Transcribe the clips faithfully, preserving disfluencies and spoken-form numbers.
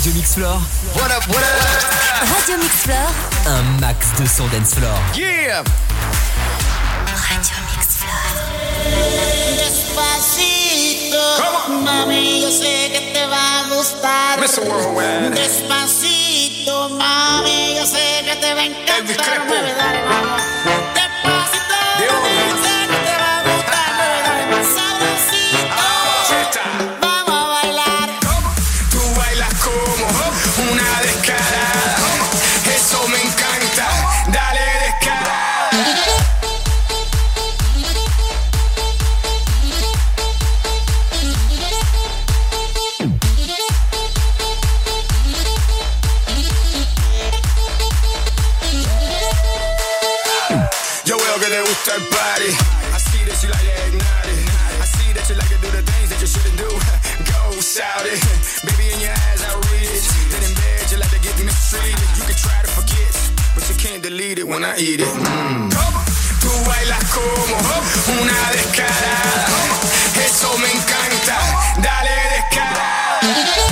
Radio Mix Floor. What up, what up? Radio Mix Floor. Un max de son dance floor. Yeah. Radio Mix Floor. Despacito, mami, yo sé que te va a gustar. mister Worldwide. Despacito, mami, yo sé que te va a encantar. Elvis Crespo. Bebé, dale más. Despacito, yo sé que te va a gustar. Bebé, dale más sabrosito. Vamos a bailar. Tú bailas como una descarada. Eso me encanta. Dale descarada. Yo veo que te gusta el party. I see that you like to ignite it. I see that you like to do the things that you shouldn't do. Go shout it. Baby, in your eyes I read it. Then in bed you like to get mistreated. You can try to forget, but you can't delete it when I eat it. Mm. Tú bailas como una descarada. Eso me encanta. Dale descarada.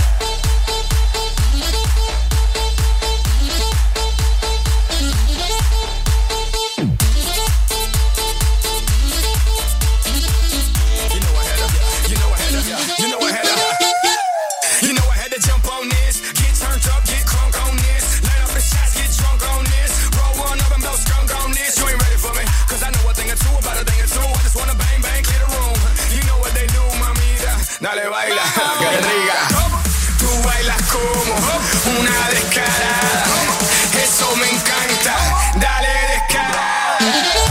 Dale, baila, que rica. Tú bailas como una descarada. Eso me encanta. Dale, descarada.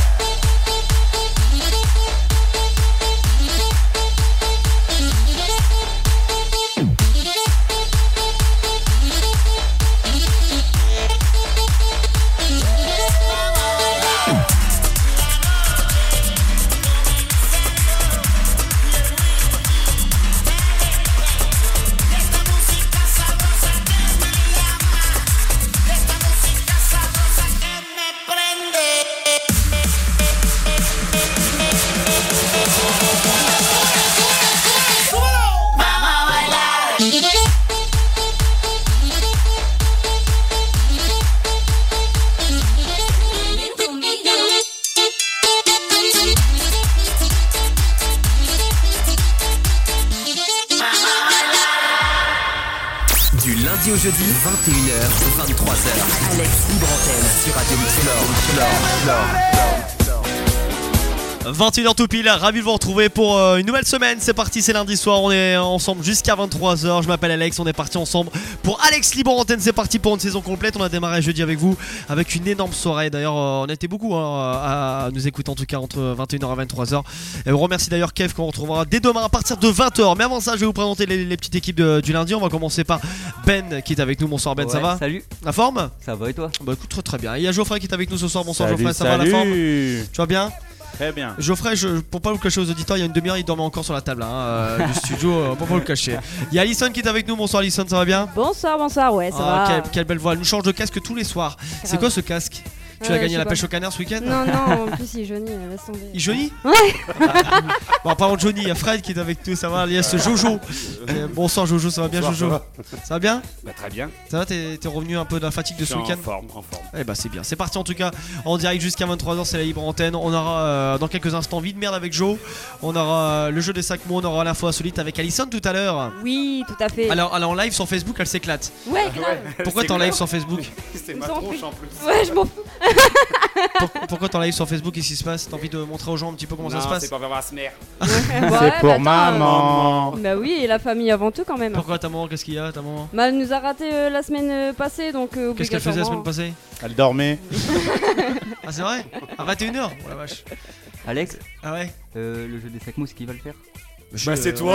Au jeudi, vingt et une heures, vingt-trois heures. Alex Libre Antenne sur Radio Mix Floor. vingt et une heures tout pile, ravi de vous retrouver pour euh, une nouvelle semaine. C'est parti, c'est lundi soir, on est ensemble jusqu'à vingt-trois heures. Je m'appelle Alex, on est parti ensemble pour Alex Libre Antenne. C'est parti pour une saison complète. On a démarré jeudi avec vous avec une énorme soirée. D'ailleurs, euh, on était beaucoup hein, à nous écouter en tout cas entre vingt et une heures et vingt-trois heures. Et on remercie d'ailleurs Kev qu'on retrouvera dès demain à partir de vingt heures. Mais avant ça, je vais vous présenter les, les petites équipes de, du lundi. On va commencer par Ben qui est avec nous. Bonsoir Ben, ouais, ça va? Salut. La forme? Ça va et toi? Bah écoute, très très bien. Il y a Geoffrey qui est avec nous ce soir. Bonsoir Salut, Geoffrey, ça salut. va la forme? Tu vas bien? Très bien. Geoffrey, je, pour pas vous le cacher aux auditeurs, il y a une demi-heure, il dormait encore sur la table hein, euh, du studio, euh, pour pas vous le cacher. Il y a Alison qui est avec nous. Bonsoir Alison, ça va bien? Bonsoir, bonsoir, ouais, ça ah, va. Quelle, quelle belle voix, elle nous change de casque tous les soirs. C'est quoi ce casque? Tu Ouais, as gagné je la sais pêche pas. au canard ce week-end? Non, non, en plus il jaunit, laisse tomber. Il jaunit? Ouais. Bon, en parlant de Johnny, il y a Fred qui est avec nous, ça va? Il y a ce Jojo. Euh, bonsoir Jojo, ça va bien Bonsoir, Jojo? ça va. Ça va bien? Bah, très bien. Ça va, t'es t'es revenu un peu de la fatigue de Je ce suis week-end? en forme, en forme. Eh bah c'est bien, c'est parti en tout cas en direct jusqu'à vingt-trois heures, c'est la libre antenne. On aura euh, dans quelques instants Vie de merde avec Joe. On aura euh, le jeu des sacs mots, on aura la fois insolite avec Alison tout à l'heure. Oui, tout à fait. Alors, alors en live sur Facebook, elle s'éclate. Ouais, grave. Pourquoi C'est t'es en live grave. sur Facebook? C'est Ils ma sont tronche pris. en plus. Ouais, je m'en fous. Pour- Pourquoi t'es en live sur Facebook? Qu'est-ce qui se passe? T'as envie de montrer aux gens un petit peu comment Non, ça se passe? c'est pas vraiment se mère. Ouais, C'est pour bah, attends, maman. euh, Bah oui, et la famille avant tout quand même. Pourquoi ta maman? Qu'est-ce qu'il y a ta maman? Bah elle nous a raté euh, la semaine euh, passée, donc euh, Qu'est-ce qu'elle faisait la semaine obligatoirement- passée? Elle dormait. Ah c'est vrai? À vingt et une heures? Oh la vache. Alex, Ah ouais? euh, le jeu des sacs mousses, qui va le faire? Bah, c'est toi.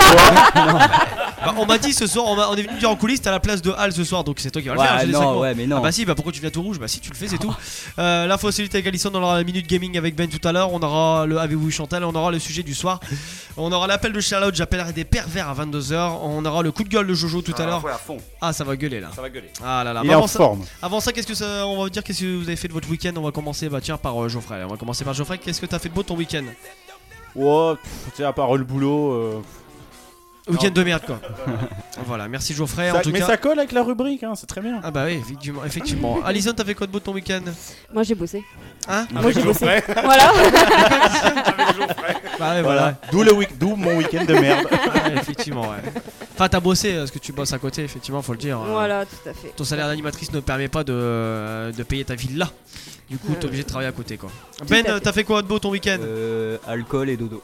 Bah, on m'a dit ce soir, on, m'a- on est venu me dire en coulisses, t'as la place de Hal ce soir, donc c'est toi qui vas le Ouais, faire. j'ai des non, sacs mots. ouais, mais non. Ah bah si, bah pourquoi tu viens tout rouge? Bah si, tu le fais, c'est tout. Euh, L'info solide avec Alison, on aura la minute gaming avec Ben tout à l'heure, on aura le Avez-vous Chantal, on aura le sujet du soir, on aura l'appel de Charlotte, j'appellerai des pervers à vingt-deux heures, on aura le coup de gueule de Jojo tout à l'heure. Ouais, à fond. Ah ça va gueuler là. Ça va gueuler. Ah là là. Il Bah, est en avant, ça, forme. avant ça, qu'est-ce que ça, on va vous dire qu'est-ce que vous avez fait de votre week-end? On va commencer bah tiens par euh, Geoffrey. On va commencer par Geoffrey. Qu'est-ce que t'as fait de beau ton week-end? Ouais, pff, tu sais, à part le boulot. euh, Week-end de merde quoi. Voilà, merci Geoffrey Ça- en tout mais cas. ça colle avec la rubrique, hein, c'est très bien. Ah bah oui, effectivement. effectivement. Alison, t'as fait quoi de beau ton week-end? Moi j'ai bossé. Hein Moi j'ai bossé. Geoffrey. Voilà. Bah ouais, voilà. Voilà. D'où le week- d'où mon week-end de merde. Ouais, effectivement, ouais. Enfin, t'as bossé, parce que tu bosses à côté, effectivement, faut le dire. Voilà, tout à fait. Ton salaire d'animatrice ne permet pas de, de payer ta villa. Du coup, t'es obligé de travailler à côté, quoi. Tout Ben, à fait. t'as fait quoi de beau ton week-end? Euh, alcool et dodo.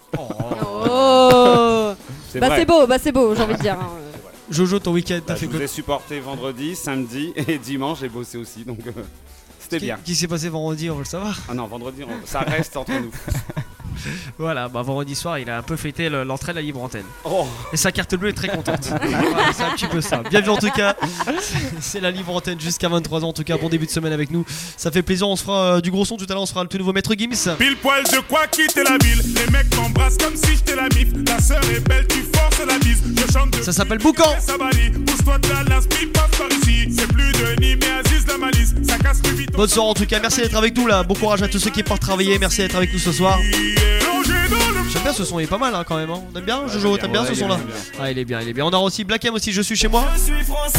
Oh. C'est Bah vrai. c'est beau, bah c'est beau, j'ai envie de dire. hein. Jojo, ton week-end, t'as Bah, fait je quoi? vous ai supporté vendredi, samedi et dimanche, j'ai bossé aussi, donc euh, c'était Qui, bien. qui s'est passé vendredi, on veut le savoir. Ah non, vendredi, on- ça reste entre nous. Voilà, bah vendredi soir, il a un peu fêté le- l'entrée de la libre antenne. Oh, Et sa carte bleue est très contente. Voilà, c'est un petit peu ça. Bienvenue en tout cas. C'est la libre antenne jusqu'à vingt-trois ans. En tout cas, bon début de semaine avec nous. Ça fait plaisir. On se fera euh, du gros son tout à l'heure. On se fera le tout nouveau Maître Gims. Pile poil de quoi quitter la ville. Les mecs m'embrassent comme si j'étais la mif. Ta sœur est belle, tu forces la bise. Je chante de Ça s'appelle Boucan. Sabali. Pousse-toi de la lasse, pile passe par ici. C'est plus de Nîmes et Aziz la malice. Ça casse plus vite. Bonne soirée en tout cas. Merci d'être avec nous là. Bon courage à tous ceux qui partent travailler. Merci d'être avec nous ce soir. J'aime bien ce son, il est pas mal hein, quand même. Hein. On aime bien, Jojo, t'aimes bien ouais, ce il est son là? bien, Ah, il est bien, il est bien. On a aussi Black M aussi. Je suis chez moi. Je suis français.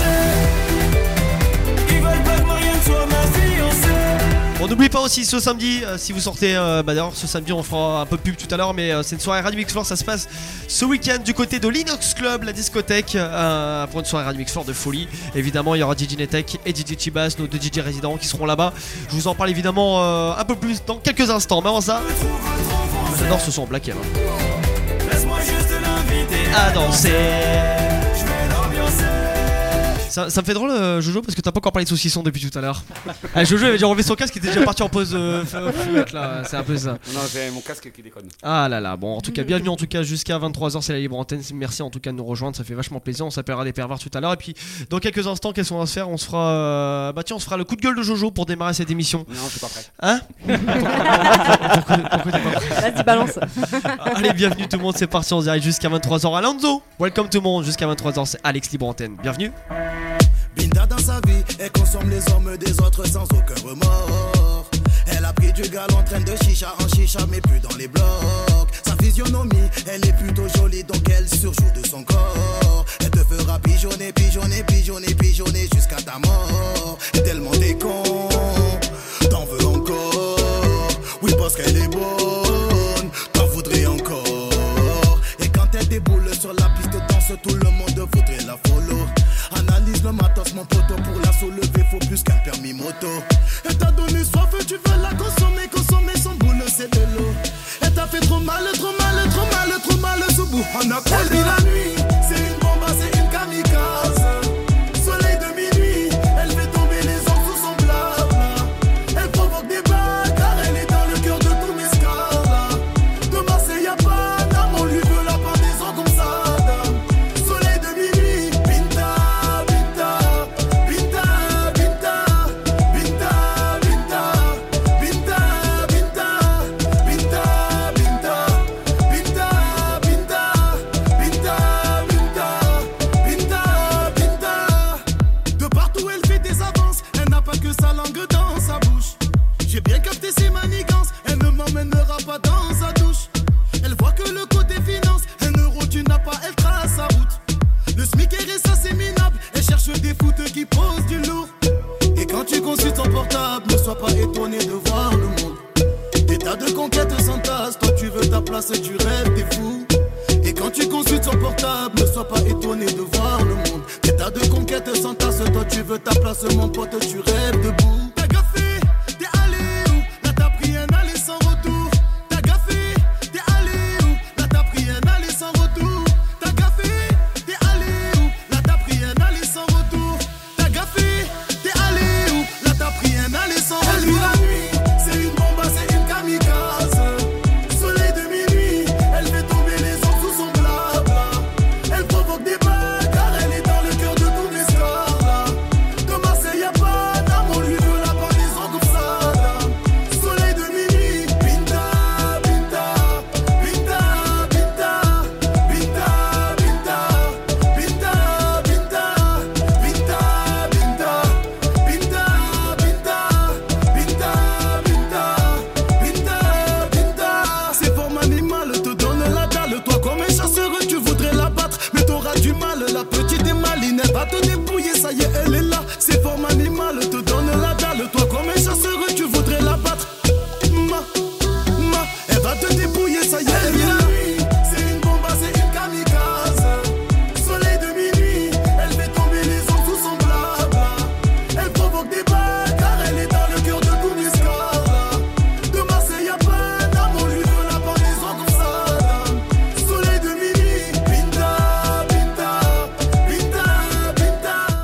Ils veulent pas que Marianne soit ma fiancée. On n'oublie pas aussi ce samedi, euh, si vous sortez, euh, bah d'ailleurs ce samedi on fera un peu de pub tout à l'heure, mais euh, c'est une soirée Radio Mix Floor, ça se passe ce week-end du côté de l'Inox Club, la discothèque, euh, pour une soirée Radio Mix Floor de folie. Évidemment il y aura D J Netek et D J Chibas, nos deux D J résidents qui seront là-bas. Je vous en parle évidemment euh, un peu plus dans quelques instants, mais avant ça, j'adore ce son Black M. Laisse-moi juste l'inviter À danser. Je vais l'ambiancer. Ça, ça me fait drôle euh, Jojo parce que t'as pas encore parlé de saucisson depuis tout à l'heure. Ah, Jojo avait déjà enlevé son casque, il était déjà parti en pause euh, f- fumette, là, c'est un peu ça. non, j'ai mon casque qui déconne. Ah là là, bon en tout cas bienvenue en tout cas jusqu'à vingt-trois heures, c'est la libre antenne, merci en tout cas de nous rejoindre, ça fait vachement plaisir, on s'appellera des pervers tout à l'heure et puis dans quelques instants qu'est-ce qu'on va se faire, on se fera euh, bah tiens on se fera le coup de gueule de Jojo pour démarrer cette émission. Non, je suis pas prêt. Hein pourquoi, pourquoi t'es pas prêt? Vas-y, balance. Allez bienvenue tout le monde, c'est parti, on se dirige jusqu'à vingt-trois heures à Lanzo. Welcome tout le monde, jusqu'à vingt-trois heures c'est Alex Libre Antenne, bienvenue. Binda dans sa vie, elle consomme les hommes des autres sans aucun remords. Elle a pris du gal en train de chicha en chicha mais plus dans les blocs. Sa physionomie, elle est plutôt jolie donc elle surjoue de son corps. Elle te fera pigeonner, pigeonner, pigeonner, pigeonner jusqu'à ta mort. Et tellement t'es con, t'en veux encore. Oui parce qu'elle est bonne, t'en voudrais encore. Et quand elle déboule sur la piste de danse, tout le monde voudrait la follow. Analyse le matos mon poteau, pour la soulever faut plus qu'un permis moto. Elle t'a donné soif, tu veux la consommer, consommer son boule c'est de l'eau. Elle t'a fait trop mal, trop mal, trop mal, trop mal sous bout. On appelle elle vit la nuit, c'est une bombe, c'est une kamikaze. Soleil de minuit, elle fait tomber les hommes sous son blabla. Elle provoque des blagues car elle est dans le cœur de tous mes scars. De Marseille à Paname, on lui veut la pendaison comme ça. Soleil de minuit, Binta, Binta, Binta, Binta, Binta, Binta, Binta, Binta, Binta, Binta, Binta, Binta, Binta, Binta, Binta. De partout elle fait des avances, elle n'a pas que sa langue dans sa bouche. J'ai bien capté ses manigances, elle ne m'emmènera pas dans sa douche. Elle voit que le côté finance, un euro tu n'as pas, elle trace sa route. Le SMIC est ça c'est minable, elle cherche des foutes qui posent du lourd. Et quand tu consultes ton portable, ne sois pas étonné de voir le monde. Des tas de conquêtes s'entassent, toi tu veux ta place et tu rêves, t'es fou. Et quand tu consultes son portable, ne sois pas étonné de voir le monde. Des tas de conquêtes s'entassent, toi tu veux ta place, mon pote, tu rêves debout. T'as gaffé, t'es allé où? Là t'as pris un aller sans retour. T'as gaffé, t'es allé où? Là t'as pris un aller sans retour. T'as gaffé, t'es allé où? Là t'as pris un aller sans retour. T'as gaffé, t'es allé où? Là t'as pris un aller sans retour. Elle vit la nuit, c'est une bombe, c'est une kamikaze. Soleil de minuit, elle fait tomber les hommes sous son blabla. Elle provoque des blagues car elle est dans le cœur de tous mes scars. De Marseille à Paname, on lui veut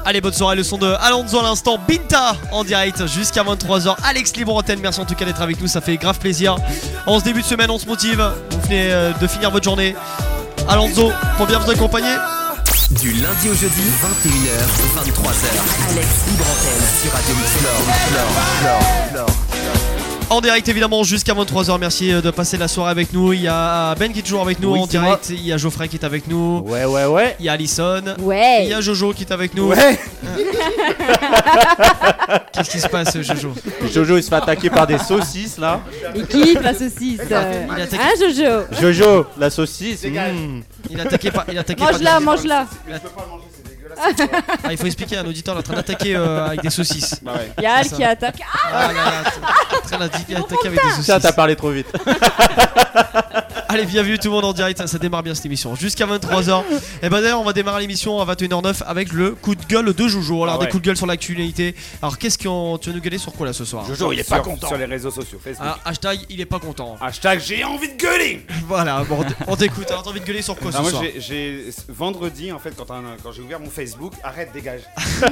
Allez, bonne soirée, le son de Alonso à l'instant, Binta en direct jusqu'à vingt-trois heures. Alex libre antenne, merci en tout cas d'être avec nous, ça fait grave plaisir. En ce début de semaine, on se motive, vous venez euh, de finir votre journée. Alonso pour bien vous accompagner. Du lundi au jeudi, vingt et une heures, vingt-trois heures. Alex libre antenne sur Radio Mix Floor. En direct évidemment jusqu'à vingt-trois heures, merci de passer la soirée avec nous. Il y a Ben qui est toujours avec nous Oui, en c'est direct, il y a Geoffrey qui est avec nous. Ouais, ouais, ouais. Il y a Alison. Ouais. Il y a Jojo qui est avec nous. Ouais. Qu'est-ce qui se passe, Jojo? Jojo il se fait attaquer par des saucisses là. Il kiffe la saucisse. euh. Il a attaqué- Hein, Jojo? Jojo, la saucisse. mmh. Il a attaqué par. Il a attaqué par Mange-la, des- mange-la. Ah, il faut expliquer à un auditeur, il est en train d'attaquer euh, avec des saucisses. Bah ouais. Il y a Al C'est ça. qui attaque. Ah, Ah là là, t'es en train d'attaquer avec des saucisses. Ça, t'as parlé trop vite. Allez, bienvenue tout le monde en direct, ça, ça démarre bien cette émission. Jusqu'à vingt-trois heures. Et ben d'ailleurs, on va démarrer l'émission à vingt et une heures neuf avec le coup de gueule de Jojo. Alors, Ah des ouais. coups de gueule sur l'actualité. Alors, qu'est-ce qu'on. Tu vas nous gueuler sur quoi là ce soir? Jojo, il est Sur- pas content. Sur les réseaux sociaux, Facebook. Ah, hashtag, il est pas content. Hashtag j'ai envie de gueuler. Voilà, bon, on t'écoute. Alors, t'as envie de gueuler sur quoi Ah, ce moi soir? j'ai- j'ai vendredi en fait quand, un- quand j'ai ouvert mon Facebook, arrête dégage.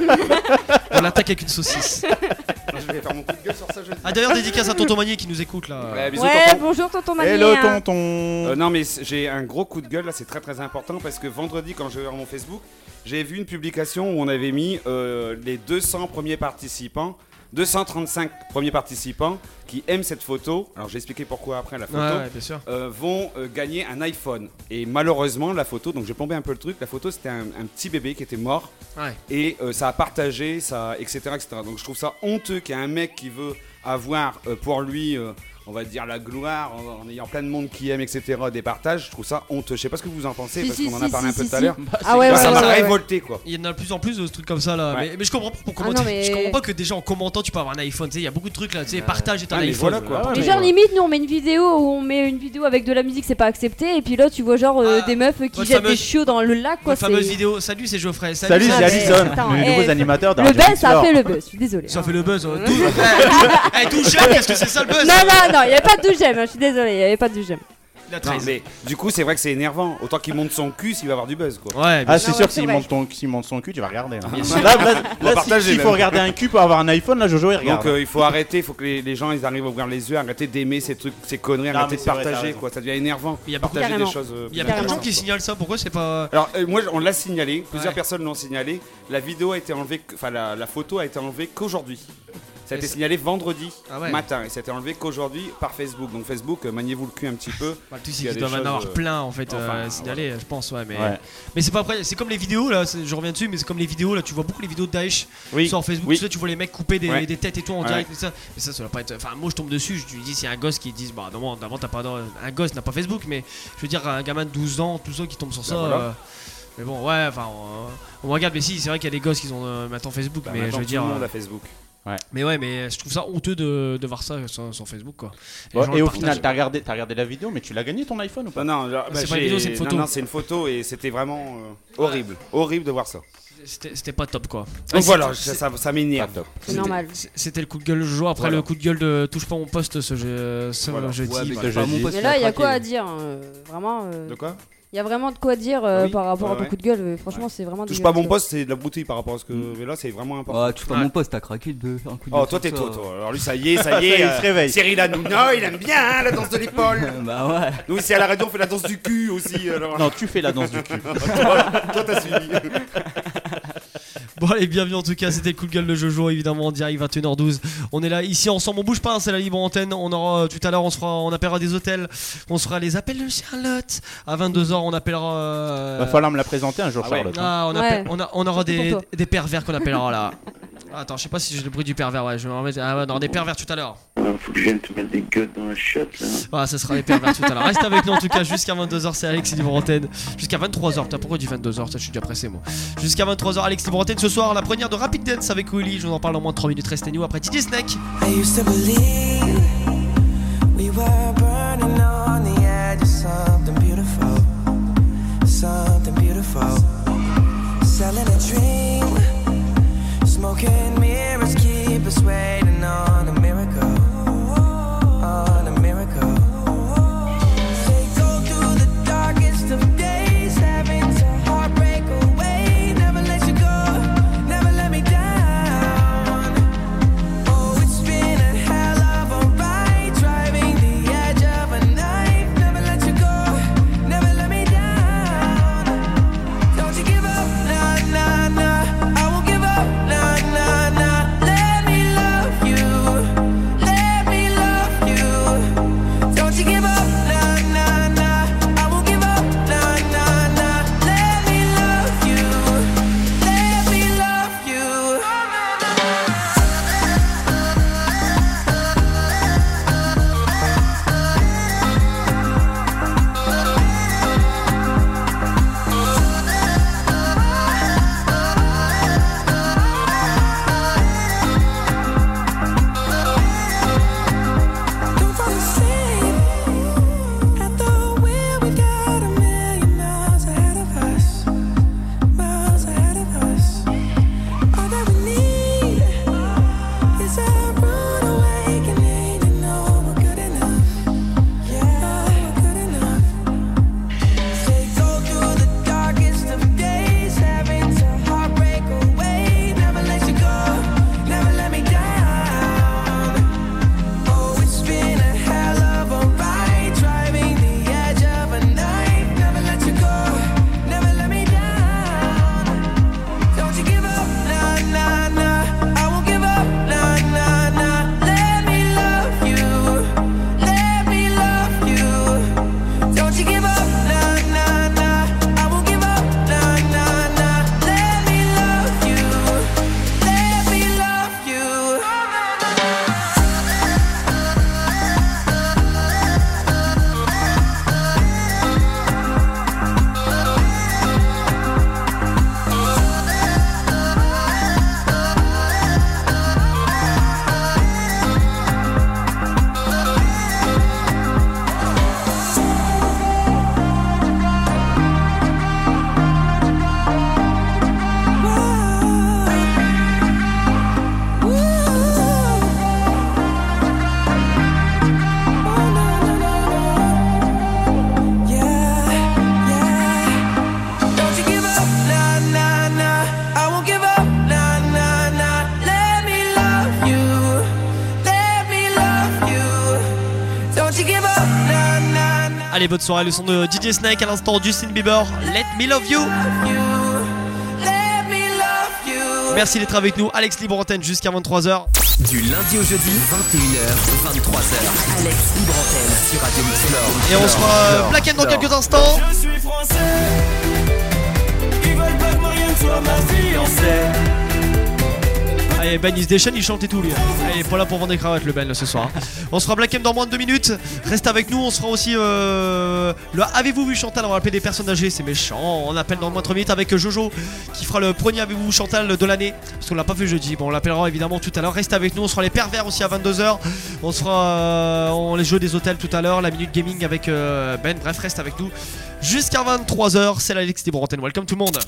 On l'attaque avec une saucisse. Je vais faire mon coup de gueule sur ça jeudi. Ah, d'ailleurs, dédicace à Tonton Manier qui nous écoute là. Ouais, bisous, ouais, tonton. bonjour tonton Manier. Hello hein. tonton. Euh, non mais c- j'ai un gros coup de gueule là, c'est très très important parce que vendredi quand j'ai ouvert mon Facebook, j'ai vu une publication où on avait mis euh, les deux cents premiers participants, deux cent trente-cinq premiers participants qui aiment cette photo. Alors j'ai expliqué pourquoi après la photo. Ouais, ouais, bien sûr. euh, vont euh, gagner un iPhone. Et malheureusement la photo, donc j'ai plombé un peu le truc, la photo c'était un, un petit bébé qui était mort Ouais. et euh, ça a partagé, ça, et cetera, et cetera. Donc je trouve ça honteux qu'il y ait un mec qui veut avoir euh, pour lui, euh, on va dire la gloire, en, en ayant plein de monde qui aime, et cetera, des partages. Je trouve ça honteux. Je sais pas ce que vous en pensez Si, parce si, qu'on en a si, parlé si, un peu si, tout à si. l'heure. Ah ouais, Moi, ouais, ça m'a ouais, ouais. révolté quoi. Il y en a de plus en plus de trucs comme ça là. Ouais. Mais, mais je comprends pas pour Ah commenter. non, mais- Je comprends pas que déjà en commentant tu peux avoir un iPhone. Tu sais, il y a beaucoup de trucs là. Tu sais, partage et t'as Ah, un mais iPhone. voilà, quoi. Ah ouais, Mais mais genre ouais. limite nous on met une vidéo où on met une vidéo avec de la musique c'est pas accepté et puis là tu vois genre euh, Ah, des meufs qui votre jettent des fameuse- chiots dans le lac quoi. Votre fameuse c'est- vidéo. Salut, c'est Geoffrey. Salut, Ah, c'est mais- Alison, attends, les eh, nouveaux animateurs de Le Radio buzz Mix ça a Floor. fait le buzz, je suis désolée. Ça hein. fait le buzz. euh, tout- Eh, tout j'aime, qu'est-ce que c'est ça le buzz? Non non non, il y avait pas de j'aime, hein, je suis désolée, il y avait pas de j'aime. La Non, treize. mais du coup, c'est vrai que c'est énervant. Autant qu'il monte son cul s'il va avoir du buzz quoi. Ouais, Ah, c'est Non, sûr ouais, que s'il c'est vrai. monte, ton- s'il monte son cul, tu vas regarder. hein. Bien sûr. Là, là, On va là, partager, si- s'il faut même. regarder un cul pour avoir un iPhone, là, Jojo il regarde. Donc euh, il faut arrêter, il faut que les, les gens ils arrivent à ouvrir les yeux, arrêter d'aimer ces trucs, ces conneries, Non, arrêter mais de c'est vrai, t'as partager raison. quoi. Ça devient énervant. Il y a beaucoup- Partager Carrément. des choses. euh, Il y a plus beaucoup de gens importantes, qui quoi. signalent ça. Pourquoi c'est pas. Alors euh, moi on l'a signalé, plusieurs Ouais. personnes l'ont signalé. La vidéo a été enlevée, que- enfin la, la photo a été enlevée qu'aujourd'hui. Ça a Et été c'est- signalé vendredi Ah ouais. matin et ça a été enlevé qu'aujourd'hui par Facebook. Donc Facebook, euh, maniez-vous le cul un petit peu. Bah, tous Il y a ils des doivent en choses, avoir euh, plein en fait, enfin, euh, signalés, je pense, ouais, mais Ouais. mais c'est pas après, c'est comme les vidéos là, c'est- je reviens dessus, mais c'est comme les vidéos là, tu vois beaucoup les vidéos de Daesh Oui. sur Facebook, Oui. tu sais, tu vois les mecs couper des, Ouais. des têtes et tout en Ouais. direct, et ça, mais ça, ça doit pas être, enfin moi je tombe dessus, je lui dis s'il y a un gosse qui dit, bah non, d'avant t'as pas, un gosse n'a pas Facebook, mais je veux dire un gamin de douze ans, douze ans qui tombe sur ça. Bah, voilà. euh, mais bon, ouais, enfin, on, on regarde, mais si, c'est vrai qu'il y a des gosses qui ont euh, maintenant Facebook, Bah, mais maintenant, je veux tout dire, le monde euh, a Facebook. mais ouais, mais je trouve ça honteux de, de voir ça sur, sur Facebook quoi. Les Ouais, gens et le au partagent. final, t'as regardé, t'as regardé la vidéo, mais tu l'as gagné ton iPhone ou pas? Non, non, genre, bah, c'est pas une j'ai- vidéo, c'est une photo. Non, non, c'est une photo et c'était vraiment euh, horrible, horrible de voir ça. C'était c'était pas top quoi. Donc Ouais, voilà, c'était- ça, ça, ça m'énerve. C'est normal. C'était- C'était le coup de gueule du jour après Voilà. le coup de gueule de touche pas mon poste ce, jeu, ce Voilà. jeudi. Ouais, mais voilà. touche pas mon poste, Mais il là il y a craqué. quoi à dire hein, vraiment euh, De quoi il y a vraiment de quoi dire euh, Oui, par rapport ouais, à ton ouais. coup de gueule, euh, franchement c'est vraiment Touche dégueulasse, pas mon quoi. poste, c'est de la bouteille par rapport à ce que. Mais là, c'est vraiment important. Ah, touche pas Ouais. mon poste, t'as craqué de un coup de Oh, gueule toi, sur t'es ça. toi, toi. Alors lui, ça y est, ça y Ça y est. est, il se réveille. Cyril Hanouna, il aime bien hein, la danse de l'épaule. Bah ouais. Nous, ici à la radio, on fait la danse du cul aussi. Alors. Non, tu fais la danse du cul. toi, toi, t'as suivi. Bon allez, bienvenue en tout cas, c'était le coup de gueule de Jojo évidemment en direct vingt et une heures douze. On est là ici ensemble, on bouge pas, hein, c'est la libre antenne. On aura euh, tout à l'heure, on se fera, on appellera des hôtels, on se fera les appels de Charlotte. À vingt-deux heures, on appellera. euh, Va falloir me la présenter un jour, Ah ouais. Charlotte. hein. Ah, on, Ouais. appelle- on, a- on aura Surtout des, pour toi. des pervers qu'on appellera là. Ah, attends, je sais pas si j'ai le bruit du pervers, ouais. Je vais en mettre- ah, ouais, on aura des pervers tout à l'heure. Faut que je vienne te mettre des gueules dans la shot là. Ah, ça sera des pervers tout à l'heure. Reste avec nous en tout cas jusqu'à vingt-deux heures, c'est Alex Libre Antenne. Jusqu'à vingt-trois heures, putain, pourquoi du vingt-deux heures? Je suis déjà pressé moi. Jusqu'à vingt-trois heures, Alex Libre Antenne. Ce soir, la première de Rapid Dance avec Willy. Je vous en parle en moins de trois minutes. Restez nous après D J Snake. I used to believe we were burning on the edge of something beautiful, something beautiful. Selling a dream, smoking mirrors keep us waiting on a miracle, on a miracle. They go through the darkest of days, having to heartbreak away. Never let you go, never Allez, bonne soirée, le son de D J Snake à l'instant, Justin Bieber, Let Me Love You. Merci d'être avec nous, Alex Libre Antenne jusqu'à vingt-trois heures. Du lundi au jeudi, vingt et une heures, vingt-trois heures. Alex Libre Antenne sur Radio Mix Floor. Et on sera euh, Black M dans quelques instants. Je suis français. Ils veulent pas que Marianne soit ma fiancée. Allez, Ben il se déchaîne, il chante et tout lui. Allez, pas là pour vendre des cravates le Ben là, ce soir. On sera Black M dans moins de deux minutes. Reste avec nous, on sera aussi euh, le Avez-vous vu Chantal. On va appeler des personnes âgées, c'est méchant. On appelle dans moins de trois minutes avec Jojo qui fera le premier Avez-vous vu Chantal de l'année. Parce qu'on l'a pas fait jeudi. Bon, on l'appellera évidemment tout à l'heure. Reste avec nous, on sera les pervers aussi à vingt-deux heures. On sera euh, on les jeux des hôtels tout à l'heure. La minute gaming avec euh, Ben. Bref, reste avec nous jusqu'à vingt-trois heures. C'est l'Alex Libre Antenne. Welcome tout le monde.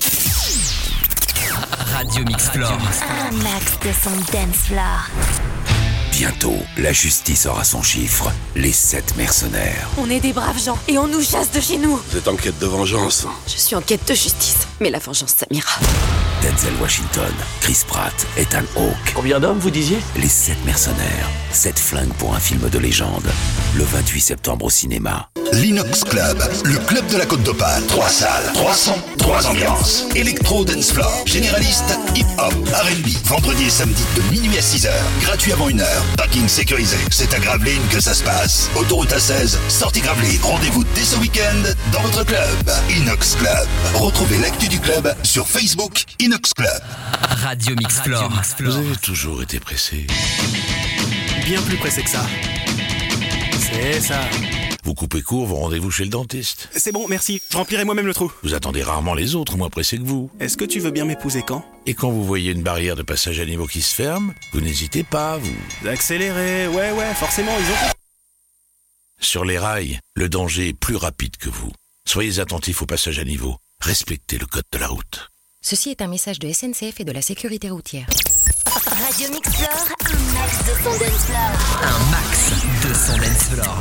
Radio Mix Floor. Un max de son dance floor. Bientôt, la justice aura son chiffre, les sept mercenaires. On est des braves gens et on nous chasse de chez nous. Vous êtes en quête de vengeance. Je suis en quête de justice, mais la vengeance ça m'ira. Denzel Washington, Chris Pratt, Ethan Hawke. Combien d'hommes vous disiez? Les sept mercenaires, sept flingues pour un film de légende. Le vingt-huit septembre au cinéma. L'Inox Club, le club de la Côte d'Opale. Trois salles, trois sons, trois ambiances. Electro Dance Floor, généraliste, hip-hop, R and B. Vendredi et samedi de minuit à six heures. Gratuit avant une heure. Parking sécurisé. C'est à Gravelines que ça se passe. Autoroute A seize, sortie Gravelines. Rendez-vous dès ce week-end dans votre club. Inox Club. Retrouvez l'actu du club sur Facebook Inox Club. Radio Mix Floor. Vous avez toujours été pressé. Bien plus pressé que ça. C'est ça. Vous coupez court vos rendez-vous chez le dentiste. C'est bon, merci. Je remplirai moi-même le trou. Vous attendez rarement les autres moins pressés que vous. Est-ce que tu veux bien m'épouser quand? Et quand vous voyez une barrière de passage à niveau qui se ferme, vous n'hésitez pas, vous... Accélérer, ouais, ouais, forcément, ils ont... Sur les rails, le danger est plus rapide que vous. Soyez attentifs au passage à niveau. Respectez le code de la route. Ceci est un message de S N C F et de la sécurité routière. Radio Mix Floor, un max de son dance floor. Un max de son dance floor.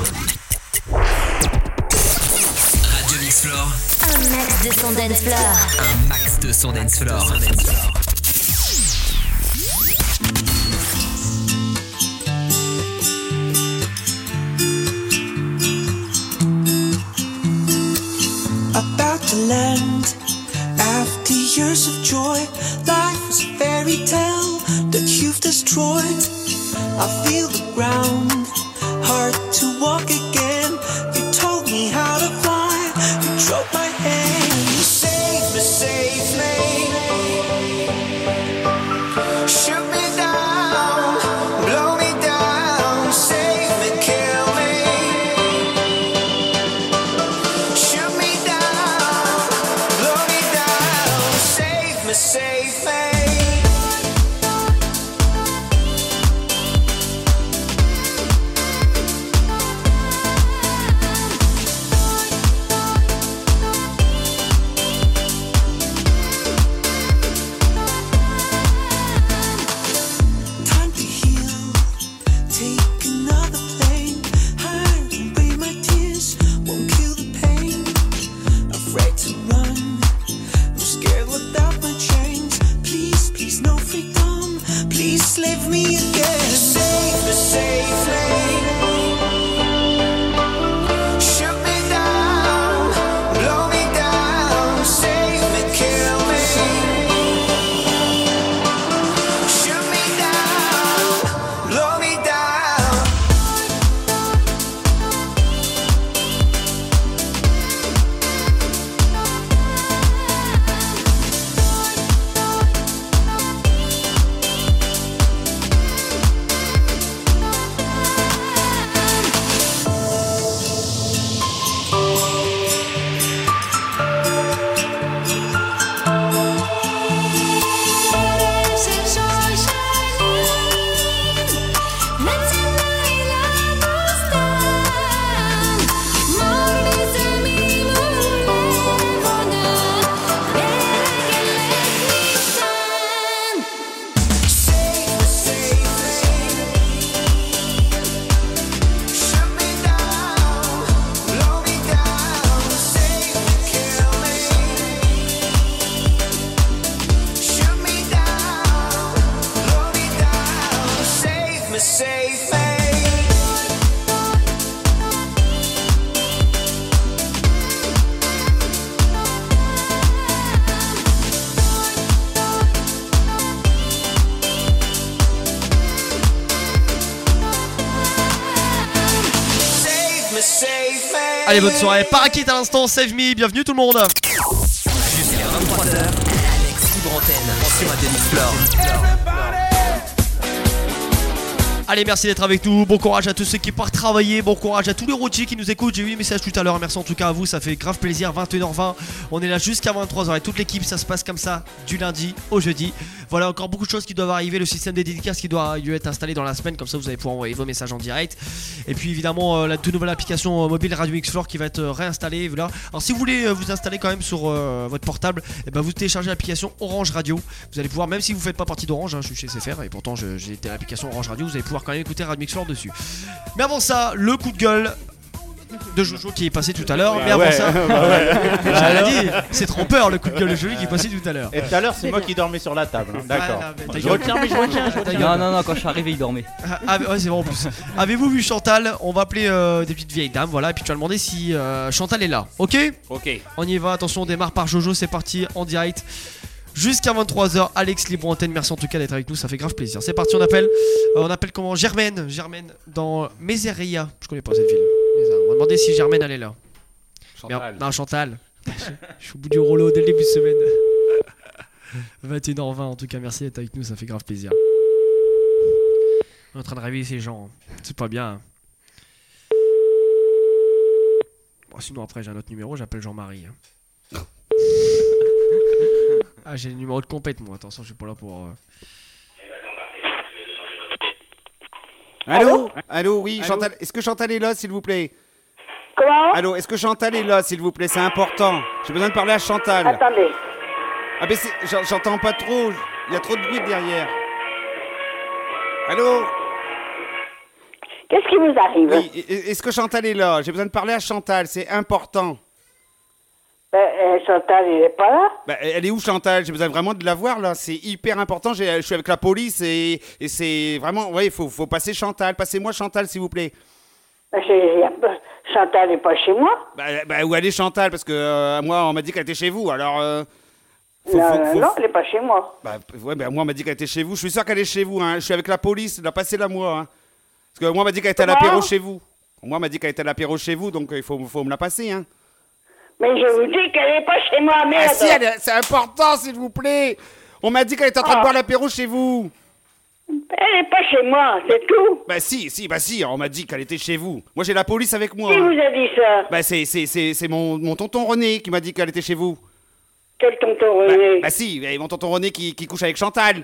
Radio Mix Floor. Un max de son dance floor. Un max de son dance floor. About to land after years of joy. Life was a fairy tale that you've destroyed. I feel the ground, hard to walk again. You told me how to fly, you drove my hand. You saved me, saved me. Shoot me down, blow me down. Save me, kill me. Shoot me down, blow me down. Save me, save me. Leave me again. Save me, save me. Shoot me down, blow me down. Save me, kill me. Shoot me down, blow me down. Allez, bonne soirée. Parakit à l'instant, Save Me, bienvenue tout le monde. Jusqu'à vingt-trois heures, Alex libre antenne sur Radio Mix Floor. Allez, merci d'être avec nous. Bon courage à tous ceux qui partent travailler. Bon courage à tous les routiers qui nous écoutent. J'ai eu des messages tout à l'heure. Merci en tout cas à vous. Ça fait grave plaisir. vingt et une heures vingt. On est là jusqu'à vingt-trois heures. Et toute l'équipe, ça se passe comme ça du lundi au jeudi. Voilà, encore beaucoup de choses qui doivent arriver. Le système des dédicaces qui doit être installé dans la semaine. Comme ça, vous allez pouvoir envoyer vos messages en direct. Et puis évidemment, euh, la toute nouvelle application euh, mobile Radio Mix Floor qui va être euh, réinstallée. Voilà. Alors, si vous voulez euh, vous installer quand même sur euh, votre portable, et ben, vous téléchargez l'application Orange Radio. Vous allez pouvoir, même si vous faites pas partie d'Orange, hein, je suis chez C F R et pourtant je- j'ai été à l'application Orange Radio, vous allez pouvoir quand même écouter Radio Mix Floor dessus. Mais avant ça, le coup de gueule de Jojo qui est passé tout à l'heure. Bah Mais avant ouais, ça, bah ouais. je l'ai dit, c'est trompeur le coup de gueule de Jojo qui est passé tout à l'heure. Et tout à l'heure, c'est moi qui dormais sur la table. hein. D'accord. Ah, mais ta Je gueule. retiens, mais je retiens. je retiens. Non, non, non, quand je suis arrivé, il dormait. Ah, ah, ouais, c'est vrai en plus. Avez-vous vu Chantal? On va appeler euh, des petites vieilles dames, voilà, et puis tu vas demander si euh, Chantal est là. Ok? Ok. On y va, attention, on démarre par Jojo, c'est parti en direct. Jusqu'à vingt-trois heures, Alex libre antenne, merci en tout cas d'être avec nous, ça fait grave plaisir. C'est parti, on appelle. euh, on appelle comment? Germaine, Germaine dans Mézeria. Je connais pas cette ville. On va demander si Germaine elle est là. Chantal. Merde, non, Chantal. je, je suis au bout du rouleau dès le début de semaine. vingt et une heures vingt en tout cas, merci d'être avec nous, ça fait grave plaisir. On est en train de réveiller ces gens, hein. C'est pas bien. hein. Bon, sinon après j'ai un autre numéro, j'appelle Jean-Marie. hein. Ah, j'ai le numéro de compète moi, attention, je suis pas là pour... euh, Allô Allô, oui, Chantal. Est-ce que Chantal est là, s'il vous plaît? Comment? Allô, est-ce que Chantal est là, s'il vous plaît? C'est important. J'ai besoin de parler à Chantal. Attendez. Ah, mais c'est- j'en- j'entends pas trop. Il y a trop de bruit derrière. Allô? Qu'est-ce qui vous arrive? Oui, e- e- est-ce que Chantal est là? J'ai besoin de parler à Chantal, c'est important. Ben, euh, Chantal, il est pas là? Bah, elle est où Chantal? J'ai besoin vraiment de la voir là, c'est hyper important. J'ai- Je suis avec la police et, et c'est vraiment. Ouais, il faut, faut passer Chantal. Passez-moi Chantal, s'il vous plaît. Ben, j'ai- Chantal n'est pas chez moi? Bah, bah, où elle est Chantal? Parce que euh, moi, on m'a dit qu'elle était chez vous, alors. euh, faut- non, faut- non, faut- non, elle n'est pas chez moi. Bah, ouais, bah, moi, on m'a dit qu'elle était chez vous. Je suis sûr qu'elle est chez vous, hein. Je suis avec la police, là, passez-la moi, hein. Parce que moi, on m'a dit qu'elle était à Comment? l'apéro chez vous. Moi, on m'a dit qu'elle était à l'apéro chez vous, donc euh, il faut, faut me la passer, hein. Mais je vous dis qu'elle n'est pas chez moi, merde! Ah si, elle est- c'est important, s'il vous plaît. On m'a dit qu'elle était en train de Ah. boire l'apéro chez vous. Elle n'est pas chez moi, c'est tout! Bah si, si, bah si, on m'a dit qu'elle était chez vous. Moi, j'ai la police avec moi. Qui hein. vous a dit ça? Bah c'est, c'est, c'est, c'est mon, mon tonton René qui m'a dit qu'elle était chez vous. Quel tonton Bah, René? bah si, bah, mon tonton René qui, qui couche avec Chantal.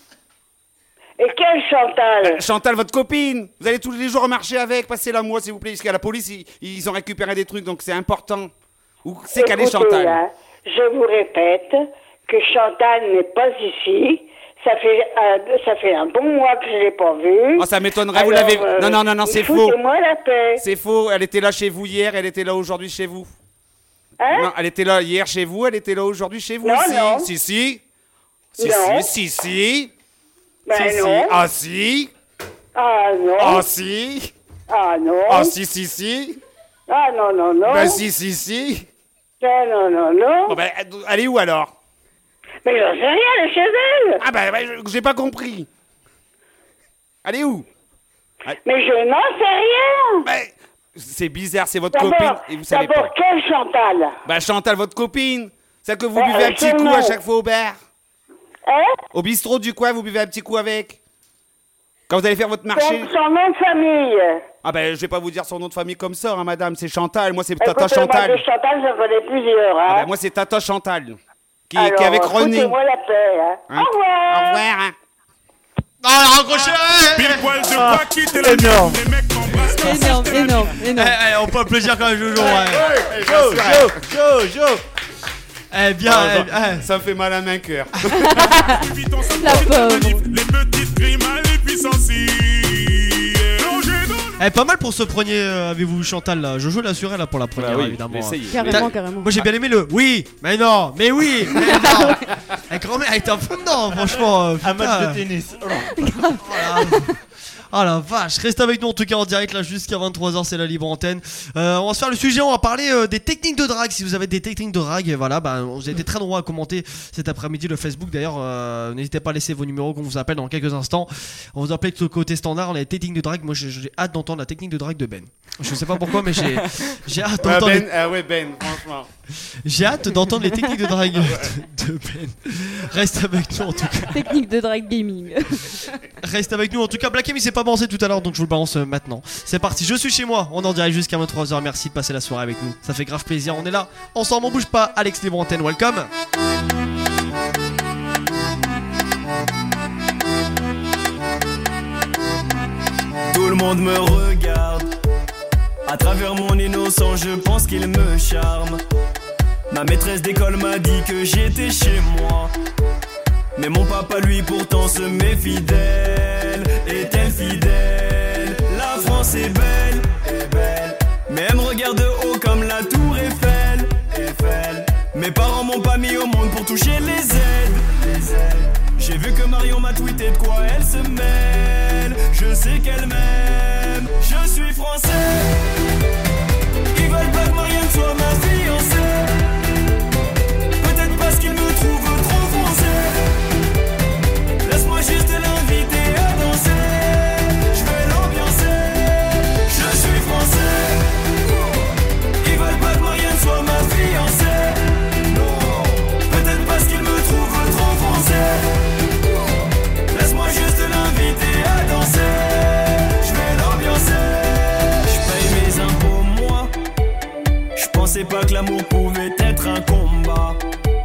Et quelle Chantal? Bah, Chantal, votre copine. Vous allez tous les jours au marché avec, passez-la moi, s'il vous plaît, parce qu'à la police, ils, ils ont récupéré des trucs, donc c'est important. Où c'est qu'elle est Écoutez, Chantal? hein, je vous répète que Chantal n'est pas ici. Ça fait, euh, ça fait un bon mois que je ne l'ai pas vue. Oh, ça m'étonnerait, vous Alors, l'avez... euh, non, non, non, non, c'est faux. Foutez-moi la paix. C'est faux, elle était là chez vous hier, elle était là aujourd'hui chez vous. Hein? Non, elle était là hier chez vous, elle était là aujourd'hui chez vous. Non, si, non. si, si. Si, Non. si, si, si. Ben si, si. non. Ah, si. Ah non. Ah, si. Ah non. Ah, si, si, si. Ah non, non, non. Bah, si, si, si. Ah non, non, non. Bon, bah, elle est où alors? Mais j'en sais rien, elle est chez elle. Ah, bah, bah, je- j'ai pas compris. Elle est où? Mais je n'en sais rien. Bah, c'est bizarre, c'est votre D'abord- copine et vous savez pas. D'abord, quelle Chantal? Bah, Chantal, votre copine. Celle que vous Euh, buvez un petit son coup nom. à chaque fois au bar. Hein? Au bistrot du coin, vous buvez un petit coup avec. Quand vous allez faire votre marché. Son, son nom de famille. Ah ben, je vais pas vous dire son nom de famille comme ça, hein, madame. C'est Chantal. Moi, c'est Tata Écoutez, moi, Chantal. de Chantal, j'en connais plusieurs. Hein. Ah ben, moi, c'est Tata Chantal. Qui, Alors, qui est avec René. foutez-moi la paix. Hein. Hein? Au revoir. Au revoir. hein. Ah, raccrochez! Pile poil de quoi quitter la Énorme. Les mecs m'embrassent comme si Énorme, j'étais la énorme, Eh, énorme. eh, on peut applaudir quand même Jojo, ouais. Jo, Jo, Jo, Jo. Eh bien, Ah, eh, ça, eh. ça me fait mal à main cœur. Plus vite on s'en La profite de la pauvre. manif. Les petites grimaces, les puissances. Plongez dans Eh, pas mal pour ce premier, euh, avez-vous vu Chantal là? Jojo l'a assuré là pour la première, Bah oui, évidemment. essayez. Carrément, T'as- carrément. Moi j'ai bien aimé le oui, mais non, mais oui, mais non. Eh, grand-mère, elle était un peu dedans, franchement. euh, Un putain. match de tennis. Voilà. Ah la vache, reste avec nous en tout cas en direct là jusqu'à vingt-trois heures, c'est la libre antenne. Euh, on va se faire le sujet, on va parler euh, des techniques de drague. Si vous avez des techniques de drague, voilà, bah, vous avez été très nombreux à commenter cet après-midi le Facebook d'ailleurs. Euh, n'hésitez pas à laisser vos numéros qu'on vous appelle dans quelques instants. On vous appelle côté standard, on a les techniques de drague. Moi j'ai, j'ai hâte d'entendre la technique de drague de Ben. Je sais pas pourquoi, mais j'ai, j'ai hâte Ouais, d'entendre. Ben, les... ah ouais, Ben, franchement. J'ai hâte d'entendre les techniques de drague de, de Ben. Reste avec nous en tout cas. Technique de drague gaming. Reste avec nous en tout cas. Black M il s'est pas balancé tout à l'heure donc je vous le balance euh, maintenant. C'est parti, je suis chez moi. On en direct jusqu'à vingt-trois heures. Merci de passer la soirée avec nous. Ça fait grave plaisir. On est là ensemble, on bouge pas. Alex Libre Antenne, welcome. Tout le monde me regarde. À travers mon innocence, je pense qu'il me charme. Ma maîtresse d'école m'a dit que j'étais chez moi. Mais mon papa lui pourtant se méfie d'elle. Est-elle fidèle? La France est belle, est belle. Mais elle me regarde de haut comme la tour Eiffel, Eiffel. Mes parents m'ont pas mis au monde pour toucher les aides, les aides. J'ai vu que Marion m'a tweeté de quoi elle se mêle. Je sais qu'elle m'aime. Je suis français. Ils veulent pas que Marianne soit ma fiancée. Peut-être parce qu'ils me trouvent trop français. Laisse-moi juste l'inviter à danser. Je vais l'ambiancer. Je suis français. Ils veulent pas que Marianne soit ma fiancée. Non. Peut-être parce qu'ils me trouvent trop français. Laisse-moi juste l'inviter à danser. Je vais l'ambiancer. Je paye mes impôts moi. Je pensais pas que l'amour pouvait être un combat.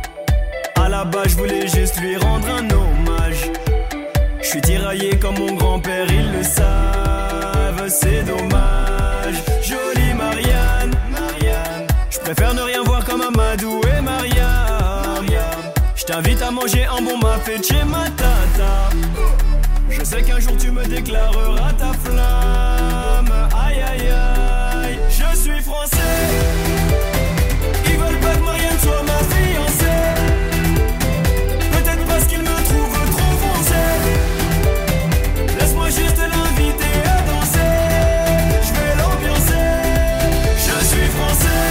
À la base je voulais juste lui rendre un hommage. Je suis tiraillé comme mon grand-père, ils le savent. C'est dommage. Jolie Marianne, Marianne. Je préfère ne rien voir comme Amadou et Mariam. Je t'invite à manger un bon mafé chez ma tata. Je sais qu'un jour tu me déclareras ta flamme. Aïe aïe aïe. Je suis français. Ils veulent pas que Marianne soit ma fiancée. Peut-être parce qu'ils me trouvent trop français. Laisse-moi juste l'inviter à danser. Je vais l'ambiancer. Je suis français.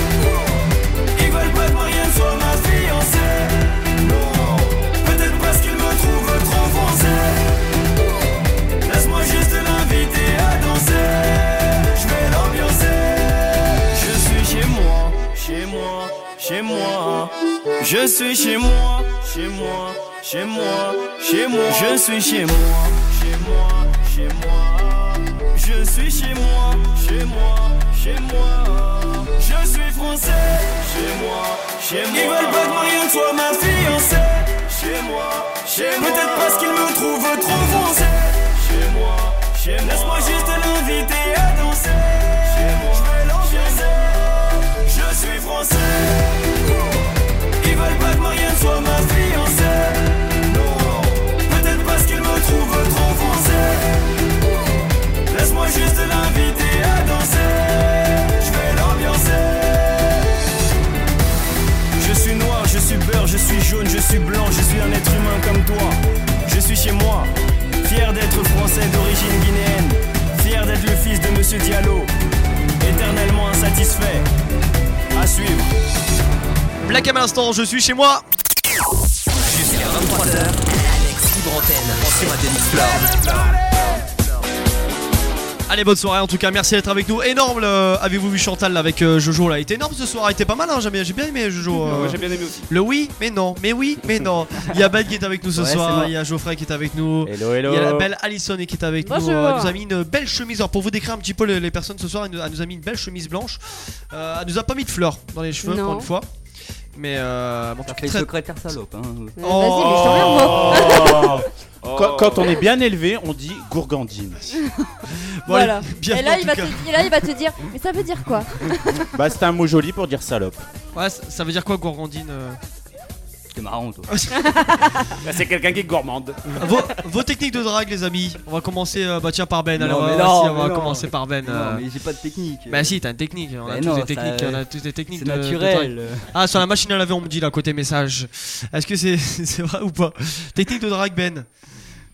Ils veulent pas que Marianne soit ma fiancée. Non. Peut-être parce qu'ils me trouvent trop français. Laisse-moi juste l'inviter à danser. Je vais l'ambiancer. Je suis chez moi, chez moi, chez moi. Je suis chez moi, chez moi, chez moi, chez moi. Je suis chez moi, chez moi, chez moi. Je suis chez moi, chez moi, chez moi. Je suis français, chez moi, chez moi. Ils veulent pas que Marianne soit ma fiancée. Chez moi, chez moi. Peut-être parce qu'ils me trouvent trop français. Chez moi, chez moi. Laisse-moi juste l'inviter à danser. Chez moi, je vais l'ambiancer. Je suis français. Ils veulent pas que Marianne soit ma fiancée. Non. Peut-être parce qu'ils me trouvent trop français. Laisse-moi juste l'inviter à danser. Je vais l'ambiancer. Je suis noir, je suis beurre, je suis jaune, je suis blanc, je suis un être humain comme toi. Je suis chez moi, fier d'être français d'origine guinéenne, fier d'être le fils de Monsieur Diallo, éternellement insatisfait. À suivre. Black M à l'instant, je suis chez moi. Jusqu'à vingt-trois heures, Alex Libre Antenne sur Radio Mix. Allez, bonne soirée en tout cas, merci d'être avec nous. Énorme, le... avez-vous vu Chantal là, avec euh, Jojo là? Il était énorme ce soir, il était pas mal, hein. j'ai, bien, j'ai bien aimé Jojo. Euh... Ouais, j'ai bien aimé aussi. Le oui, mais non, mais oui, mais non. Il y a Ben qui est avec nous ce Ouais, soir, il y a Geoffrey qui est avec nous. Hello, hello. Il y a la belle Alison qui est avec Bonjour. nous. Elle nous a mis une belle chemise. Alors pour vous décrire un petit peu les, les personnes ce soir, elle nous, elle nous a mis une belle chemise blanche. Euh, elle nous a pas mis de fleurs dans les cheveux Non. pour une fois. Mais euh, bon, Ça tu fait très... secrétaire salope. Hein. Euh, Vas-y, mais je t'emmerde moi. Oh. Quand, quand on est bien élevé, on dit gourgandine. Bon, Voilà. allez, bienvenue, Et là en il, tout va cas. te, et là, il va te dire, mais ça veut dire quoi? Bah, c'est un mot joli pour dire salope. Ouais, ça, ça veut dire quoi, gourgandine euh T'es marrant, toi. Là, c'est quelqu'un qui est gourmande. vos, vos techniques de drague, les amis. On va commencer, euh, bah tiens, par Ben. Non, Alors, mais euh, non, si, on mais va non. commencer par Ben. Non, euh. mais j'ai pas de technique. Bah si, t'as une technique. On a Mais tous non, des ça- techniques. On a tous des techniques c'est de, de naturel. drague. Ah, sur la machine à laver, on me dit là côté message. Est-ce que c'est c'est vrai ou pas? Technique de drague, Ben.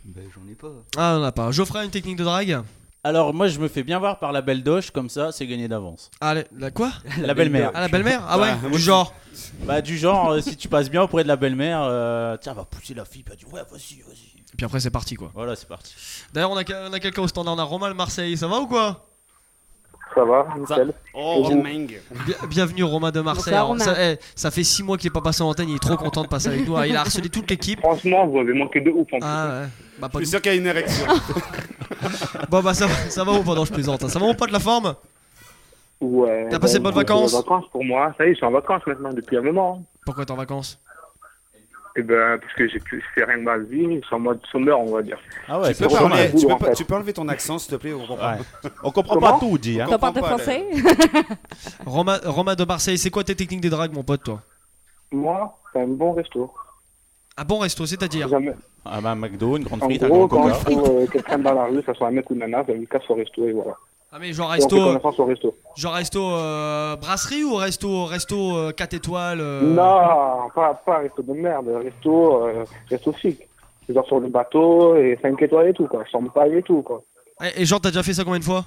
Bah, j'en ai pas. Ah, on n'a pas. Geoffrey, une technique de drague? Alors moi je me fais bien voir par la belle doche, comme ça c'est gagné d'avance. Ah, la, la quoi? La belle-mère. Ah, la belle-mère? Ah ouais, Bah, du genre. Bah du genre, euh, si tu passes bien auprès de la belle-mère, euh, tiens, va pousser la fille, bah du ouais, vas-y, vas-y. Et puis après c'est parti quoi. Voilà, c'est parti. D'ailleurs on a, on a quelqu'un au standard, on a Romain de Marseille, ça va ou quoi? Ça va, nickel. Oh, Et vous Mangue. Bien- bienvenue Romain de Marseille. Bonsoir, Alors, Romain. ça, eh, ça fait six mois qu'il est pas passé en antenne, il est trop content de passer avec nous. Il a harcelé toute l'équipe. Franchement, vous avez manqué de ouf en plus. Ah ouais. Bah, pas Je suis nous. sûr qu'il y a une érection. Bon bah ça va, ça va ou pas? Non, je plaisante. hein. Ça va ou pas de la forme? Ouais. T'as passé de bonnes bon, vacances? c'est les vacances pour moi. Ça y est, je suis en vacances maintenant depuis un moment. Pourquoi t'es en vacances? Et ben, parce que j'ai plus fait rien de ma vie, je suis en mode sommeur, on va dire. Ah ouais, Tu peux, c'est parler- vraiment tu, cool, peux en pas- fait. tu peux enlever ton accent s'il te plaît, on comprend pas. Ouais. On comprend Comment pas tout, dit. Hein. T'en parles de comprends pas, français? Romain, Romain de Marseille, c'est quoi tes techniques des dragues mon pote toi? Moi, c'est un bon resto. Un bon resto, c'est-à-dire? Jamais. Ah bah McDo, une grande En frite, un gros, grand quand coca. je trouve euh, quelqu'un dans la rue, que ce soit un mec ou une nana, je lui casse au resto et voilà. Ah mais genre Et on fait resto, connaissance au resto. genre resto euh, brasserie ou resto resto euh, quatre étoiles euh, Non, pas, pas resto de merde, resto, euh, resto chic. Genre sur le bateau et cinq étoiles et tout, quoi. Sans paille et tout, quoi. Et, et genre t'as déjà fait ça combien de fois?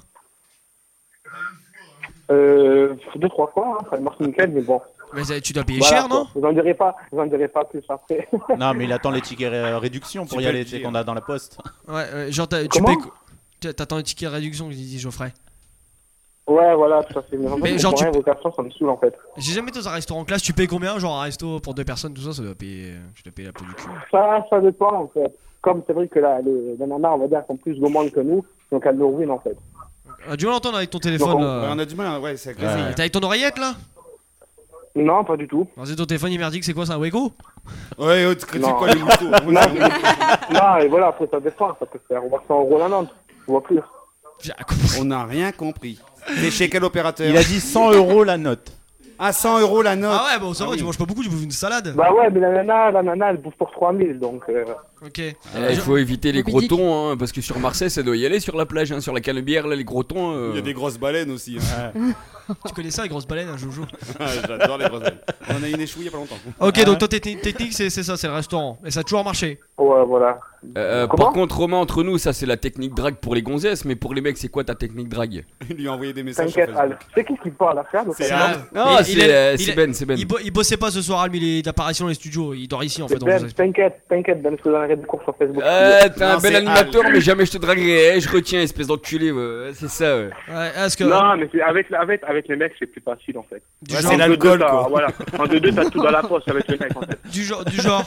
Euh, deux, trois fois, hein, ça marche nickel, mais bon. Mais ça- tu dois payer Voilà, cher quoi. non? Vous en direz pas, vous en direz pas plus après. Non mais il attend les tickets ré- réduction pour Tu y peux aller, le tu sais dire. qu'on a dans la poste. Ouais, ouais, genre t'as- tu Comment payes. co- tu- T'attends les tickets de réduction, que dit Geoffrey. Ouais, voilà, tout à fait. Mais, Mais genre, tu- rien, vos cartons, ça me saoule en fait. J'ai jamais été dans un restaurant classe, tu payes combien? Genre un resto pour deux personnes, tout ça, ça doit payer. Tu dois payer la peau du cul. Ça, ça dépend en fait. Comme c'est vrai que là, les, les nanas, on va dire, sont plus gourmandes que nous, donc elles nous ruinent en fait. On a du mal à entendre avec ton téléphone. Donc, on- là. Ouais, on a du mal, ouais, c'est agressif. Ouais. T'es avec ton oreillette là? Non, pas du tout. Non, c'est ton téléphone, il m'a dit que c'est quoi, c'est un Wego? Ouais, oh, tu critiques Non. quoi les moutons? non, mais- non, et voilà, après ça dépend, ça peut faire voir cent euros la Nantes. On voit plus. On n'a rien compris. T'es chez quel opérateur? Il a dit cent euros la note. Ah, cent euros la note. Ah ouais, bon, ça Ah va, oui. tu manges pas beaucoup, tu bouffes une salade. Bah ouais, mais la nana, la nana, elle bouffe pour trois mille, donc. Euh... Ok. Eh, il faut éviter les gros thons, hein, parce que sur Marseille, ça doit y aller sur la plage, hein, sur la canebière, là, les gros thons. euh, Il y a des grosses baleines aussi. hein. Tu connais ça, les grosses baleines, hein, Jojo? J'adore les grosses baleines. On a une échouille il y a pas longtemps. Ok, donc toi, tes te- technique, c'est c'est ça, c'est le restaurant. Et ça a toujours marché. Ouais, voilà. euh, Comment par contre, Romain, entre nous, ça c'est la technique drague pour les gonzesses, mais pour les mecs, c'est quoi ta technique drague? Il lui a envoyé des messages sur T'inquiète, Facebook. Al. C'est qui qui parle à faire C'est Al. Al. Non, Il- c'est il est- euh, il c'est est- Ben, c'est Ben. Il, bo- il bossait pas ce soir, Al, mais il est d'apparition dans les studios. Il dort ici en fait. donc Ben, vous savez. t'inquiète, t'inquiète, Ben, je te donnerai des cours sur Facebook. Euh, t'es un Non, bel c'est animateur, Al. mais jamais je te draguerai. Eh, je retiens, espèce d'enculé, ouais. C'est ça, ouais. Ouais, est-ce que. Non, mais c'est- avec, avec, avec les mecs, c'est plus facile en fait. Du Ouais, genre, c'est l'alcool, t'as- quoi. Voilà. En deux deux, t'as tout dans la poche avec les mecs en fait. du genre, du genre.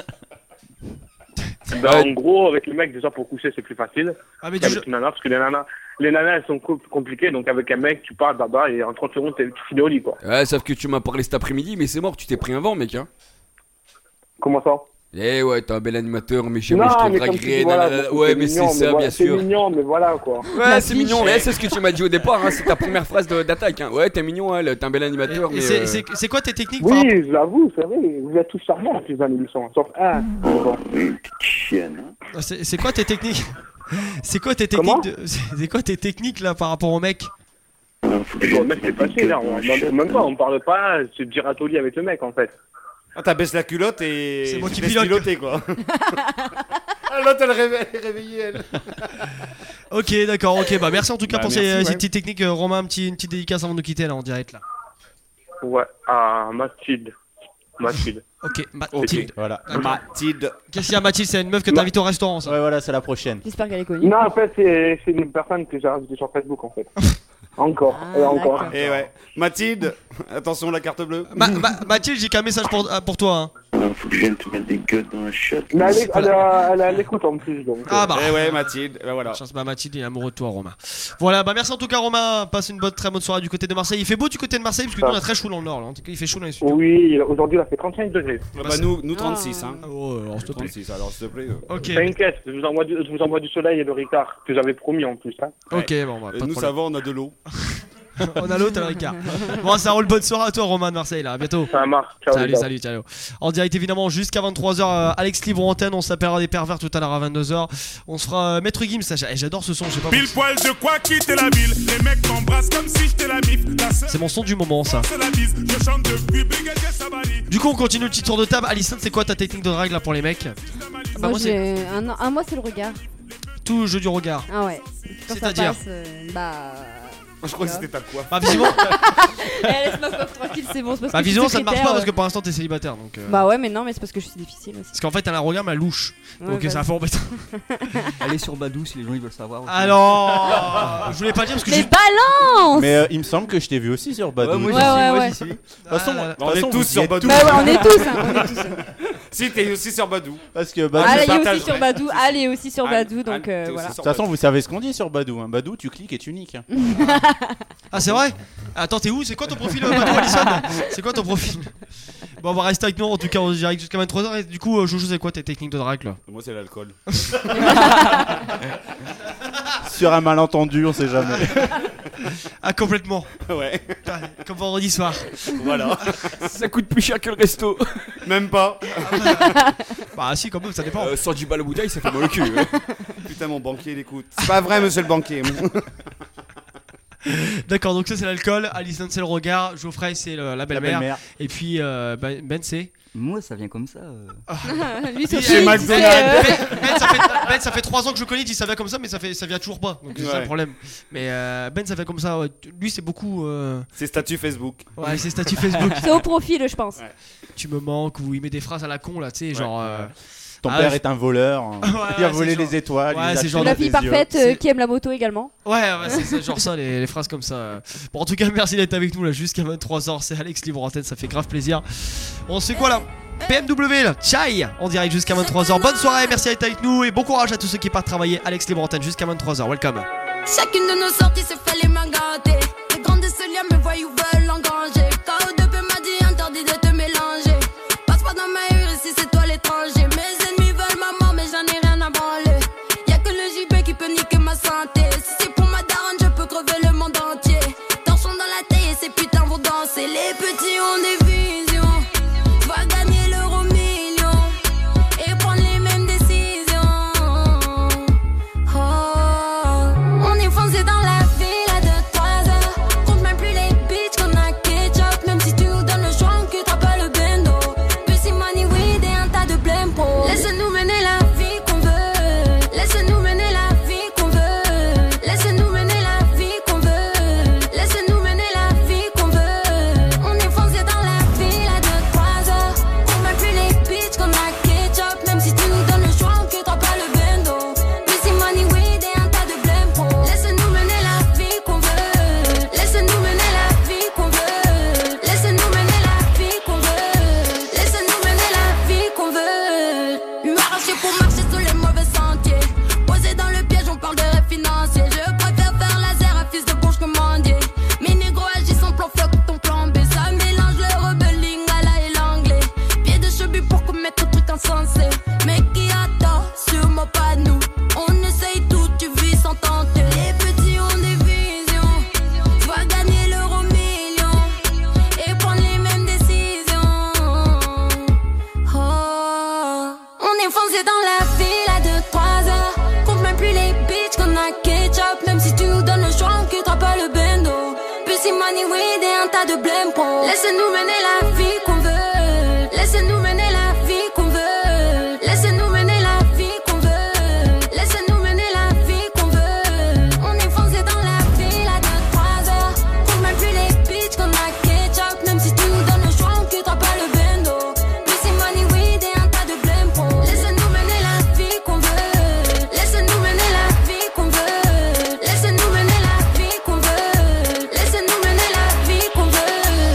Ben, Ouais. en gros, avec les mecs, déjà pour coucher, c'est plus facile Ah, mais du qu'avec genre. les nanas, parce que les nanas, les nanas, elles sont co- compliquées, donc avec un mec, tu parles là-bas et en trente secondes, t'es- tu finis au lit quoi. Ouais, sauf que tu m'as parlé cet après-midi, mais c'est mort, tu t'es pris un vent, mec, hein. Comment ça? Eh ouais, t'es un bel animateur, mais jamais Non, je te mais comme tu draguerai. dis, voilà, nanana. bon, Ouais, c'est mais mignon, c'est ça, voilà, bien c'est sûr. mignon, mais voilà quoi. Ouais, c'est mignon, ouais, c'est ce que tu m'as dit au départ, hein, c'est ta première phrase de- d'attaque. Hein. Ouais, t'es mignon, hein, t'es un bel animateur, Et- mais. et c'est- euh, c'est c'est quoi tes techniques par Oui, je l'avoue, c'est vrai, vous êtes tous charmants, ces émissions, sauf un. Bon. Une petite chienne. Hein. rapport- C'est c'est quoi tes techniques? C'est quoi tes techniques Comment de... C'est quoi tes techniques là par rapport au mec? Non, faut que Bon, je le mec, c'est facile, hein, on demande même pas, on parle pas, c'est dire à lit avec le mec en fait. Ah, t'as baissé la culotte et. C'est moi qui tu laisses pilote. piloter, quoi. Ah, l'autre, elle réveille- elle est réveillée, elle. Ok, d'accord, ok, bah merci en tout cas Bah, pour ces, merci, ces ouais. petites techniques. euh, Romain, un petit, une petite dédicace avant de nous quitter là en direct là. Ouais, ah, Mathilde. Mathilde. Ok, Mathilde. Voilà. Mathilde. Qu'est-ce qu'il y a, Mathilde? C'est une meuf que t'invites au restaurant ça. Ouais, voilà, c'est la prochaine. J'espère qu'elle est connue. Non, en fait, c'est c'est une personne que j'ai rajoutée sur Facebook en fait. Encore, Ah, et encore. d'accord. Et ouais. Mathilde, attention la carte bleue. Ma- ma- Mathilde, j'ai qu'un message pour, euh, pour toi. Hein. Non, faut que je vienne te mettre des gueules dans la shot. Mais elle, est- elle, a- elle, a- elle écoute en plus donc. Ah bah. Eh ouais, Mathilde, bah voilà. Chance, bah Mathilde est amoureux de toi, Romain. Voilà, bah merci en tout cas, Romain. Passe une bonne, très bonne soirée du côté de Marseille. Il fait beau du côté de Marseille parce que nous on a très chaud dans le nord. Là. En tout cas, il fait chaud dans les studios. Oui, aujourd'hui il a fait trente-cinq degrés. Ah bah nous, nous trente-six, hein. Oh, alors s'il te plaît. trente-six, alors s'il te plaît. euh. Ok. T'inquiète, je vous envoie du, je vous envoie du soleil et le Ricard que j'avais promis en plus. Hein. Ok, bon, bah, Et pas de nous, problème. ça va, on a de l'eau. On a l'autre, t'as le Ricard. Bon, ça roule, bonne soirée à toi, Romain de Marseille. Là, à bientôt. Ça marche. Ciao, Salut, ciao. salut, ciao. En direct évidemment jusqu'à vingt-trois heures, euh, Alex Libre Antenne. On s'appellera des pervers tout à l'heure à vingt-deux heures. On se fera euh, Maître Gims. ça, j'a- J'adore ce son, je sais pas. Pile poil de quoi quitter la ville. Les mecs m'embrassent comme si j'étais la mif. La seule C'est mon son du moment, ça. c'est la bise. Je chante depuis Brigadier Sabali. Du coup, on continue le petit tour de table. Alison, c'est quoi ta technique de drague là pour les mecs? Bah, Moi, moi, c'est j'ai un, un mois, c'est le regard. tout le jeu du regard. Ah ouais. Quand ça C'est-à-dire passe, euh, bah. Je crois que c'était ta quoi. Bah, visiblement, Eh, laisse ma coiffe tranquille, c'est bon. C'est parce bah, que je suis visiblement ça ne marche pas secrétaire, parce que euh. pour l'instant t'es célibataire donc. euh, Bah ouais, mais non, mais c'est parce que je suis difficile aussi. Parce qu'en fait, elle a un regard, mais elle louche. Ouais, Donc, bah, c'est un peu embêtant. Allez sur Badou si les gens ils veulent savoir. aussi. Alors, je voulais pas dire parce que Mais j'ai. balance. Mais euh, il me semble que je t'ai vu aussi sur Badou. Ouais, moi Ouais, j'y suis, ouais, moi ouais. j'y suis. De toute façon, Ah, de toute on est façon, tous vous sur y êtes Badou. Bah ouais, on est tous, hein, on est tous. hein. Si, t'es aussi sur Badou. Parce que Badou, Allez, je aussi partage, sur ouais. Badou. Allez, aussi sur Ah, Badou, ah, donc t'es euh, aussi voilà. de sur toute façon, Badou. vous savez ce qu'on dit sur Badou. Hein. Badou, tu cliques et tu niques. Ah, c'est vrai. Attends, t'es où? C'est quoi ton profil, euh, Badou, Alison? C'est quoi ton profil? Bon, on va rester avec nous en tout cas en direct jusqu'à vingt-trois heures. Et du coup, euh, Jojo, c'est quoi tes techniques de drague là? Moi, c'est l'alcool. Sur un malentendu, on sait jamais. Ah, complètement. Ouais. Putain, comme vendredi soir. Voilà. Ça coûte plus cher que le resto. Même pas. Bah, si, quand même, ça dépend. Euh, cent dix balles la bouteille, ça fait mal au cul. hein. Putain, mon banquier, il écoute. C'est pas vrai, monsieur le banquier. D'accord, donc ça c'est l'alcool. Alison, c'est le regard. Geoffrey, c'est le- la belle-mère. belle-mère. Et puis, euh, Ben, Ben, c'est. Moi ça vient comme ça. euh. Lui, Chez surtout, il McDonald's. disait, euh, Ben, Ben, ça fait, Ben, ça fait trois ans que je le connais, il dit ça vient comme ça, mais ça, fait, ça vient toujours pas. Donc c'est ça Ouais. le problème. Mais euh, Ben, ça fait comme ça. Ouais. Lui, c'est beaucoup. euh, C'est statut Facebook. Ouais, c'est statut Facebook. C'est au profil, je pense. Ouais. Tu me manques, ou il met des phrases à la con là, tu sais, genre. Ouais. euh, Ton Ah, père je- est un voleur. hein. Ouais, il a ouais, volé c'est les genre- étoiles. Ouais, il les a c'est acheté genre La dans fille tes parfaite yeux. euh, C'est- qui aime la moto également. Ouais, ouais, c'est c'est genre ça, les, les phrases comme ça. Bon, en tout cas, merci d'être avec nous là jusqu'à vingt-trois heures. C'est Alex Libre Antenne, ça fait grave plaisir. On se fait quoi là? P M W là, Chai en direct jusqu'à vingt-trois heures. Bonne soirée, merci d'être avec nous et bon courage à tous ceux qui partent travailler. Alex Libre Antenne jusqu'à vingt-trois heures. Welcome. Chacune de nos sorties se fait les mains gâtées. Les grandes de ce lien me voient ou veulent engranger. K O deux P m'a dit interdit de te mélanger. Passe pas dans ma rue ici c'est toi l'étranger. Mes ennemis veulent ma mort mais j'en ai rien à branler. Y'a que le J B qui peut niquer ma santé. Si c'est pour ma daronne je peux crever le monde entier. Torchons dans la taille et ces putains vont danser. Les petits ont des visions. Va gagner l'euro million et prendre les mêmes décisions. Oh, on est foncé dans la ville à deux trois heures. Compte même plus les bitches qu'on a ketchup. Même si tu nous donnes le choix, on quittera pas le bendo. Pussy money weed et un tas de blême pro. Laisse-nous mener la vie qu'on veut. Laisse-nous mener la vie qu'on veut. Laisse-nous mener la vie qu'on veut. Laisse-nous mener la vie qu'on veut. On est foncé dans la ville à deux trois heures. On met plus les bitches qu'on a ketchup. Même si tu nous donnes le choix, on quittera pas le bendo. Pussy money weed et un tas de blême pro. Laisse-nous mener la vie qu'on veut. Laisse-nous mener la vie qu'on veut. Laisse-nous mener la vie qu'on veut. Laisse-nous mener la vie qu'on veut. M'arracher pour marcher sur les mauvais sentiers. Posé dans le piège, on parle de rêve financier. Je préfère faire laser à fils de bouche commandier. Mes négros agissent en plan floc, ton plan B. Ça mélange le rebelle lingala et l'anglais. Pied de cheville pour commettre des trucs insensés. Mais qui attend, sûrement pas nous. On essaye tout, tu vis sans tenter. Les petits ont des visions. Va gagner l'euro million et prendre les mêmes décisions. Oh, on est foncé dans la ville à deux trois heures. Compte même plus les bitches qu'on a ketchup. Même si tu nous donnes le choix, on quittera pas le bendo. Pussy money weed et un tas de blême pro. Laisse-nous mener la vie qu'on veut. Laisse-nous mener la vie qu'on veut. Laisse-nous mener la vie qu'on veut. Laisse-nous mener la vie qu'on veut. On est foncé dans la ville à deux trois heures. Compte même plus les bitches qu'on a ketchup. Même si tu nous donnes le choix, on quittera pas le bendo. Pussy money weed et un tas de blême pro. Laisse-nous mener la vie qu'on veut. Laisse-nous mener la vie qu'on veut. Laisse-nous mener la vie qu'on veut. Laisse-nous mener la vie qu'on veut.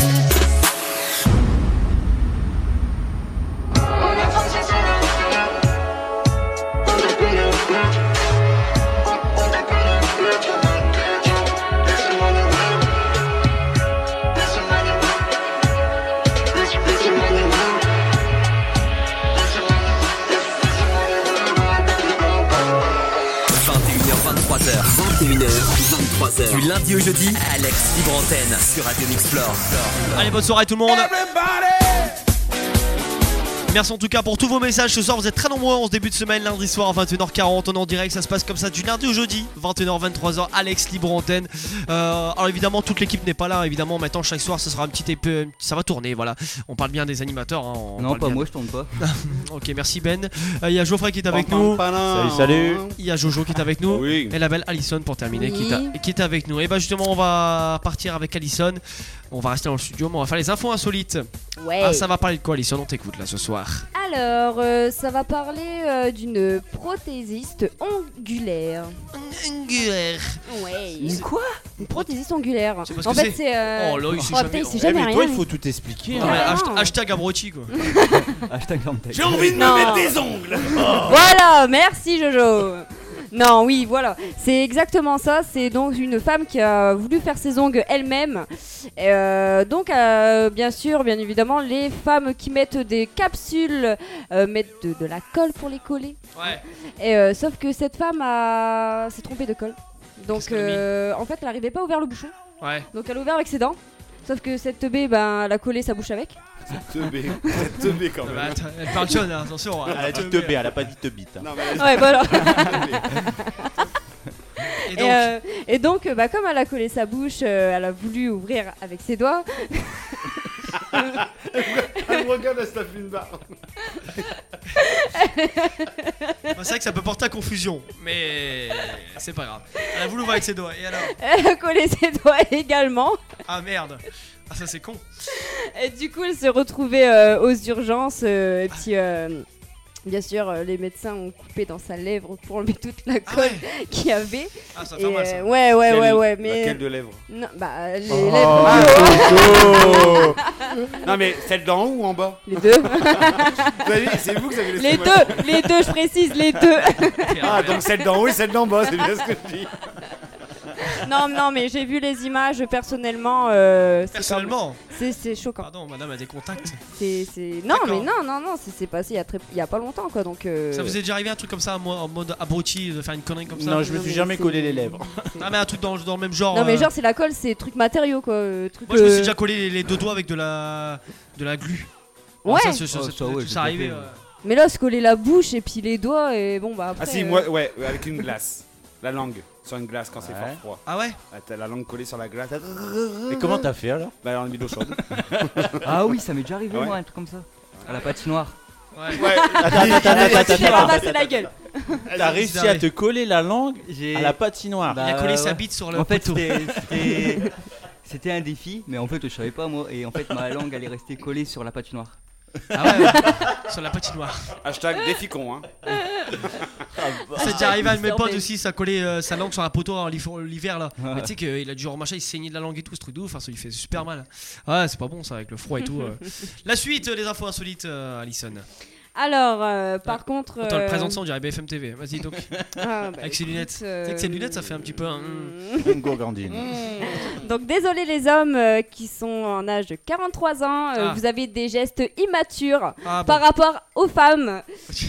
vingt et une heures vingt-trois heures. vingt et une heures vingt-trois heures. Du lundi au jeudi, Alex Libre Antenne sur Radio Mix Floor. Allez, bonne soirée tout le monde. Merci en tout cas pour tous vos messages ce soir, vous êtes très nombreux en ce début de semaine, lundi soir à vingt et une heures quarante, on est en direct, ça se passe comme ça du lundi au jeudi, vingt et une heures vingt-trois heures, Alex libre antenne. euh, Alors évidemment toute l'équipe n'est pas là, évidemment maintenant chaque soir ce sera un petit épée, ça va tourner, voilà. On parle bien des animateurs hein, on Non, parle pas bien moi, de- je tourne pas. Ok, merci Ben. Il euh, y a Geoffrey qui est avec Pam, nous. pam, pam. Salut, salut. Il y a Jojo qui est avec nous. Oui. Et la belle Alison pour terminer Oui. qui, est à- qui est avec nous. Et bah justement on va partir avec Alison. On va rester dans le studio mais on va faire les infos insolites. Ouais. Ah ça va parler de quoi Alison? On t'écoute là ce soir. Alors, euh, ça va parler euh, d'une prothésiste ongulaire. Ongulaire. Ouais. Une quoi? Une prothésiste ongulaire. C'est pas ce En que fait, c'est. c'est. euh, Oh là, il sait oh, jamais. putain, il sait Eh, jamais mais rien. toi, il faut tout expliquer. Non, hein. mais Ah, hasht- non. hashtag abruti quoi. Hashtag Lambtech. J'ai envie de Non. me mettre des ongles. Voilà, merci Jojo. Non, oui, voilà, c'est exactement ça. C'est donc une femme qui a voulu faire ses ongles elle-même. Euh, donc, euh, bien sûr, bien évidemment, les femmes qui mettent des capsules euh, mettent de, de la colle pour les coller. Ouais. Et euh, sauf que cette femme a s'est trompée de colle. Donc, Qu'est-ce qu'elle a mis euh, en fait, elle n'arrivait pas à ouvrir le bouchon. Ouais. Donc, elle a ouvert avec ses dents. Sauf que cette teubée, ben, elle a collé sa bouche avec. C'est teubé, c'est teubé quand Bah, même. attends, elle parle jeune, hein, attention. Elle a dit teubé, elle a pas dit teubite. hein. Non, mais elle- Ouais, voilà. Et Et, donc, euh, et donc, euh, bah, comme elle a collé sa bouche, euh, elle a voulu ouvrir avec ses doigts. Elle me regarde, elle se tape une barre. bah, c'est vrai que ça peut porter à confusion, mais c'est pas grave. Elle a voulu voir avec ses doigts. Et alors? Elle a collé ses doigts également. Ah merde. Ah ça c'est con. Et du coup, elle s'est retrouvée euh, aux urgences. euh, et puis, euh, bien sûr, euh, les médecins ont coupé dans sa lèvre pour enlever toute la Ah colle ouais. qu'il y avait. Ah ça Et, fait mal ça. euh, ouais, ouais, Quelle- ouais, ouais. Mais Laquelle de lèvres? non, bah les Oh, lèvres. ah, Jojo. Non, mais celle d'en haut ou en bas? Les deux. Vous avez- C'est vous que vous avez laissé Les moi- deux, les deux, je précise, les deux. Ah, donc celle d'en haut et celle d'en bas, c'est bien ce que je dis. Non, non, mais j'ai vu les images personnellement. euh, c'est Personnellement. quand- C'est c'est choquant. Pardon, madame a des contacts. C'est c'est- non, D'accord. mais non, non, non, c'est c'est passé il y a très, il y a pas longtemps quoi, donc. euh, Ça vous est déjà arrivé un truc comme ça en mode- en mode abruti de faire une connerie comme ça? Non, je me Non, suis mais jamais c'est- collé les lèvres. Ah mais un truc dans, dans le même genre. Non, mais euh, genre c'est la colle, c'est truc matériaux quoi. euh, truc, Moi je me suis euh, déjà collé les, les deux doigts avec de la de la glu. Ouais. Ça, ça, ça, Oh, ça, ça, ouais, ça j'ai arrivait. déjà fait, euh, Mais là, se coller la bouche et puis les doigts et bon bah après. Ah, si, euh, moi, ouais, avec une glace. La langue sur une glace quand c'est Ouais. fort froid. Ah ouais. Ah, t'as la langue collée sur la glace. Et comment t'as fait alors? Bah, on a mis d'eau chaude. Ah oui, ça m'est déjà arrivé Ah ouais. moi, un truc comme ça. À la patinoire. Ouais. Ouais. Attends, attends, attends, attends, Tu vas attends. passer la gueule. T'as réussi à te coller la langue J'ai- à la patinoire. Bah, Il a collé sa ouais. bite sur le En fait, poteau. c'était- c'était c'était un défi, mais en fait, je savais pas moi. Et en fait, ma langue elle est restée collée sur la patinoire. Ah ouais, ouais. Sur la patinoire. Hashtag défi con, hein. C'est déjà arrivé à un de mes Mister potes Ben. aussi, ça collait euh, sa langue sur un poteau en l'hiver l'hiver, là. Ouais. Mais tu sais qu'il a dû remarcher, il saignait de la langue et tout, ce truc de ouf, enfin, ça lui fait super mal. Ouais, c'est pas bon ça avec le froid et tout. euh. La suite, euh, les infos insolites, euh, Alison. Alors, euh, par Ah. contre. Attends, le euh, présente ça, on dirait B F M T V. Vas-y donc. ah, bah, Avec ses écoute, lunettes. euh, Tu sais que ces lunettes, ça fait un petit peu un. Une gourgandine. Donc désolé les hommes euh, qui sont en âge de quarante-trois ans, euh, Ah. vous avez des gestes immatures Ah, bon. par rapport aux femmes.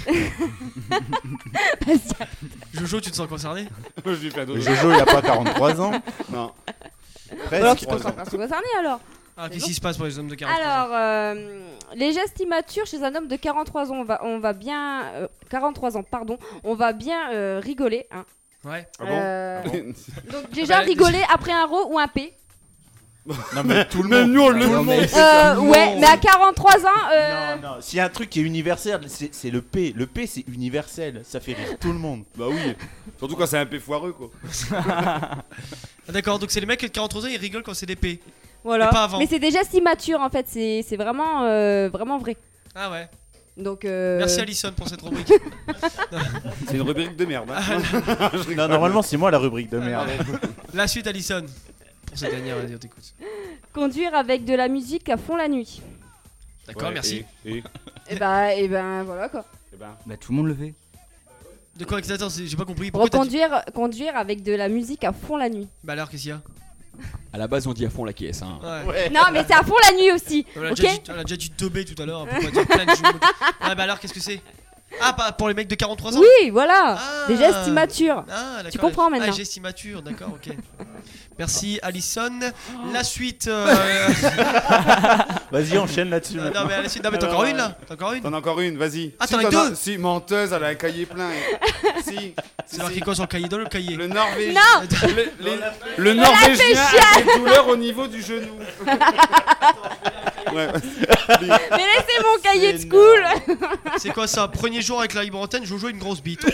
Jojo, tu te sens concerné? Je lui fais un dodo. Jojo, il a pas quarante-trois ans. Non. Alors tu Presque. te sens pas concerné alors. Ah, qu'est-ce qui se passe pour les hommes de quarante ans? Alors, euh, les gestes immatures chez un homme de quarante-trois ans, on va, on va bien, euh, quarante-trois ans, pardon, on va bien euh, rigoler. Hein. Ouais. Ah bon Euh, Ah bon Donc déjà Bah, rigoler après un ro ou un p. Non mais tout le Même monde. nous, on le Non, mais- Euh, ouais, mais à quarante-trois ans, euh, Non, non, s'il y a un truc qui est universel, c'est c'est le P. Le P, c'est universel. Ça fait rire tout le monde. Bah oui. Surtout quand c'est un peu foireux, quoi. Ah, d'accord, donc c'est les mecs de quarante-trois ans, ils rigolent quand c'est des P. voilà. Mais pas avant. Mais c'est des gestes immatures en fait, c'est c'est vraiment, euh, vraiment vrai. Ah ouais. Donc. Euh... Merci Alison pour cette rubrique. C'est une rubrique de merde. Hein. Je rigole. Non, normalement, c'est moi la rubrique de merde. La suite, Alison. Pour cette dernière, vas-y, on t'écoute. Conduire avec de la musique à fond la nuit. D'accord, Ouais, merci. Et, et, Et bah, et ben voilà quoi. et ben. Bah, tout le monde le fait. De quoi, attends, c'est- j'ai pas compris. Pourquoi t'as dit... Reconduire, conduire avec de la musique à fond la nuit. Bah alors, qu'est-ce qu'il y a? À la base, on dit à fond la caisse. Hein. Ouais. Non, mais c'est à fond la nuit aussi. On a, Ok. déjà dit, on a déjà dit teubé tout à l'heure, on peut pas dire plein de choses. Ouais, bah alors, qu'est-ce que c'est? Ah, pas pour les mecs de quarante-trois ans. Oui, voilà. Des gestes immatures. Ah, tu d'accord. comprends maintenant. Ah, gestes immatures, d'accord, ok. Merci Alison. La suite. Euh... Vas-y, enchaîne là-dessus. Euh, non, mais la suite, non, mais t'as encore une là. T'as encore une. T'en as encore une, vas-y. Ah, Si, t'en as t'en deux. as- Si, menteuse, elle a un cahier plein. Si. C'est marqué quoi sur le cahier? Dans le cahier. Le Norvégien. Non. Le, les- le Norvégien a des douleurs au niveau du genou. Ouais. Mais laissez mon cahier de school. C'est quoi ça? Premier jour avec la libre antenne, Jojo une grosse bite.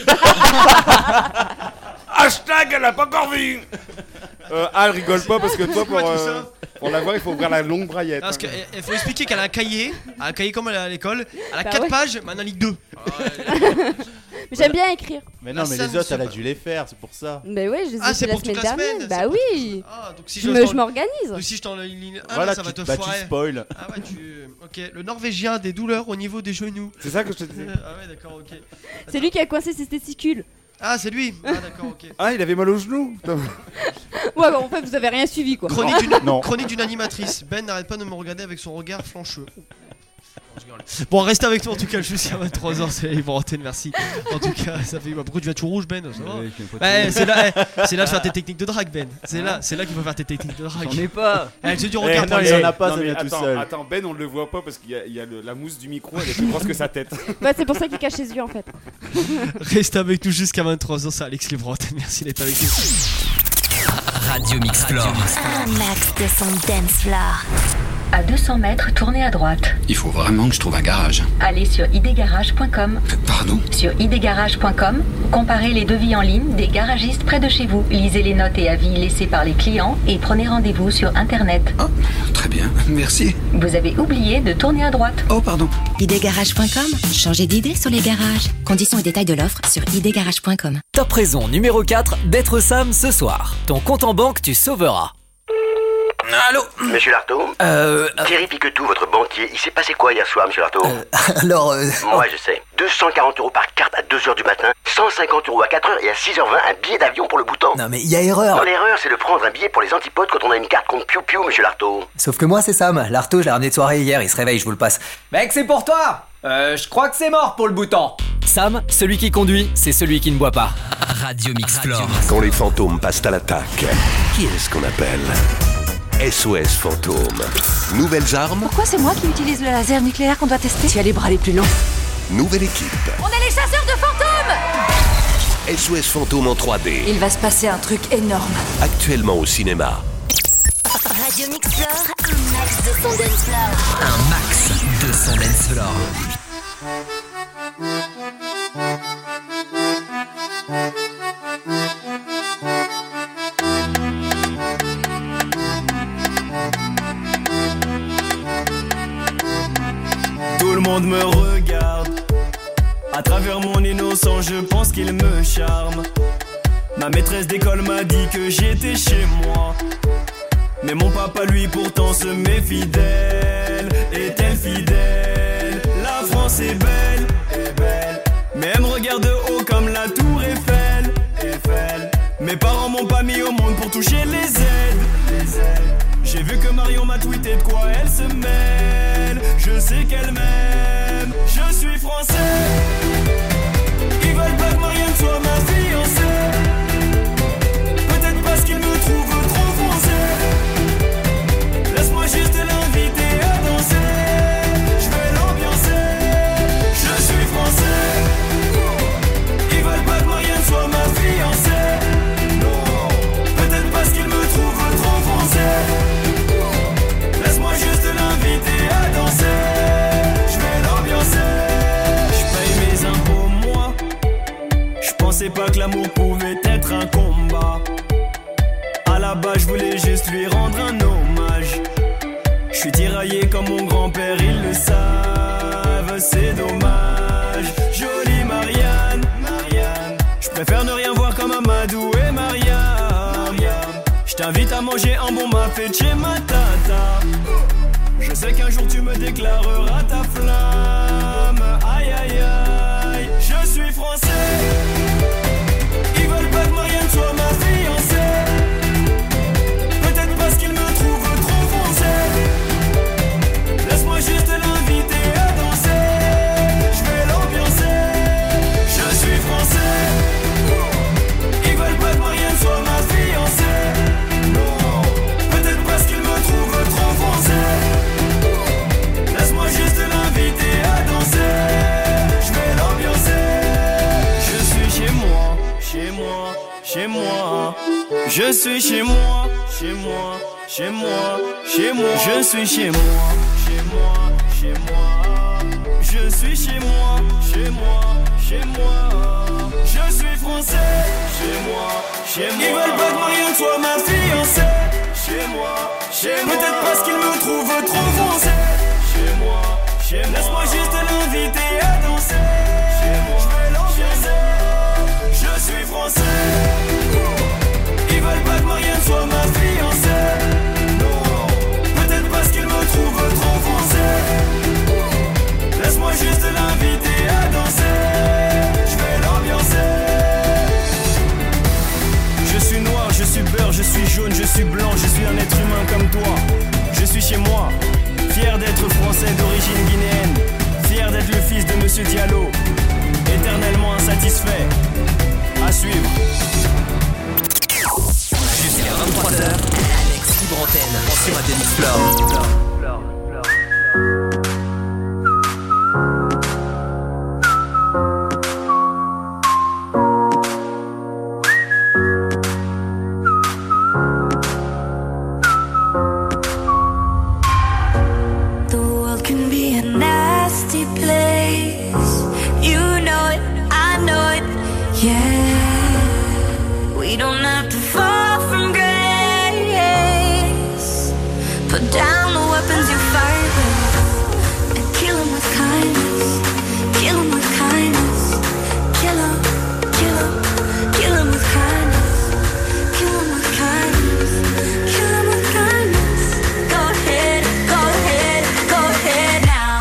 Hashtag, elle a pas encore vu. Euh, ah, elle rigole pas parce que toi, pour, quoi, tout euh, pour la voir, il faut ouvrir la longue braillette. Parce hein. qu'il eh, faut expliquer qu'elle a un cahier, un cahier comme elle a à l'école. Elle a Bah quatre ouais. pages, mais elle en lit deux. J'aime bien écrire. Mais non, Ah, mais ça, les je autres, sais elle a pas. dû les faire, c'est pour ça. Mais ouais, je les ai Ah, fait c'est la pour semaine toute la dernière. semaine, Bah c'est pour oui. Ah, donc si je je me- t'en- je m'organise. Donc si je t'en ligne un, Voilà, ça va tu- te bah, tu foirer. spoil. Ah ouais, tu. Ok, le Norvégien des douleurs au niveau des genoux. C'est ça que je te disais. Ah ouais, d'accord, ok. C'est lui qui a coincé ses testicules. Ah, c'est lui. Ah, d'accord, ok. Ah, il avait mal au genou. Putain. Ouais, bah, en fait, vous avez rien suivi quoi. Chronique d'une Non. chronique d'une animatrice. Ben n'arrête pas de me regarder avec son regard flancheux. Bon, restez avec nous en tout cas jusqu'à vingt-trois heures, c'est la libre antenne, merci. En tout cas, ça fait. Pourquoi tu vas tout rouge, Ben? Ça va. Ouais, je viens pas Ouais, tout c'est là, eh, c'est là de faire tes techniques de drague, Ben. C'est là, c'est là qu'il faut faire tes techniques de drague. J'en ai pas. Eh, c'est du Eh, regard. non, pour il les y en hommes. a pas, Non, ça mais vient tout attends, seul. attends, Ben, on le voit pas parce qu'il y a, il y a le- la mousse du micro, elle est plus grosse que sa tête. Bah, c'est pour ça qu'il cache ses yeux en fait. Restez avec nous jusqu'à vingt-trois heures, c'est Alex Libre Antenne. Merci d'être avec nous. Radio Mix Floor. Un max de son dance floor. À deux cents mètres, tournez à droite. Il faut vraiment que je trouve un garage. Allez sur idgarage point com. Pardon? Sur idgarage point com, comparez les devis en ligne des garagistes près de chez vous. Lisez les notes et avis laissés par les clients et prenez rendez-vous sur Internet. Oh, très bien, merci. Vous avez oublié de tourner à droite. Oh, pardon. idgarage point com. Changez d'idée sur les garages. Conditions et détails de l'offre sur idgarage point com. Top raison numéro quatre d'être Sam ce soir. Ton compte en banque, tu sauveras. Allô? Monsieur Lartaud Euh... Thierry Piquetou, votre banquier, il s'est passé quoi hier soir, monsieur Lartaud euh, alors... Euh... Moi, je sais. deux cent quarante euros par carte à deux heures du matin, cent cinquante euros à quatre heures et à six heures vingt, un billet d'avion pour le Bhoutan. Non mais il y a erreur. Non, l'erreur, c'est de prendre un billet pour les antipodes quand on a une carte contre Piu Piu, monsieur Lartaud. Sauf que moi c'est Sam. L'arto, je l'ai ramené de soirée hier, il se réveille, je vous le passe. Mec, c'est pour toi. Euh, je crois que c'est mort pour le bouton. Sam, celui qui conduit, c'est celui qui ne boit pas. Radio Mix Floor. Quand les fantômes passent à l'attaque, qui est-ce qu'on appelle? S O S Fantôme. Nouvelles armes, Pourquoi c'est moi qui utilise le laser nucléaire qu'on doit tester? Tu as les bras les plus longs. nouvelle équipe. On est les chasseurs de fantômes! S O S Fantôme en trois D. Il va se passer un truc énorme. Actuellement au cinéma. Radio Mix Floor, un max de son dance floor. Un max de son dance floor. Tout le monde me regarde. À travers mon innocent, je pense qu'il me charme. Ma maîtresse d'école m'a dit que j'étais chez moi. Mais mon papa, lui, pourtant se méfie d'elle. Est-elle fidèle? La France est belle, est belle. Mais elle me regarde de haut comme la tour Eiffel, Eiffel. Mes parents m'ont pas mis au monde pour toucher les aides, les aides. J'ai vu que Marion m'a tweeté de quoi elle se mêle. Je sais qu'elle m'aime, je suis français. Ils veulent pas que Marianne soit ma fiancée. Peut-être parce qu'ils me trouvent trop foncé. Laisse-moi juste l'inviter à danser. Je vais l'ambiancer. Je suis français. Ils veulent pas que Marianne soit ma fiancée. Non, peut-être parce qu'ils me trouvent trop foncé. Laisse-moi juste l'inviter à danser. Je vais l'ambiancer. Je paye mes impôts moi. Je pensais pas que l'amour pouvait être un combat. À la base je voulais juste lui rendre un hommage. Je suis tiraillé comme mon grand-père, ils le savent, c'est dommage. Jolie Marianne, Marianne. Je préfère ne rien voir comme Amadou et Mariam. Je t'invite à manger un bon mafé chez ma tata. Je sais qu'un jour tu me déclareras ta flamme. Aïe aïe aïe, je suis français. Ils veulent pas que Marianne soit ma fiancée. Peut-être parce qu'ils me trouvent trop foncé. Laisse-moi juste l'inviter à danser. Je vais l'ambiancer. Je suis chez moi, chez moi, chez moi, chez moi. Je suis chez moi, chez moi, chez moi. Je suis chez moi, chez moi, chez moi. Je suis français, chez moi, chez moi. Ils veulent pas que Marianne soit ma fiancée. Chez moi, chez moi. Peut-être parce qu'ils me trouvent trop français. Chez moi, chez moi. Laisse-moi juste l'inviter à danser. Chez moi, je vais l'ambiancer. Je suis français. Ils veulent pas que Marianne soit ma fiancée. Non, peut-être parce qu'ils me trouvent trop français. Laisse-moi juste l'inviter à danser. Je vais l'ambiancer. Je suis noir, je suis beurre, je suis jaune, je suis blanc, je suis un être humain comme toi. Je suis chez moi, fier d'être français d'origine guinéenne, fier d'être le fils de Monsieur Diallo, éternellement insatisfait. À suivre. Jusqu'à vingt-trois heures, Alex Libre Antenne sur Radio Mix Floor. Down the weapons you fight with and kill 'em with kindness. Kill 'em with kindness. Kill 'em, kill 'em, kill 'em with kindness. Kill 'em with kindness. Kill 'em with kindness. Go ahead, go ahead, go ahead now.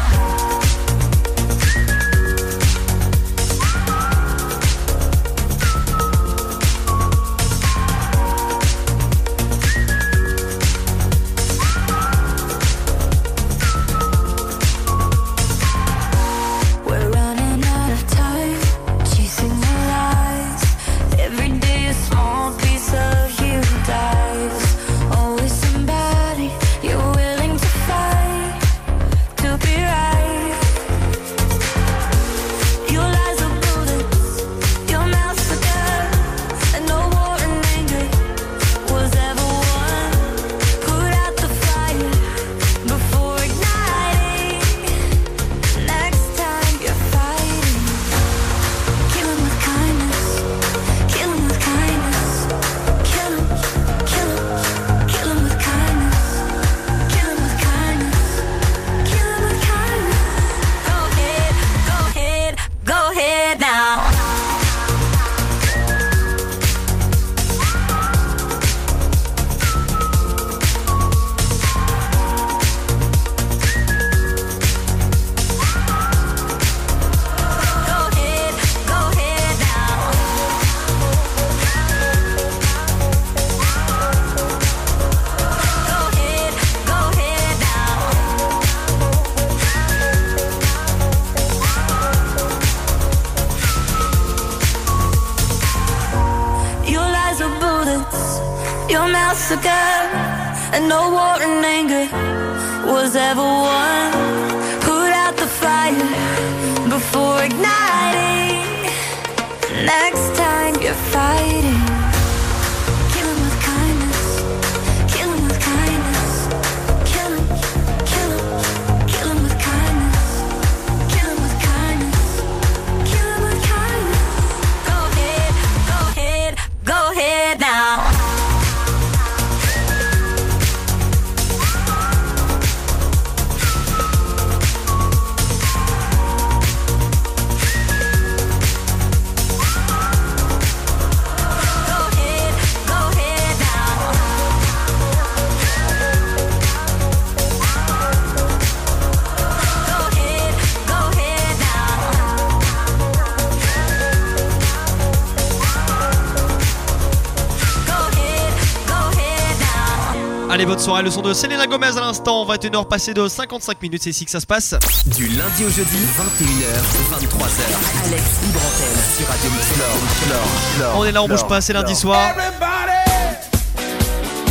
Your mouth's a gun, and no war and anger was ever won. Put out the fire before igniting. Next time you're fighting, kill 'em with kindness. Kill 'em with kindness. Kill 'em, kill 'em, kill 'em with kindness. Kill 'em with kindness. Kill 'em with kindness. Go ahead, go ahead, go ahead now. Allez, bonne soirée, le son de Selena Gomez à l'instant. vingt et une heures passées de cinquante-cinq minutes, c'est ici que ça se passe. Du lundi au jeudi, vingt et une heures, vingt-trois heures. Alex Libre Antenne sur Radio Mix Floor. On est là, on bouge pas, c'est lundi soir.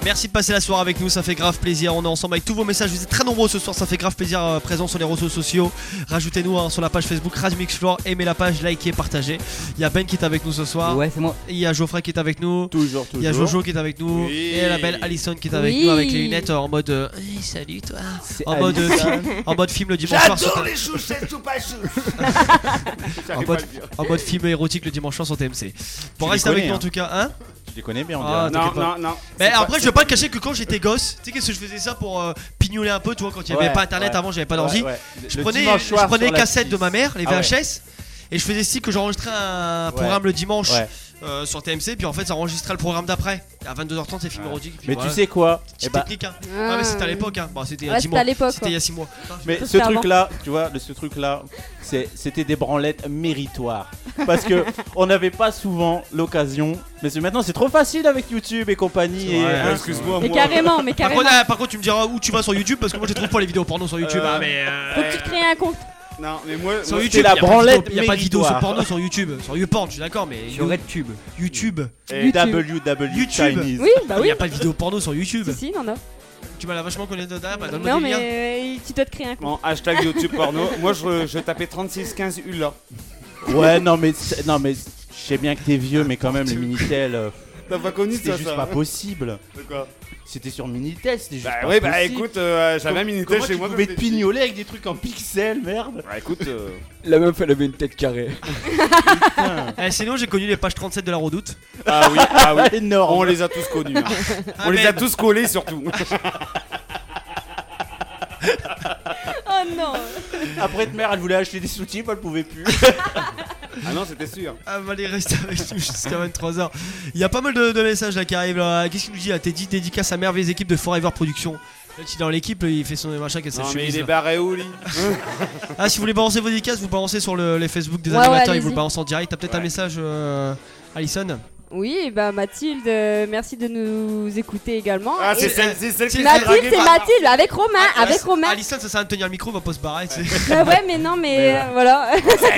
Merci de passer la soirée avec nous, ça fait grave plaisir. On est ensemble avec tous vos messages, vous êtes très nombreux ce soir, ça fait grave plaisir euh, présent sur les réseaux sociaux. Rajoutez-nous hein, sur la page Facebook Radio Mix Floor, aimez la page, likez, partagez. Il y a Ben qui est avec nous ce soir. Ouais, c'est moi. Il y a Geoffrey qui est avec nous. Toujours, toujours. Il y a Jojo qui est avec nous. Oui. Et la belle Alison qui est avec Oui. nous avec les lunettes euh, en mode euh, hey, salut toi. C'est En mode, euh, Alison. film, en mode film le dimanche soir. sur J'adore ta- les chouchettes ou pas chouches. en, J'arrive pas à mode, le dire. en mode film érotique le dimanche soir sur T M C. Bon, les restez avec connais, nous en hein. tout cas, hein. Tu les connais bien, on Ah, dirait. Non, t'inquiète pas. non, non. Mais C'est après, pas- je vais pas te cacher que quand j'étais gosse, tu sais qu'est-ce que je faisais ça pour euh, pignoler un peu, tu vois, quand il y avait Ouais, pas internet ouais. avant, j'avais pas d'ordi. Ouais, ouais. Je Le prenais, dimanche je soir prenais sur les la cassettes de ma mère, les Ah ouais. V H S, et je faisais style que j'enregistrais un programme le dimanche Ouais. euh, sur T M C, puis en fait, ça enregistrait le programme d'après. À vingt-deux heures trente, c'est film érotique. puis Mais voilà. tu sais quoi Petite Eh bah, technique, hein. Ah. Ouais, mais c'était à l'époque, hein. Bon, c'était il y a Ouais, dix c'était mois. à l'époque, C'était quoi. il y a six mois. Mais Ça, ce c'était avant. truc-là, tu vois, le- ce truc-là, c'est- c'était des branlettes méritoires. Parce que on n'avait pas souvent l'occasion. Mais c'est- maintenant, c'est trop facile avec YouTube et compagnie. C'est Et, vrai, hein. Excuse-moi, Mais moi. carrément, mais Par carrément. contre, euh, par contre, tu me diras où tu vas sur YouTube parce que moi, je trouve pas les vidéos porno sur YouTube. Euh, hein, mais euh, Faut que tu te crées un compte. Non, mais moi, sur moi, YouTube, la il y a pas de branlette vidéo- il y a pas de vidéo sur méritoire. porno sur YouTube. Sur YouPorn, je suis d'accord, mais Sur RedTube. YouTube. Et W W YouTube. Chinese. Oui, bah Il oui. y a pas de vidéo porno sur YouTube. Si, si, non, non. Tu m'as la vachement connaître derrière, bah donne-moi Non, des liens. mais euh, tu dois te créer un compte. Bon, hashtag YouTube porno. Moi, je, je tapais trente-six quinze U L A. Ouais, non, mais, c'est- non, mais je sais bien que t'es vieux, mais quand même, le Minitel, euh, T'as pas connu c'était ça, juste ça pas possible. De quoi C'était sur Minitel, c'était juste Bah pas oui, bah possible. écoute, euh, j'avais un Com- Minitel comment chez tu moi. pouvais quand te j'étais pignoler avec des trucs en pixels, merde. petit. Bah écoute, euh, La meuf, elle avait une tête carrée. Eh, sinon, j'ai connu les pages trente-sept de la Redoute. ah oui, ah oui. Énorme. On les a tous connus. hein. On les a Amen. tous collés surtout. Oh non. Après, ta mère, elle voulait acheter des soutifs, elle pouvait plus. Ah non, c'était sûr. Ah, bah, allez, restez avec nous jusqu'à vingt-trois heures. Il y a pas mal de, de messages là qui arrivent. là. Qu'est-ce qu'il nous dit là? Teddy, dédicace à merveilleuse équipe de Forever Production. Là, il est dans l'équipe, il fait son machin qui a sa Non, mais chemise. il est là. barré où, lui Ah, si vous voulez balancer vos dédicaces, vous balancez sur le, les Facebook des Ouais, animateurs, ouais, ils vous le allez-y. balancent en direct. T'as peut-être un Ouais. message, euh, Alison? Oui, bah Mathilde, euh, merci de nous écouter également. Ah, c'est Et- celle, c'est celle qui c'est- s'est Mathilde, draguée c'est par- Mathilde, avec Romain, Ah, avec Romain. Alison, ça sert à de tenir le micro, il va pas se barrer. tu sais. Bah ouais, mais non, mais, euh, voilà.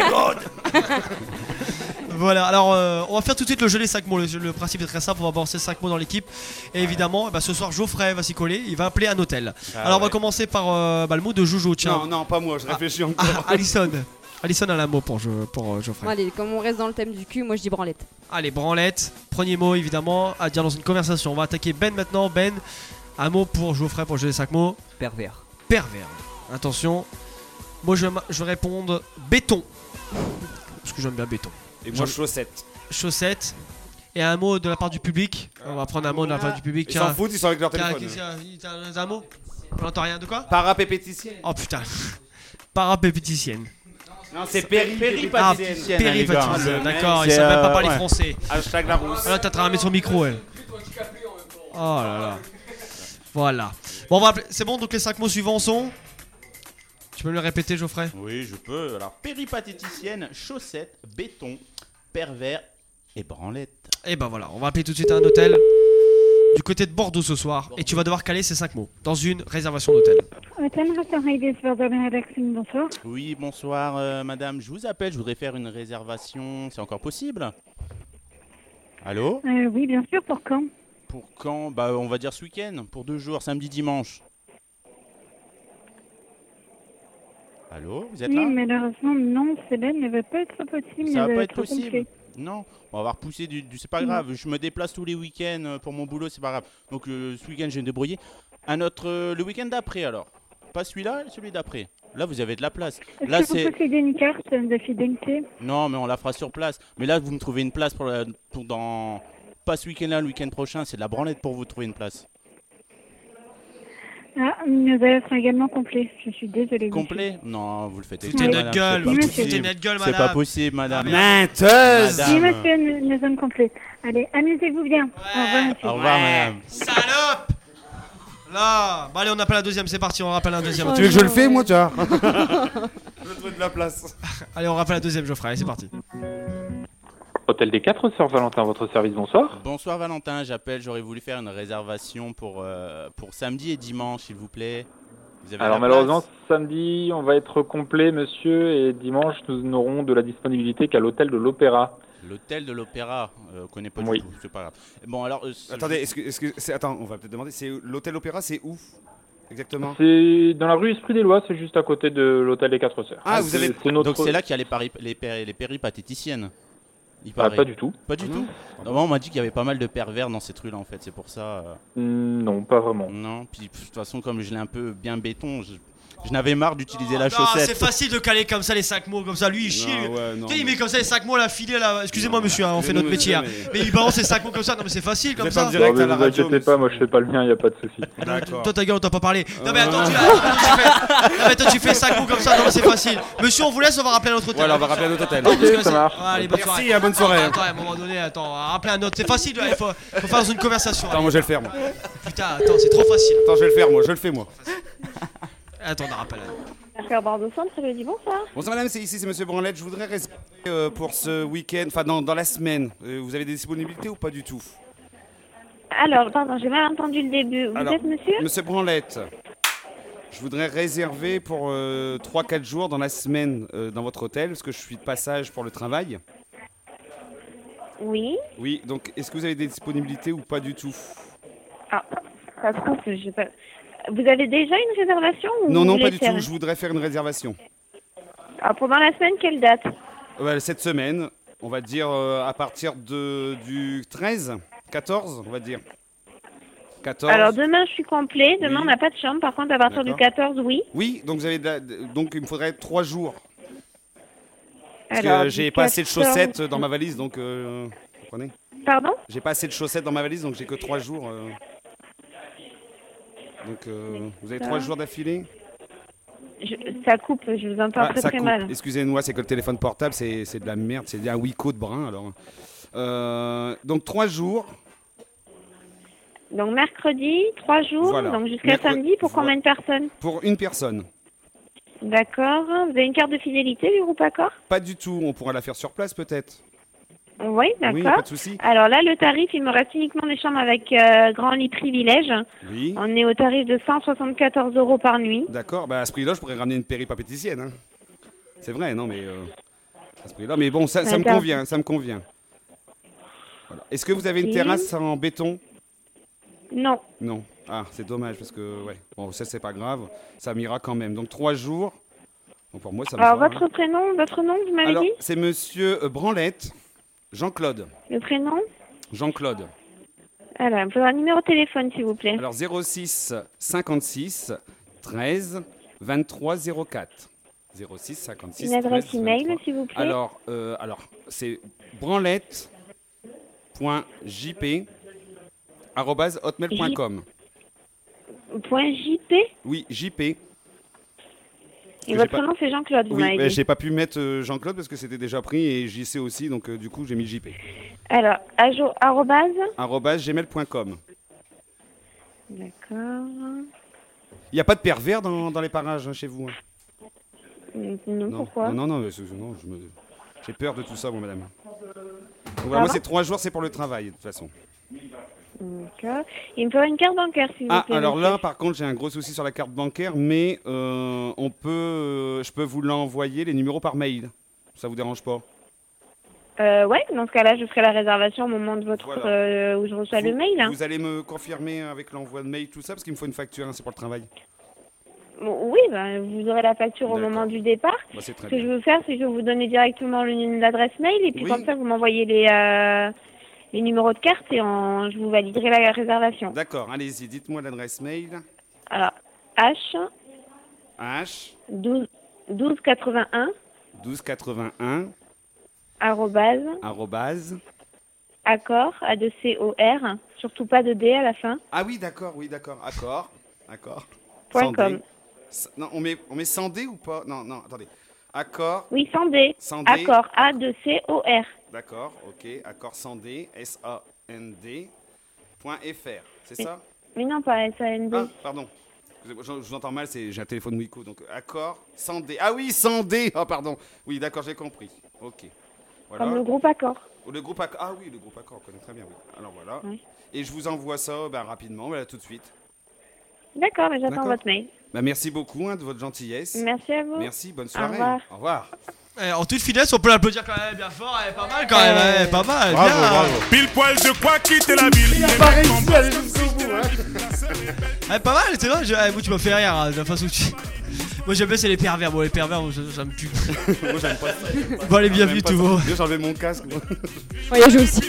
Voilà, alors euh, on va faire tout de suite le jeu des cinq mots. Le, le principe est très simple, on va balancer cinq mots dans l'équipe. Et évidemment, bah, ce soir, Geoffrey va s'y coller, il va appeler un hôtel. Ah, alors on va ouais. commencer par euh, bah, le mot de Jojo, tiens. Non, non, pas moi, je réfléchis Ah, encore. Alison. Alison a un mot pour, Jo- pour euh, Geoffrey. Bon, allez, comme on reste dans le thème du cul, moi je dis branlette. Allez, branlette. Premier mot évidemment à dire dans une conversation. On va attaquer Ben maintenant. Ben, un mot pour Geoffrey pour le jeu des cinq mots. Pervers. Pervers. Attention. Moi je, vais- je vais répondre béton. Parce que j'aime bien béton. Et moi, J'en- chaussette. Chaussettes. Et un mot de la part du public. On va prendre un mot de la part du public. Ils s'en foutent, ils sont avec leur Tiens, téléphone. qu'est-ce qu'il y a T'as- t'as un mot On n'entend rien de quoi Parapépéticienne. Oh putain. Parapépéticienne. Non, c'est péri Ah, péripaticienne. péripaticienne. D'accord, il C'est, savent même pas euh, parler ouais. français. Hashtag la rousse. Ah là, t'as ramé son micro, elle. Oh là là. Voilà. Bon, on va appeler- c'est bon, donc les cinq mots suivants sont. Tu peux me le répéter, Geoffrey? Oui, je peux. Alors, péripatéticienne, chaussette, béton, pervers et branlette. Et ben voilà, on va appeler tout de suite un hôtel du côté de Bordeaux ce soir. Et tu vas devoir caler ces cinq mots dans une réservation d'hôtel. Hôtel restaurant Ibis Bordeaux Benedictine, bonsoir. Oui, bonsoir, euh, madame. Je vous appelle, je voudrais faire une réservation. C'est encore possible? Allô? Euh, oui, bien sûr, pour quand? Pour quand? Bah, on va dire ce week-end, pour deux jours, samedi, dimanche. Allô? Vous êtes Oui, là? malheureusement, non, cela ne va pas être possible. Ça va mais pas va être être possible. complet. Non, on va repousser du, du- c'est pas Non. grave. Je me déplace tous les week-ends euh, pour mon boulot, c'est pas grave. Donc euh, ce week-end, je vais me débrouiller. Un autre, euh, le week-end d'après alors. Pas celui-là, celui d'après. Là, vous avez de la place. Là, Est-ce que vous c'est possédez une carte de fidélité? non, mais on la fera sur place. Mais là, vous me trouvez une place pour, la- pour dans pas ce week-end-là, le week-end prochain. C'est de la branlette pour vous trouver une place. Ah, nous allons être également complet. Je suis désolée. Complet? Non, vous le faites Foutez exprès, notre madame, gueule, c'est pas oui, monsieur. possible. Foutez notre gueule, C'est madame. pas possible, madame. Menteuse. Oui, Madame. monsieur, nous, nous sommes complets. Allez, amusez-vous bien. Au revoir, monsieur. Au revoir, madame. Salope. Là. Bon allez, on appelle un deuxième, c'est parti, on rappelle un deuxième. Tu veux que je le fais, moi, tu vois? Je veux trouver de la place. Allez, on rappelle un deuxième, Geoffrey, allez, c'est parti. Hôtel des quatre, Sœur Valentin, votre service, bonsoir. Bonsoir Valentin, j'appelle, j'aurais voulu faire une réservation pour, euh, pour samedi et dimanche, s'il vous plaît. Vous avez Alors de la malheureusement, place? samedi, on va être complet, monsieur, et dimanche, nous n'aurons de la disponibilité qu'à l'hôtel de l'Opéra. L'hôtel de l'Opéra, euh, on connaît pas Oui. du tout, c'est pas grave. Bon alors, euh, Attendez, est-ce que, est-ce que c'est, attends, on va peut-être demander. C'est l'hôtel Opéra, c'est où exactement? C'est dans la rue Esprit des Lois, c'est juste à côté de l'hôtel des Quatre Sœurs. Ah, vous avez- c'est notre... donc c'est là qu'il y a les, pari- les, péri- les péripatéticiennes. Il Ah, paraît. pas du tout. Pas du Ah tout. non. Non, moi, on m'a dit qu'il y avait pas mal de pervers dans cette rue-là en fait, c'est pour ça. euh, Mm, Non, pas vraiment. Non, puis pff, de toute façon comme je l'ai un peu bien béton, je, je n'avais marre d'utiliser la Non, chaussette. c'est facile de caler comme ça les cinq mots, comme ça. Lui, il chie. Non, lui. ouais, non, Tu sais, il mais- met comme ça les cinq mots à la filée là. Excusez-moi, monsieur, hein, on fait Mais notre non, métier. hein. mais- Mais il balance les cinq mots comme ça. Non, mais c'est facile comme ça. Non, mais vous inquiétez pas, moi je fais pas le mien, y a pas de souci. D'accord. Toi, ta gueule, on t'a pas parlé. Non, mais attends, tu, attends, tu fais... non, mais toi, tu fais cinq mots comme ça. Non, mais c'est facile. Monsieur, on vous laisse, on va rappeler notre hôtel. Voilà, on va rappeler un autre hôtel. Parce que Ok, ça c'est- marche. Allez, bonne Merci, soirée. hein, bonne soirée. Attends, à un moment donné, attends, rappeler un autre. C'est facile, il faut, faut faire dans une conversation. Attends, moi je vais le faire, moi. Putain, attends, c'est trop facile. Attends, je vais le faire, moi, je le fais, moi. Attends, on rappelle un. Affaire Bordeaux Centre, je dis bonsoir. Bonsoir madame, c'est ici, c'est monsieur Branlette. Je voudrais rester euh, pour ce week-end, enfin dans, dans la semaine. Euh, vous avez des disponibilités ou pas du tout? Alors, pardon, j'ai mal entendu le début. Vous Alors, êtes monsieur Monsieur Branlette, je voudrais réserver pour euh, trois quatre jours dans la semaine euh, dans votre hôtel, parce que je suis de passage pour le travail. Oui. Oui, donc est-ce que vous avez des disponibilités ou pas du tout? Ah, ça se trouve, j'ai pas... Vous avez déjà une réservation ou Non, vous non, voulez pas du faire tout. Je voudrais faire une réservation. Ah, pendant la semaine, quelle date Euh, cette semaine, on va dire euh, à partir de, du treize, quatorze, on va dire. quatorze. Alors, demain, je suis complet. Demain, Oui. on n'a pas de chambre. Par contre, à partir du D'accord. quatorze, oui. Oui, donc, vous avez de la- donc il me faudrait trois jours. Parce Alors, que du j'ai pas assez de quatorze chaussettes dans ma valise, donc euh, vous comprenez? Pardon? J'ai pas assez de chaussettes dans ma valise, donc j'ai que trois jours. euh. Donc euh, vous avez Ça. trois jours d'affilée? Je- Ça coupe, je vous entends Ah, très ça très coupe. mal. Excusez-moi, c'est que le téléphone portable, c'est c'est de la merde, c'est un Wico de brun alors. Euh, donc trois jours. Donc, mercredi, trois jours. Voilà. Donc, jusqu'à Mercredi- samedi, pour combien de personnes? Pour une personne. D'accord. Vous avez une carte de fidélité du groupe Accor? Pas du tout, on pourra la faire sur place peut-être. Oui, d'accord. Oui, pas de souci. Alors là, le tarif, il me reste uniquement des chambres avec euh, grand lit privilège. Oui. On est au tarif de cent soixante-quatorze euros par nuit. D'accord, bah à ce prix-là, je pourrais ramener une péripapéticienne. Hein. C'est vrai, non, mais euh, à ce prix-là, mais bon, ça, ça me D'accord. convient, ça me convient. Voilà. Est-ce que vous avez une Ok. terrasse en béton? Non. Non. Ah, c'est dommage parce que, ouais, bon, ça c'est pas grave, ça m'ira quand même. Donc trois jours. Bon, pour moi, ça me Alors, va, votre hein. prénom, votre nom, vous m'avez Alors, dit? c'est Monsieur euh, Branlette, Jean-Claude. Le prénom? Jean-Claude. Alors, il me faudra un numéro de téléphone, s'il vous plaît. Alors zéro six cinquante-six treize vingt-trois zéro quatre. zéro six cinquante-six Une adresse treize email, vingt-trois. s'il vous plaît. Alors, euh, alors c'est branlette.jp arobase hotmail point com. Point J P? Oui, J P. Et votre prénom, c'est Jean-Claude, vous Oui, m'avez mais dit. j'ai pas pu mettre euh, Jean-Claude parce que c'était déjà pris et J C aussi, donc euh, du coup j'ai mis J P. Alors, ajo- arrobase? arobase gmail point com. D'accord. Il n'y a pas de pervers dans, dans les parages hein, chez vous hein? Non, Non, pourquoi? non, non, mais c'est- non, je me- j'ai peur de tout ça, bon, madame. Donc, voilà, moi, Pardon c'est trois jours, c'est pour le travail, de toute façon. D'accord. Il me faudra une carte bancaire, s'il vous Ah, plaît. alors monsieur. là, par contre, j'ai un gros souci sur la carte bancaire, mais euh, on peut, euh, je peux vous l'envoyer, les numéros par mail. Ça vous dérange pas? Euh, ouais, dans ce cas-là, je ferai la réservation au moment de votre Voilà. euh, où je reçois le Vous- mail. hein. Vous allez me confirmer avec l'envoi de mail, tout ça, parce qu'il me faut une facture, hein, c'est pour le travail. Bon, oui, ben, vous aurez la facture au moment du départ. Bah, c'est très Ce que bien. je vais vous faire, c'est que je vais vous donner directement le- l'adresse mail et puis Oui. comme ça, vous m'envoyez les, euh, les numéros de carte et en- je vous validerai la réservation. D'accord, allez-y, dites-moi l'adresse mail. Alors, H H douze douze quatre-vingt-un douze quatre-vingt-un arrobase arrobase. accord A deux C O R, surtout pas de D à la fin. Ah oui, d'accord, oui, d'accord, accord, d'accord. Point Sans com. D. S- Non, on met, on met sans D ou pas? Non, non, attendez. Accord. Oui, sans D. Sans D. Accord A deux C O R. D'accord, ok. Accord sans D, S A N D, point F R, c'est ça? Mais non, pas S A N D. Ah, pardon. Excusez-moi, Je, je vous entends mal, c'est- j'ai un téléphone Wiko. Donc, accord sans D. Ah oui, sans D. Ah, pardon. Oui, d'accord, j'ai compris. Ok. Voilà. Comme le groupe Accord. Oh, le groupe Accord. Ah oui, le groupe Accord, on connaît très bien. Oui. Alors voilà. Oui. Et je vous envoie ça ben, rapidement, ben, tout de suite. D'accord, mais j'attends D'accord. votre mail. Ben, merci beaucoup hein, de votre gentillesse. Merci à vous. Merci, bonne Au soirée. revoir. Au revoir. Eh, en toute finesse, on peut l'applaudir quand même bien fort, elle est pas mal quand même, elle est pas mal. Bravo, bien. bravo. Pile poil, je crois quitter la ville. Il a pas réussi à aller jusqu'au bout, hein. Elle est pas mal, c'est vrai, je... eh, moi tu m'as fait rire hein, de la façon que tu... Moi j'aime bien c'est les pervers, bon les pervers ça, ça me tue. Moi j'aime pas ça. Bon allez, bienvenue tout le monde. J'ai enlevé mon casque. Ouais, je aussi.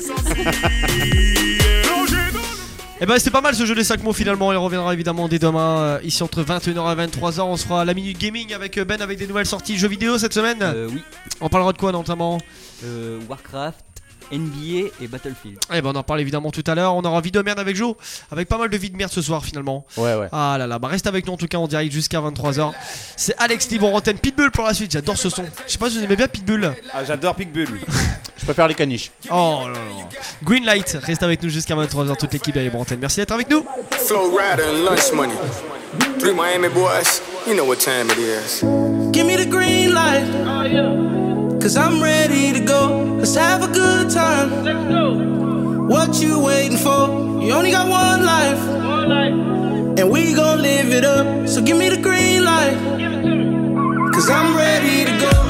Et bah c'était pas mal ce jeu des cinq mots finalement, il reviendra évidemment dès demain euh, ici entre vingt et une heures et vingt-trois heures. On se fera la minute gaming avec Ben avec des nouvelles sorties jeux vidéo cette semaine. Euh, oui. On parlera de quoi notamment? euh, Warcraft, N B A et Battlefield. Et ben on en parle évidemment tout à l'heure. On aura vidéo merde avec Joe, avec pas mal de vie de merde ce soir finalement. Ouais ouais. Ah là là, bah reste avec nous en tout cas en direct jusqu'à vingt-trois heures. C'est Alex Libre en antenne, Pitbull pour la suite, j'adore ce son. Je sais pas si vous aimez bien Pitbull. Ah j'adore Pitbull. Je préfère les caniches. Oh là là. Greenlight, reste avec nous jusqu'à vingt-trois heures, toute l'équipe de Libre Antenne. Merci d'être avec nous. Flow Rider and Lunch Money. Three Miami boys, you know what time it is. Give me the green light. Oh, yeah. Cause I'm ready to go. Let's have a good time. Let's go. What you waiting for? You only got one life. One life. And we gon' live it up. So give me the green light. Give it to me. Cause I'm ready to go.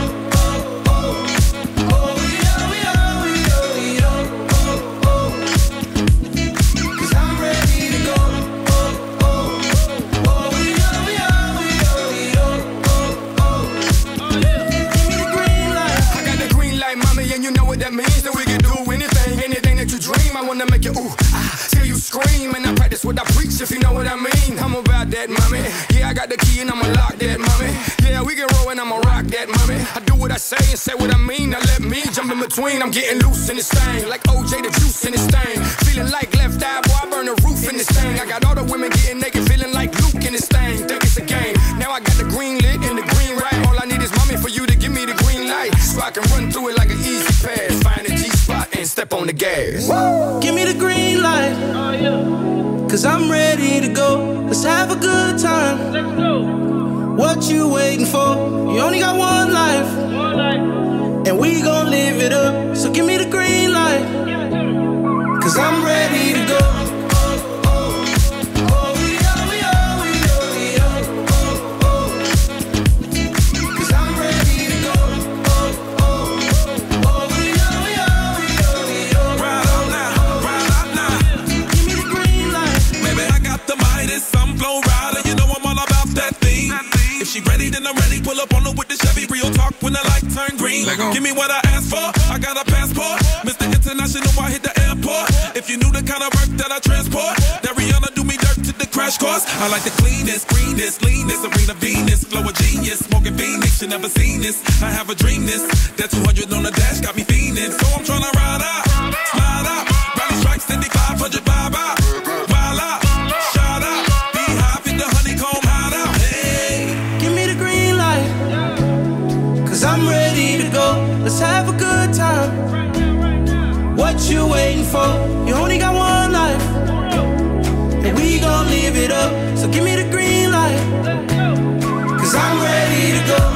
That means that we can do anything, anything that you dream. I wanna make you ooh, ah, till you scream. And I practice what I preach, if you know what I mean. I'm about that, mommy. Yeah, I got the key and I'ma lock that, mommy. Yeah, we can roll and I'ma rock that, mommy. I do what I say and say what I mean. Now let me jump in between. I'm getting loose in this thing, like O J the juice in this thing. Feeling like left eye, boy, I burn the roof in this thing. I got all the women getting naked, feeling like Luke in this thing. Think it's a game. Now I got the green lit and the green right. All I need is mommy for you to give me the green light, so I can run through it like an easy pass. Find a G-spot and step on the gas. Woo! Give me the green light. Oh, yeah. Cause I'm ready to go. Let's have a good time. Let's go. What you waiting for? You only got one life. One life. And we gon' live it up. So give me the green light. Give it to me. Cause I'm ready to go. She ready, then I'm ready. Pull up on her with the Chevy. Real talk when the light turn green. Give me what I asked for. I got a passport. Mister International, I hit the airport. If you knew the kind of work that I transport, that Rihanna do me dirt to the crash course. I like the cleanest, greenest, leanest, Serena Venus, flow of genius, smoking Phoenix. You never seen this. I have a dream this. That two hundred on the dash got me fiending. So I'm tryna ride out, slide out, rally strikes, seventy-five hundred vibe out, wild out, shout out, beehive in the honeycomb hideout. Cause I'm ready to go. Let's have a good time. What you waiting for? You only got one life. And we gon' live it up. So give me the green light. Cause I'm ready to go.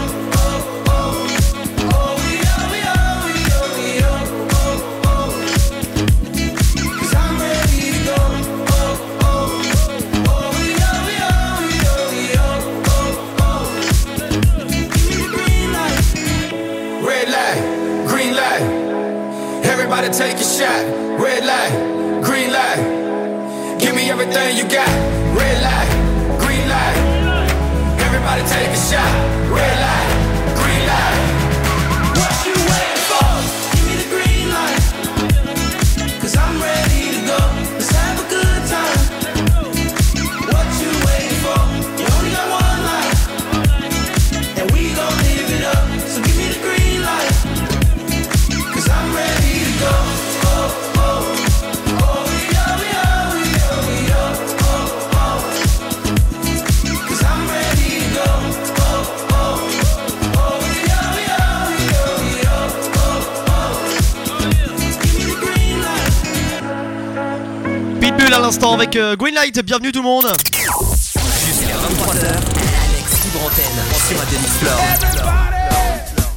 Everybody take a shot. Red light, green light. Give me everything you got. Red light, green light. Everybody take a shot. Red light, green light. What you waiting for? Give me the green light. Cause I'm ready to go. Let's have a good time. What you waiting for? You only got one life. And we gon' live it up. So give me the green light. Cause I'm ready to go. Oh, oh, oh, yeah, yeah, yeah, yeah, oh, oh. Cause I'm ready to go. Oh, oh, oh, yeah, yeah, yeah, yeah, oh, oh. Give me the green light. Pitbull à l'instant avec euh, Greenlight, bienvenue tout le monde. Jusqu'à vingt-trois heures, Alex Libre Antenne sur Radio Mix Floor.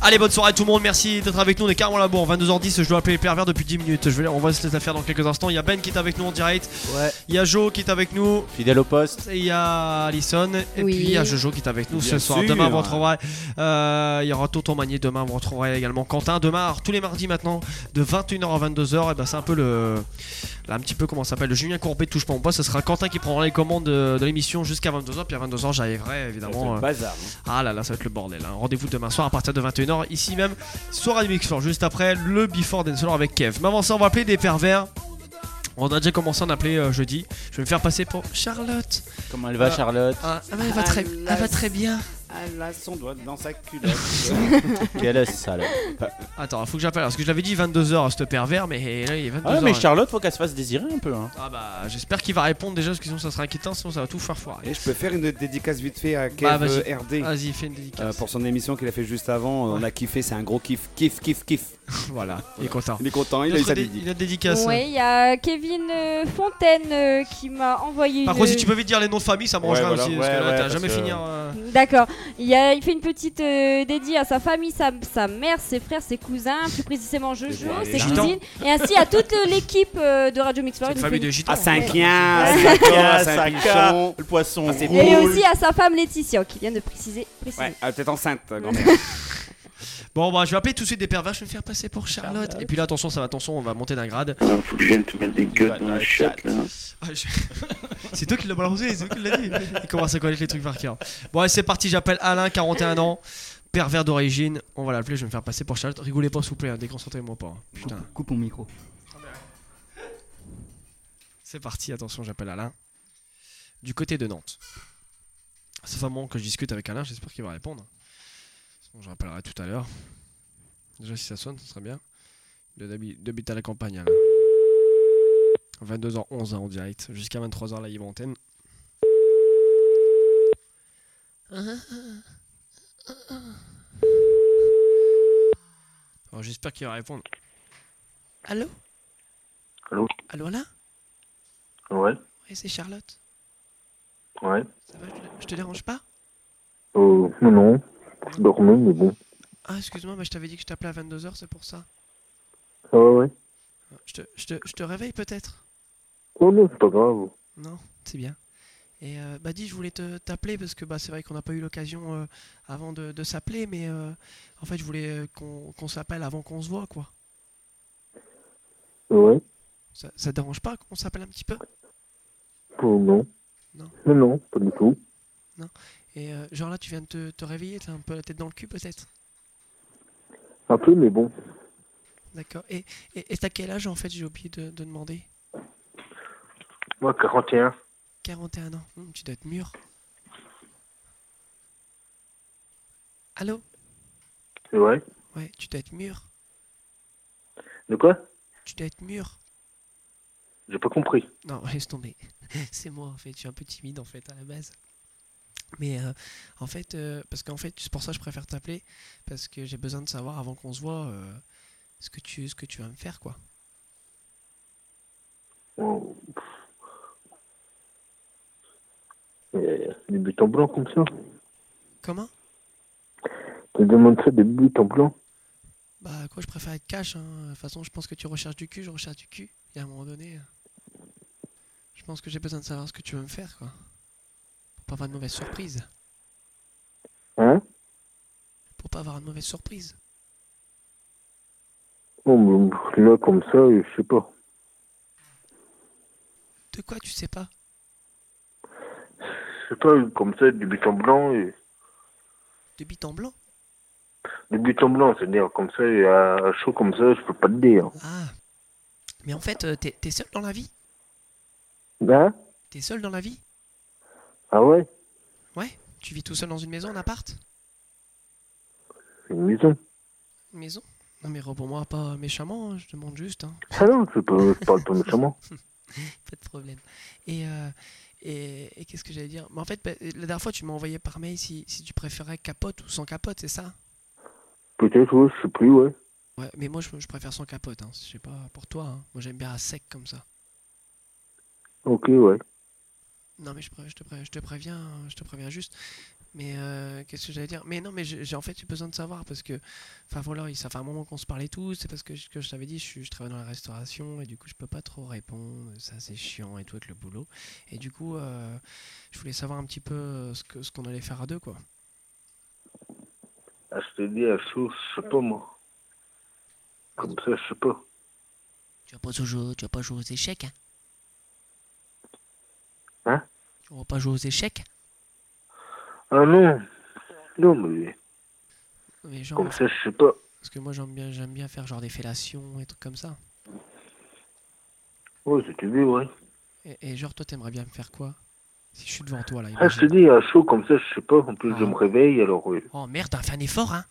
Allez, bonne soirée à tout le monde, merci d'être avec nous. On est carrément là-bas, vingt-deux heures dix. Je dois appeler les pervers depuis dix minutes. Je vais, on va se laisser faire dans quelques instants. Il y a Ben qui est avec nous en direct. Ouais. Il y a Jo qui est avec nous. Fidèle au poste. Et il y a Alison. Et Oui. puis il y a Jojo qui est avec nous Bien ce soir. sûr. Demain, vous retrouverez. euh, Il y aura Tonton Magnier demain. Vous retrouverez également Quentin. Demain, alors, tous les mardis maintenant, de vingt et une heures à vingt-deux heures. Et ben, c'est un peu le. Là, un petit peu comment ça s'appelle. Le Julien Courbet touche pas mon poste. Ce sera Quentin qui prendra les commandes de, de l'émission jusqu'à vingt-deux heures. Puis à vingt-deux heures, j'arriverai évidemment. le euh, bazar. Ah là là, ça va être le bordel. Hein. Rendez-vous demain soir à partir de vingt et une heures. Ici même, sur Radio Mix Floor. Juste après le Before Dancehall avec Kev. Mais avant ça, on va appeler des pervers. On a déjà commencé à en appeler euh, jeudi. Je vais me faire passer pour Charlotte. Comment elle va, Euh, Charlotte? Ah, ah, elle, va très, elle va très bien. Elle a son doigt dans sa culotte. Quelle salope. Attends, faut que j'appelle. Parce que je l'avais dit vingt-deux heures à ce pervers, mais là il est vingt-deux heures. Ah, mais Charlotte, faut qu'elle se fasse désirer un peu. Hein. Ah bah, j'espère qu'il va répondre déjà, parce que sinon ça sera inquiétant, sinon ça va tout faire foirer. Et je peux faire une dédicace vite fait à Kev Bah, vas-y. euh, R D. Vas-y, fais une dédicace. Euh, pour son émission qu'il a fait juste avant, euh, on a kiffé, c'est un gros kiff, kiff, kiff, kiff. Voilà, il est content. Il est content, il a eu D'autres sa dé- dédicace. il a dédicace. Oui, il y a Kevin euh, Fontaine euh, qui m'a envoyé Par une... contre, si tu peux vite dire les noms de famille, ça m'arrangerait Ouais, voilà. aussi. Parce Ouais, que là, ouais, t'as parce jamais que- finir. euh, D'accord. Il, y a, il fait une petite euh, dédie à sa famille, sa, sa mère, ses frères, ses cousins, plus précisément Jojo, Ouais, ses les gitans. cousines, et ainsi à toute l'équipe euh, de Radio Mix Floor. C'est une Il nous famille fait- de gitans. À Ouais. Saint-Quien, à Saint-Quin, Saint-Quin, Saint-Quin, Saint-Pichon. le poisson. Ah, c'est rouge. Et aussi à sa femme Laetitia, qui vient de préciser. préciser. Ouais, elle est peut-être enceinte, grand-mère. Bon, bah, je vais appeler tout de suite des pervers. Je vais me faire passer pour Charlotte. Et puis là, attention, ça va, attention, on va monter d'un grade. Faut que je vienne te mettre des gueules dans la chatte là. Ah, je- c'est toi qui l'as balancé, c'est toi qui l'as dit. Il commence à connaître les trucs par cœur. Bon, allez, c'est parti. J'appelle Alain, quarante et un ans, pervers d'origine. On va l'appeler. Je vais me faire passer pour Charlotte. Rigolez pas, s'il vous plaît. Hein, déconcentrez-moi pas. hein. Putain. Coupe, coupe mon micro. C'est parti. Attention, j'appelle Alain. Du côté de Nantes. C'est un moment que je discute avec Alain. J'espère qu'il va répondre. Sinon, je rappellerai tout à l'heure. Déjà, si ça sonne, ce serait bien. Il habite à la campagne, Alain. vingt-deux heures onze hein, en direct. Jusqu'à vingt-trois heures, la libre antenne. Alors, j'espère qu'il va répondre. Allô? Allô? Allô, Alain? Ouais, Oui, c'est Charlotte. ouais. Ça va, je te- je te dérange pas? Euh, non, non. Je dormais, mais bon. Ah, excuse-moi, mais je t'avais dit que je t'appelais à vingt-deux heures, c'est pour ça. Ah ouais, ouais. Je te, je te, je te réveille peut-être? Oh non, c'est pas grave. Non, c'est bien. Et euh, bah dis, je voulais te t'appeler parce que bah c'est vrai qu'on n'a pas eu l'occasion euh, avant de, de s'appeler, mais euh, en fait je voulais euh, qu'on qu'on s'appelle avant qu'on se voit quoi. Ouais. Ça, ça te dérange pas qu'on s'appelle un petit peu? Oh non. Non. Non, non, pas du tout. Et euh, genre là tu viens de te, te réveiller, t'as un peu la tête dans le cul peut-être? Un peu, mais bon. D'accord. Et et et t'as quel âge en fait? J'ai oublié de, de demander. Moi, quarante et un. quarante et un ans. Hum, tu dois être mûr. Allô? Ouais. Ouais, tu dois être mûr. De quoi? Tu dois être mûr. J'ai pas compris. Non, laisse tomber. C'est moi en fait, je suis un peu timide en fait à la base. Mais euh, en fait, euh, parce qu'en fait, c'est pour ça que je préfère t'appeler, parce que j'ai besoin de savoir avant qu'on se voit euh, ce que tu ce que tu vas me faire quoi. Oh. Euh, des buts en blanc comme ça. Comment? Tu demandes ça des buts en blanc? Bah quoi, je préfère être cash. Hein. De toute façon, je pense que tu recherches du cul, je recherche du cul. Et à un moment donné, euh, je pense que j'ai besoin de savoir ce que tu veux me faire quoi. Pour pas avoir de mauvaise surprise. Hein? Pour pas avoir de mauvaise surprise. Oh, mais là, comme ça, je sais pas. De quoi tu sais pas? Je sais pas, comme ça, des buts en blanc et... De bite en blanc? Des buts en blanc, c'est-à-dire comme ça, et à chaud comme ça, je peux pas te dire. Ah. Mais en fait, euh, t'es t'es seul dans la vie? Hein? T'es seul dans la vie? Ah ouais? Ouais? Tu vis tout seul dans une maison, un appart? C'est une maison. Une maison? Non mais réponds-moi pas méchamment, hein, je demande juste. Hein. Ah non, je, peux, je parle pas méchamment. Pas de problème. Et, euh, et, et qu'est-ce que j'allais dire? Mais en fait, bah, la dernière fois, tu m'as envoyé par mail si, si tu préférais capote ou sans capote, c'est ça? Peut-être, ouais, je sais plus, ouais. Ouais, mais moi, je, je préfère sans capote. Hein. Je sais pas pour toi. Hein. Moi, j'aime bien à sec comme ça. Ok, ouais. Non, mais je, pré- je, te, pré- je te préviens, je te préviens juste. Mais euh, qu'est-ce que j'allais dire? Mais non, mais j'ai, j'ai en fait j'ai besoin de savoir parce que, enfin voilà, ça fait un moment qu'on se parlait tous. C'est parce que je, que je t'avais dit, je, suis, je travaille dans la restauration et du coup je peux pas trop répondre. Ça c'est chiant et tout avec le boulot. Et du coup, euh, je voulais savoir un petit peu ce que ce qu'on allait faire à deux, quoi. Ah, je te dis à chaud, je sais pas moi. Comme ça, je sais pas. Tu vas pas jouer, tu vas pas jouer aux échecs, hein? Hein? Tu vas pas jouer aux échecs? Ah non, non mais, mais genre, comme ça je sais pas. Parce que moi j'aime bien, j'aime bien faire genre des fellations et trucs comme ça. Ouais, si tu veux, ouais. Et, et genre toi t'aimerais bien me faire quoi? Si je suis devant toi là. Ah, je te dis à chaud comme ça je sais pas. En plus oh. je me réveille alors. Ouais. Oh merde, t'as fait un effort hein.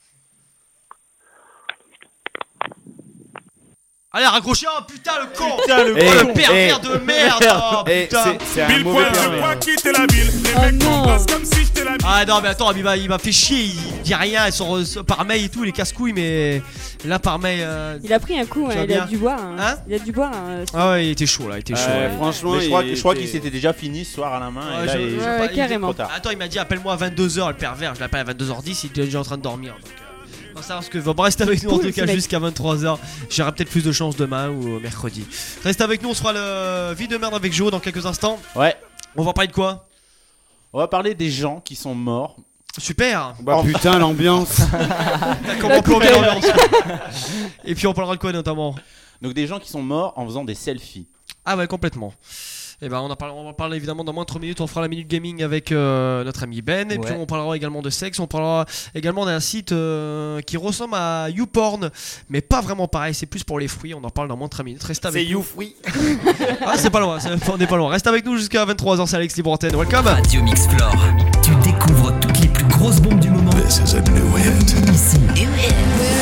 Allez, raccrochez, oh putain le con! Putain, le, hey, oh, le pervers hey, de merde! Oh hey, putain! C'est, c'est un mauvais pervers. Quitter la ville. Les oh mecs non. m'embrassent comme si j'étais la ville. Ah non mais attends, il m'a, il m'a fait chier, il dit rien, sur, sur, par mail et tout, il est casse-couilles, mais là par mail... Euh, il a pris un coup, hein, il a dû boire. Hein. Hein il a dû boire. Hein, ah ouais, il était chaud là, il était chaud. Euh, ouais. Franchement, je crois, je crois qu'il s'était déjà fini ce soir à la main. Ouais, et là, je, il, je, ouais, pas, carrément. Il, attends, il m'a dit appelle-moi à vingt-deux heures le pervers, je l'appelle à vingt-deux heures dix, il est déjà en train de dormir. Donc, euh... On va savoir ce que va rester avec nous en tout cas jusqu'à vingt-trois heures. J'aurai peut-être plus de chance demain ou mercredi. Reste avec nous, on sera le vie de merde avec Joe dans quelques instants. Ouais. On va parler de quoi? On va parler des gens qui sont morts. Super. Bah oh, putain l'ambiance. Comment plomber l'ambiance? Et puis on parlera de quoi notamment? Donc des gens qui sont morts en faisant des selfies. Ah ouais, complètement. Et ben on, en parle, on va parler évidemment dans moins de trois minutes. On fera la minute gaming avec euh, notre ami Ben. Et ouais. Puis on parlera également de sexe. On parlera également d'un site euh, qui ressemble à YouPorn, mais pas vraiment pareil. C'est plus pour les fruits. On en parle dans moins de trois minutes. Reste avec c'est nous. YouFruits. Ah c'est pas loin, c'est, on n'est pas loin. Reste avec nous jusqu'à vingt-trois heures. C'est Alex Libre Antenne. Welcome. Radio Mixplore. Tu découvres toutes les plus grosses bombes du moment. This is a new hit. Ici. New hit.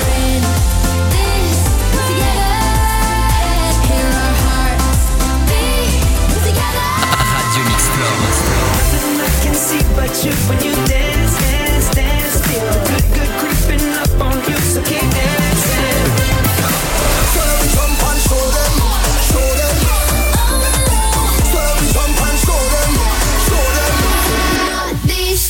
But you, when you dance, dance, dance, feel the good, good creeping up on you, so keep dancing. Swirl, jump and show them, show them. Swirl, jump and show them, show them. This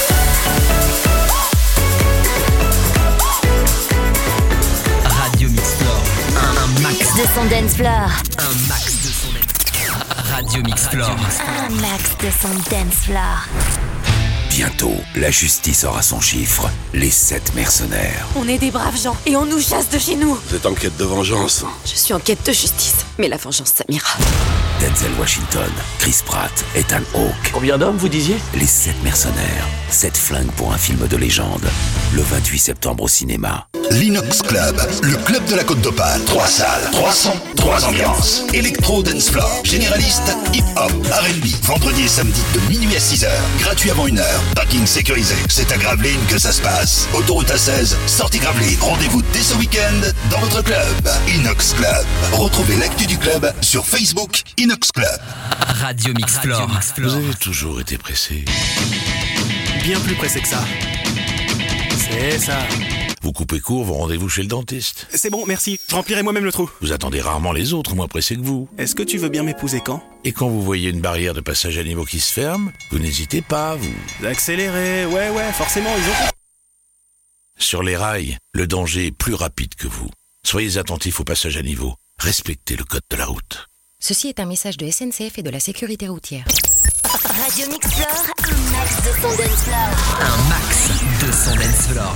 Radio Mixplore. Un, un max de son dance floor. Un max de son dance. Radio Mixplore. Un max de son dance floor. Bientôt, la justice aura son chiffre, les sept mercenaires. On est des braves gens et on nous chasse de chez nous. Vous êtes en quête de vengeance. Je suis en quête de justice, mais la vengeance ça m'ira. Denzel Washington, Chris Pratt, Ethan Hawke. Combien d'hommes vous disiez? Les sept mercenaires, sept flingues pour un film de légende. Le vingt-huit septembre au cinéma. L'Inox Club, le club de la Côte d'Opale. Trois salles, trois sons, trois ambiances. Electro, dance floor, généraliste, hip-hop, R and B. Vendredi et samedi de minuit à six heures. Gratuit avant une heure. Parking sécurisé. C'est à Gravelines que ça se passe. Autoroute A seize, sortie Gravelines. Rendez-vous dès ce week-end dans votre club. Inox Club. Retrouvez l'actu du club sur Facebook Inox Club. Radio Mixplore. Vous avez toujours été pressé. Bien plus pressé que ça. C'est ça. Vous coupez court vos rendez-vous chez le dentiste. C'est bon, merci. Je remplirai moi-même le trou. Vous attendez rarement les autres moins pressés que vous. Est-ce que tu veux bien m'épouser quand? Et quand vous voyez une barrière de passage à niveau qui se ferme, vous n'hésitez pas, vous. Accélérez, ouais, ouais, forcément, ils ont... Sur les rails, le danger est plus rapide que vous. Soyez attentifs au passage à niveau. Respectez le code de la route. Ceci est un message de S N C F et de la sécurité routière. Radio Mixplore, un max de son dance floor. Un max de son dance floor.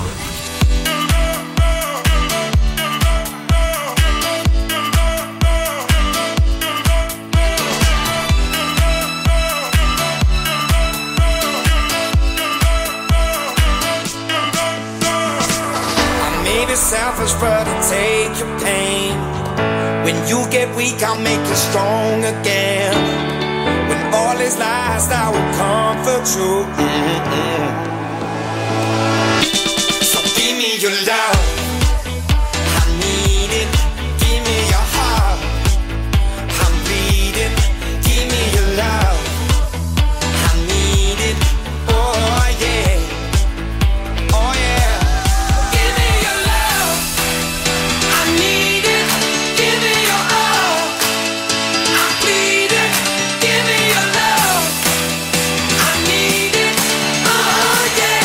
Selfish, but I'll take your pain. When you get weak, I'll make you strong again. When all is lost, I will comfort you. Mm-hmm. So give me your love, I need it. Give me your heart, I'm bleeding. Give me your love, I need it. Oh yeah, oh yeah. Yeah.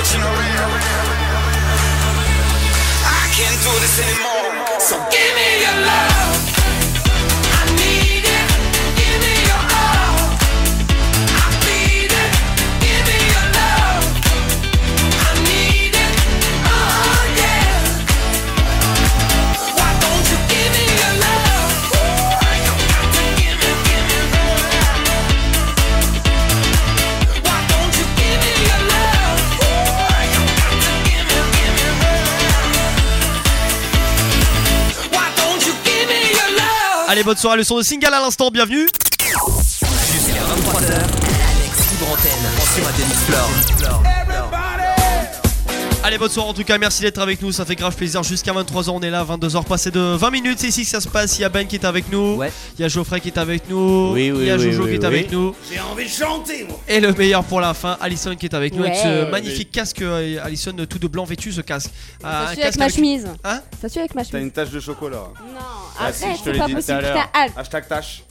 in the rain. I can't do this anymore. So give me your love. I need it. Give me your all. I need it. Give me your love. I need it. Oh yeah. Why don't you give me your love? You got to give me, give me love. Why don't you give me your love? You got to give me, give me love. Why don't you give me your love? Allez, bonne soirée, le son de Single à l'instant, bienvenue. Jusqu'à vingt-trois heures, Alex libre antenne sur Radio Mix Floor. Allez, bonne soirée en tout cas, merci d'être avec nous, ça fait grave plaisir. Jusqu'à vingt-trois heures, on est là, vingt-deux heures passées de vingt minutes, c'est ici que ça se passe. Il y a Ben qui est avec nous, Ouais. il y a Geoffrey qui est avec nous, Oui, oui, il y a oui, Jojo oui, qui est oui. avec nous, J'ai envie de chanter, moi. et le meilleur pour la fin, Alison qui est avec nous avec ce Ouais. magnifique casque. euh, Alison tout de blanc vêtu, ce casque. Ah, Ça un suit avec casque ma chemise. Hein Ça suit avec ma T'as chemise. une tache de chocolat. Non, Ah, arrête, si, je te c'est l'ai pas dit tout possible. à l'heure. Putain, arrête. Hashtag tâche.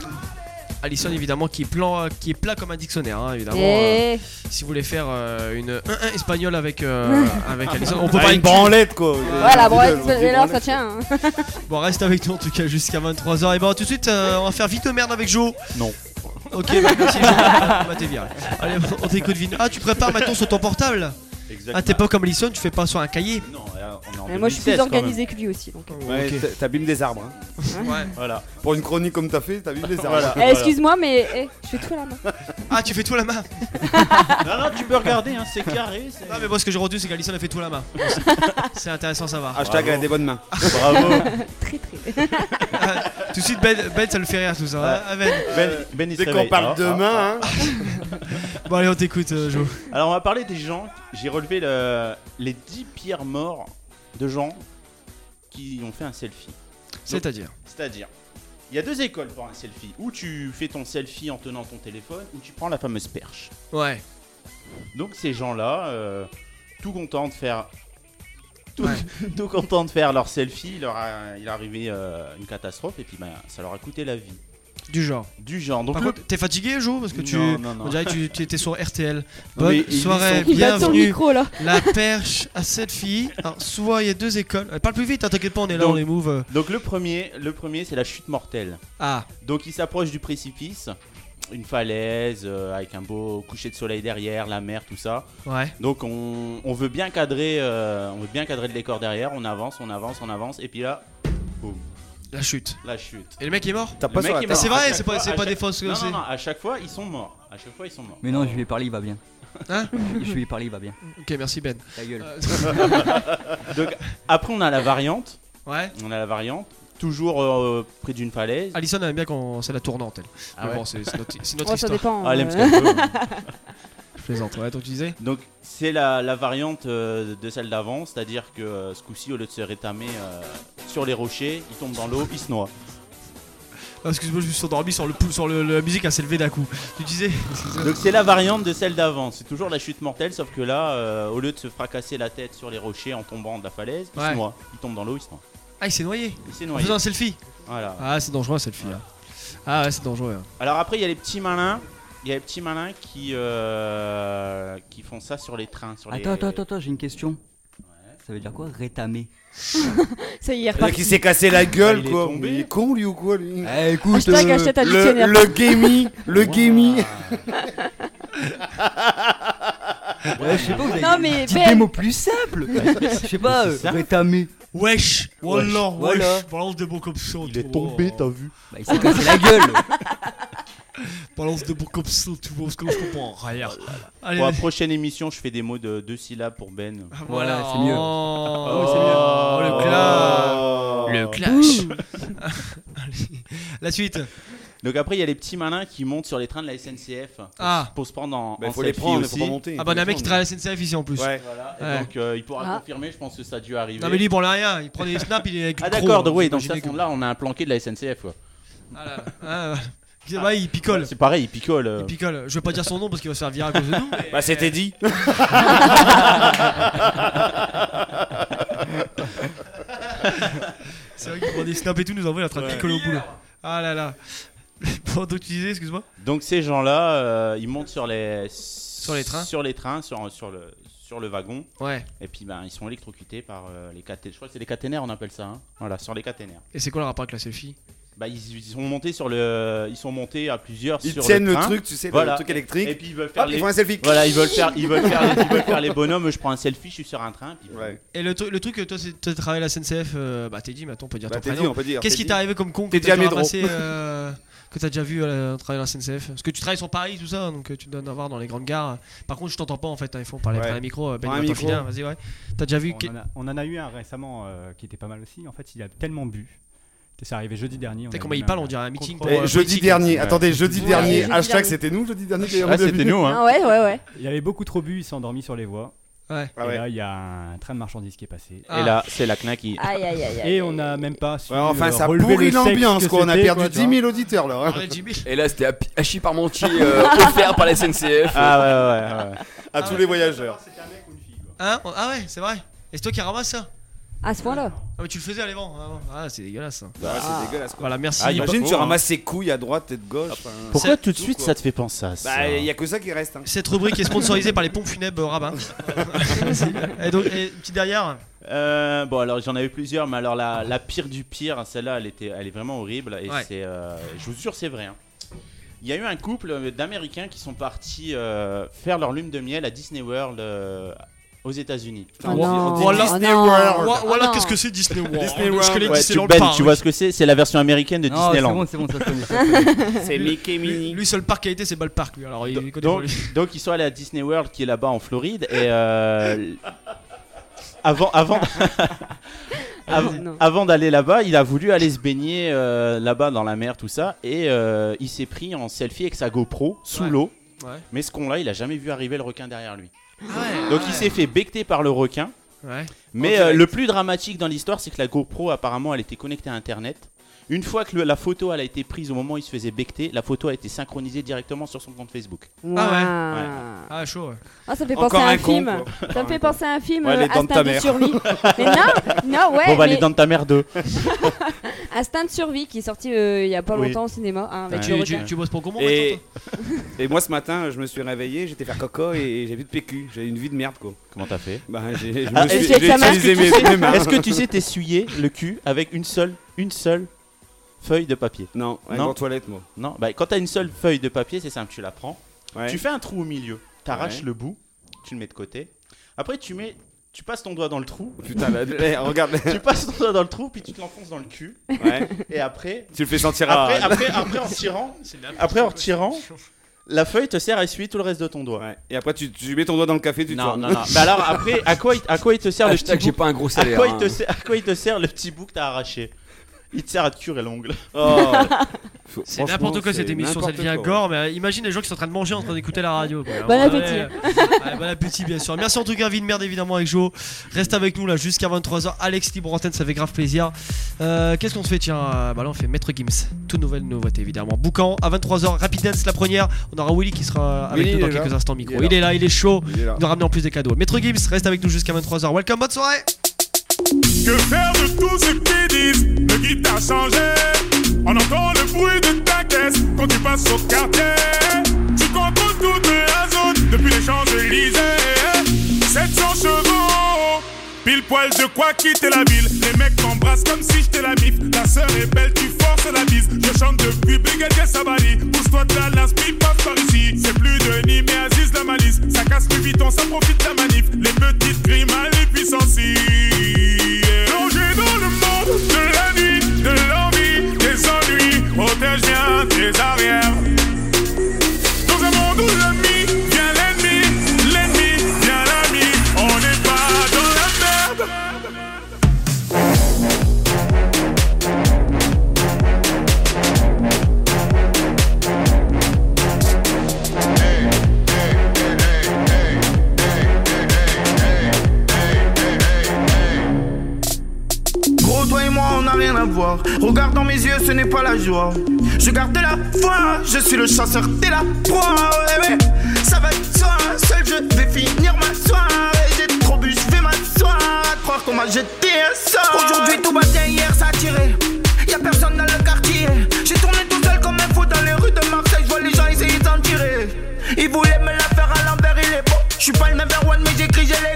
Alison évidemment qui est, plan, qui est plat comme un dictionnaire, hein, évidemment. Eh. euh, si vous voulez faire euh, une un un espagnol avec, euh, avec Alison, on peut Ah, pas une branlette quoi. Voilà, bon, Google, ouais, on dit alors ça branlette. tient. hein. Bon, reste avec nous en tout cas jusqu'à vingt-trois heures. Et bon, tout de suite, euh, on va faire vite de merde avec Jo. Non. Ok, bah, merci Jo. Bah, t'es viré. Allez, on t'écoute vite. Ah, tu prépares maintenant sur ton portable. Exactement. Ah, t'es pas comme Alison, tu fais pas sur un cahier. Non, là, on est en Mais moi je suis deux mille seize, plus quand même. organisé que lui aussi. Donc. euh. Ouais, Ok. t'a- t'abîmes des arbres. Hein. Ouais. Voilà. Pour une chronique comme t'as fait, t'abîmes des arbres. Voilà. Eh, excuse-moi, mais eh, je fais tout à la main. Ah, tu fais tout à la main. Non, non, tu peux regarder, hein, c'est carré. c'est- Non, mais moi, ce que j'ai retenu, c'est qu'Alison a fait tout à la main. C'est intéressant à savoir. Hashtag Bravo. elle a des bonnes mains. Bravo. Très très. Ah, tout de suite, Ben, Ben, ça le fait rire tout ça. hein. Ah, Ben. Ben, Ben, il se Dès qu'on réveille. parle Ah, de ah, mains, ah. hein. Bon, allez, on t'écoute, euh, Jo. Alors, on va parler des gens. J'ai relevé le- les dix pires morts de gens qui ont fait un selfie. C'est-à-dire C'est-à-dire, il y a deux écoles pour un selfie. Ou tu fais ton selfie en tenant ton téléphone, ou tu prends la fameuse perche. Ouais. Donc ces gens-là, euh, tout contents de faire, tout, Ouais. tout contents de faire leur selfie, il leur a, il est arrivé euh, une catastrophe et puis ben, ça leur a coûté la vie. Du genre. Du genre. Donc Par le- contre, t'es fatigué, Jo? Parce que tu. Non, non, non. On dirait que tu, tu étais sur R T L. Non, Bonne mais ils soirée, sont- Il bat sur le bienvenue. micro là. La perche à cette fille. Alors, soit il y a deux écoles. Elle parle plus vite, hein, t'inquiète pas, on est là, Donc- on les move. euh. donc le premier, le premier c'est la chute mortelle. Ah, Donc il s'approche du précipice, une falaise euh, avec un beau coucher de soleil derrière, la mer, tout ça. ouais. Donc on, on veut bien cadrer, euh, on veut bien cadrer le décor derrière. On avance, on avance, on avance, et puis là, boum, La chute. la chute. Et le mec est mort? T'as Le pas mec sur la est table. mort. C'est vrai, À chaque c'est pas- fois- c'est à pas chaque- des fausses- Non, c'est- non, non, à chaque fois ils sont morts. À chaque fois ils sont morts. Mais non, je lui ai parlé, il va bien. Hein? Je lui ai parlé, il va bien. Ok, merci Ben. Ta gueule. Euh, Donc après on a la variante. ouais. On a la variante. Toujours euh, près d'une falaise. Alison aime bien quand c'est la tournante, elle. Ah Mais ouais. bon, c'est c'est notre, c'est notre Oh, ça histoire. dépend. Ah, elle aime euh. ce qu'elle veut. Je plaisante, ouais, donc tu disais? Donc c'est la, la variante euh, de celle d'avant, c'est-à-dire que euh, ce coup-ci, au lieu de se rétamer euh, sur les rochers, il tombe dans l'eau, il se noie. Ah, excuse-moi, je me suis endormi sur, le, pou- sur le, la musique, elle s'est levée d'un coup. Tu disais? Donc c'est la variante de celle d'avant, c'est toujours la chute mortelle, sauf que là, euh, au lieu de se fracasser la tête sur les rochers en tombant de la falaise, il Ouais. se noie. Il tombe dans l'eau, il se noie. Ah, il s'est noyé. Il s'est En noyé. faisant un selfie. Voilà. Ah, c'est dangereux, un selfie. Là. Ah, ouais, c'est dangereux. hein. Alors après, il y a les petits malins. Il y a les petits malins qui, euh, qui font ça sur les trains. Sur les... Attends, attends, attends, attends, j'ai une question. Ça veut dire quoi, rétamer? Ça y est, Le mec reparti. qui s'est cassé la gueule, il est quoi. tombé. Il est con, lui, ou quoi, lui? Eh, écoute, Hashtag, euh, achète un Le, dictionnaire. le gamey, le gamey. ouais, je sais pas, vous avez Non, des- mais dites Ben- des mots plus simples. Je sais pas, euh, rétamer. Wesh, voilà, wesh, voilà. balance des mots comme ça. Il est tu tombé, vois. t'as vu? Bah, il s'est cassé la gueule. Balance des mots comme ça, tu vois, parce que je comprends rien. Allez, Pour la vas-y. prochaine émission, je fais des mots de deux syllabes pour Ben. Ah, Voilà, c'est mieux. Oh, Oh, c'est mieux. oh, le clash. Le clash. Allez, la suite. Donc après, il y a les petits malins qui montent sur les trains de la S N C F pour, Ah. pour se prendre en, Bah, en faut les selfie prendre, mais aussi. faut pas monter. Ah, bah, on a un mec qui travaille à la S N C F ici en plus. Ouais. Voilà. Ouais. Et donc euh, il pourra Ah. confirmer, je pense que ça a dû arriver. Non, mais lui, bon, là, rien. Il prend des snaps, il est avec Ah une d'accord, pro, oui, hein, donc vous ça imaginez là on a un planqué de la S N C F quoi. que- Ah, là, là. Ah, ouais. Ouais, il picole. C'est pareil, il picole. euh. Il picole. Je vais pas dire son nom parce qu'il va se faire virer à cause de nous. mais- Bah, c'était dit. C'est vrai qu'il prend des snaps et tout, nous envoie, il est en train de picoler au boulot. Ah là là. Bon, donc tu disais, excuse-moi. Donc ces gens-là, euh, ils montent sur les Sur les trains sur les trains, sur sur le sur sur le wagon. Ouais. Et puis ben, ils sont électrocutés par euh, les caténaires. Je crois que c'est les caténaires, on appelle ça. Hein. Voilà, sur les caténaires. Et c'est quoi le rapport avec la selfie? Bah ils, ils sont montés sur le, ils sont montés à plusieurs. Ils sur tiennent le, le train. truc, tu sais, voilà. le truc électrique. Et puis ils veulent faire Hop, les. ils font un selfie. Voilà, ils veulent faire, ils veulent faire, les, ils veulent faire les bonhommes. Je prends un selfie, je suis sur un train. Puis ouais. Et le, le truc que toi, tu as travaillé à la S N C F, euh, bah t'es dit, maintenant on peut dire bah, ton dit, prénom. on peut dire. Qu'est-ce qui dit. t'est arrivé comme con que t'es t'as déjà ramassé, euh, que t'as déjà vu euh, travailler à la S N C F? Parce que tu travailles sur Paris, tout ça, donc tu dois en avoir dans les grandes gares. Par contre, je t'entends pas en fait, hein, il faut parler ouais. par un micro. Ben, un micro. Vas-y, ouais. T'as déjà vu on, que... en a, on en a eu un récemment euh, qui était pas mal aussi. En fait, il a tellement bu. C'est arrivé jeudi dernier. Tu sais comment il parle, on dirait un meeting. Pour, euh, jeudi dernier, attendez, jeudi ouais. dernier, Ouais, hashtag c'était nous, jeudi dernier. Ah, c'était nous, hein. Ah ouais, ouais, ouais. Il avait beaucoup trop bu, il s'est endormi sur les voies. Ouais. Et ah ouais. là, il y a un train de marchandise qui est passé. Ah. Et là, c'est la knack qui. Aïe, aïe, aïe, aïe. Et on n'a même pas su. Ouais, enfin, ça relever pourrit le sexe l'ambiance, que quoi. On a c'était, perdu quoi, dix mille auditeurs, là. Ouais, dix mille. Et là, c'était Hachi Parmentier euh, offert par la S N C F. Ah ouais, ouais, ouais. ouais. À ah tous ouais. les voyageurs. Hein? Ah ouais, c'est vrai. Et c'est toi qui ramasse ça? À ce point-là. Ah mais tu le faisais à l'évent. Ah c'est dégueulasse ça. Bah, ah. c'est dégueulasse quoi. Voilà, merci. Ah, imagine tu ramasses ses couilles à droite et de gauche. Enfin, pourquoi tout de suite quoi. Ça te fait penser à ça? Bah il y a que ça qui reste. Hein. Cette rubrique est sponsorisée par les pompes funèbres Rabin. Et donc et petit derrière. Euh, bon alors j'en avais plusieurs, mais alors la, la pire du pire, celle-là elle était, elle est vraiment horrible et ouais. c'est, euh, je vous jure c'est vrai. Hein. Il y a eu un couple d'Américains qui sont partis euh, faire leur lune de miel à Disney World. Euh, aux États-Unis. Oh non. Voilà, oh Disney non. World. Oh voilà, non. qu'est-ce que c'est Disney World? Disney World. Ouais, ouais, tu, Ben, tu vois ce que c'est? C'est la version américaine de non, Disneyland. C'est bon, c'est bon, ça connaît. C'est Mickey Minnie. Lui, seul parc qui a été, c'est Ball Park. Lui, alors il donc, connaît donc, pas lui. donc ils sont allés à Disney World qui est là-bas en Floride et euh, avant, avant, avant, avant d'aller là-bas, il a voulu aller se baigner euh, là-bas dans la mer, tout ça, et euh, il s'est pris en selfie avec sa GoPro sous ouais. l'eau. Ouais. Mais ce con-là, il a jamais vu arriver le requin derrière lui. Ah ouais, donc ouais. il s'est fait becqueter par le requin. Ouais. Mais euh, le plus dramatique dans l'histoire, c'est que la GoPro, apparemment, elle était connectée à Internet. Une fois que le, la photo elle a été prise au moment où il se faisait becqueter, la photo a été synchronisée directement sur son compte Facebook. Wow. Ah ouais. ouais. Ah chaud. Ouais. Ah ça me fait Encore penser à un, un con, film. quoi. Ça me fait penser à un film. Ouais, les dents de ta Instinct de mère. survie. Mais non, non ouais. Bon bah mais... les dents de ta mère deux. Instinct de survie qui est sorti euh, il y a pas Oui. longtemps au cinéma. Hein, avec Tu, le tu, requin. tu bosses pour comment Et... maintenant, et moi ce matin, je me suis réveillé, j'étais faire coco et j'ai plus de P Q. J'ai une vie de merde quoi. Comment t'as fait? Bah j'ai, je me Ah, suis, est-ce que j'ai ça marche utilisé que mes, tu sais mes mains. Est-ce que tu sais t'essuyer le cul avec une seule, une seule feuille de papier? Non, avec Non. en toilette moi. Non, bah quand t'as une seule feuille de papier, c'est simple, tu la prends, Ouais. tu fais un trou au milieu, t'arraches Ouais. le bout, tu le mets de côté. Après tu mets, tu passes ton doigt dans le trou. Putain, là, là, regarde. Tu passes ton doigt dans le trou, puis tu te l'enfonces dans le cul. Ouais. Et après, Tu le fais sentir à. après, après, après en tirant, après en tirant, la feuille te sert à essuyer tout le reste de ton doigt. Ouais. Et après tu, tu mets ton doigt dans le café, tu te Non, tournes. non, non. Bah alors après, à quoi il, à quoi il te sert le petit Hashtag j'ai bout pas un gros à salaire. quoi, il hein. te sert, à quoi il te sert le petit bout que t'as arraché? Il te sert à te curer l'ongle. Oh. C'est n'importe Franchement, quoi cette c'est émission, ça n'importe devient quoi. gore, mais euh, imagine les gens qui sont en train de manger en train d'écouter la radio. Quoi. Bon Ouais, appétit. ouais, ouais, bon appétit bien sûr. Merci en tout cas, vie de merde évidemment avec Jo. Reste avec nous là jusqu'à vingt-trois heures. Alex libre antenne, ça fait grave plaisir. Euh, Qu'est-ce qu'on se fait? Tiens, euh, bah là on fait Maître Gims. Toute nouvelle nouveauté évidemment. Boucan à vingt-trois heures, Rapid Dance la première. On aura Willy qui sera avec Willy, nous dans il est quelques là. instants micro. Il est Il est là, il est chaud. Il est là. Il nous ramène en plus des cadeaux. Maître Gims, reste avec nous jusqu'à vingt-trois heures. Welcome, bonne soirée. Que faire de tous ceux qui disent le guide a changé? On entend le bruit de ta caisse quand tu passes au quartier. Tu contrôles toute la zone depuis les Champs-Élysées. sept cents chevaux, pile poil de quoi quitter la ville. Les mecs t'embrassent comme si j'étais la mif. Ta sœur est belle, tu forces la bise. Je chante depuis Brigadier Sabali. Pousse-toi de la l'inspi, passe par ici. C'est plus Denis mais Aziz la malice. Ça casse plus vite, on ça profite de la manif. Les petites grimes à les puissances. Plongé dans le monde de la nuit, de l'envie, des ennuis. Protège bien tes arrières. Dans un monde où l'ami vient l'ennemi, l'ennemi vient l'ami. On n'est pas dans la merde. Gros, toi et moi, on n'a rien à voir. Regarde dans mes yeux, ce n'est pas la joie. Je garde la foi, je suis le chasseur, t'es la proie. Ouais, ouais. Ça va de soi, seul je vais finir ma soirée. J'ai trop bu, je vais m'asseoir. À croire qu'on m'a jeté un sort. Aujourd'hui, tout va bien, hier ça a tiré. Y'a personne dans le quartier. J'ai tourné tout seul comme un fou dans les rues de Marseille. Je vois les gens essayer d'en tirer. Ils voulaient me la faire à l'envers, il est beau. Je suis pas le number one, mais j'écris, j'ai les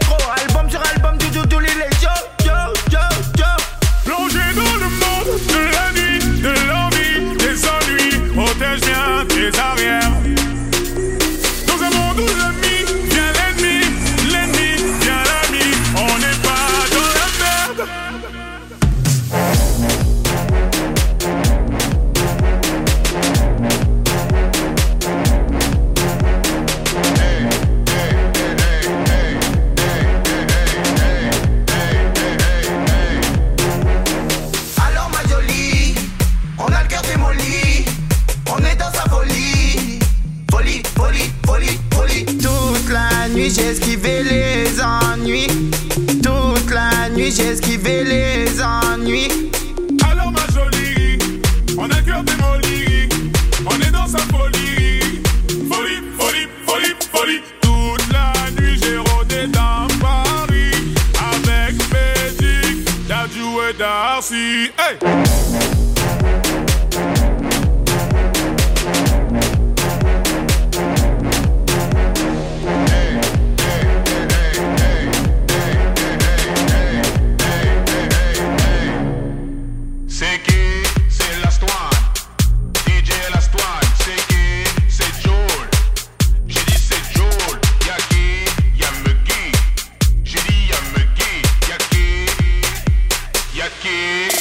Darcy. Hey! C'est qui? C'est l'Astoine. D J l'Astoine. C'est qui? C'est Joel. J'ai dit c'est Joel. Y'a qui? Y'a Muggy. J'ai dit y'a Muggy. Y'a qui? Y'a qui?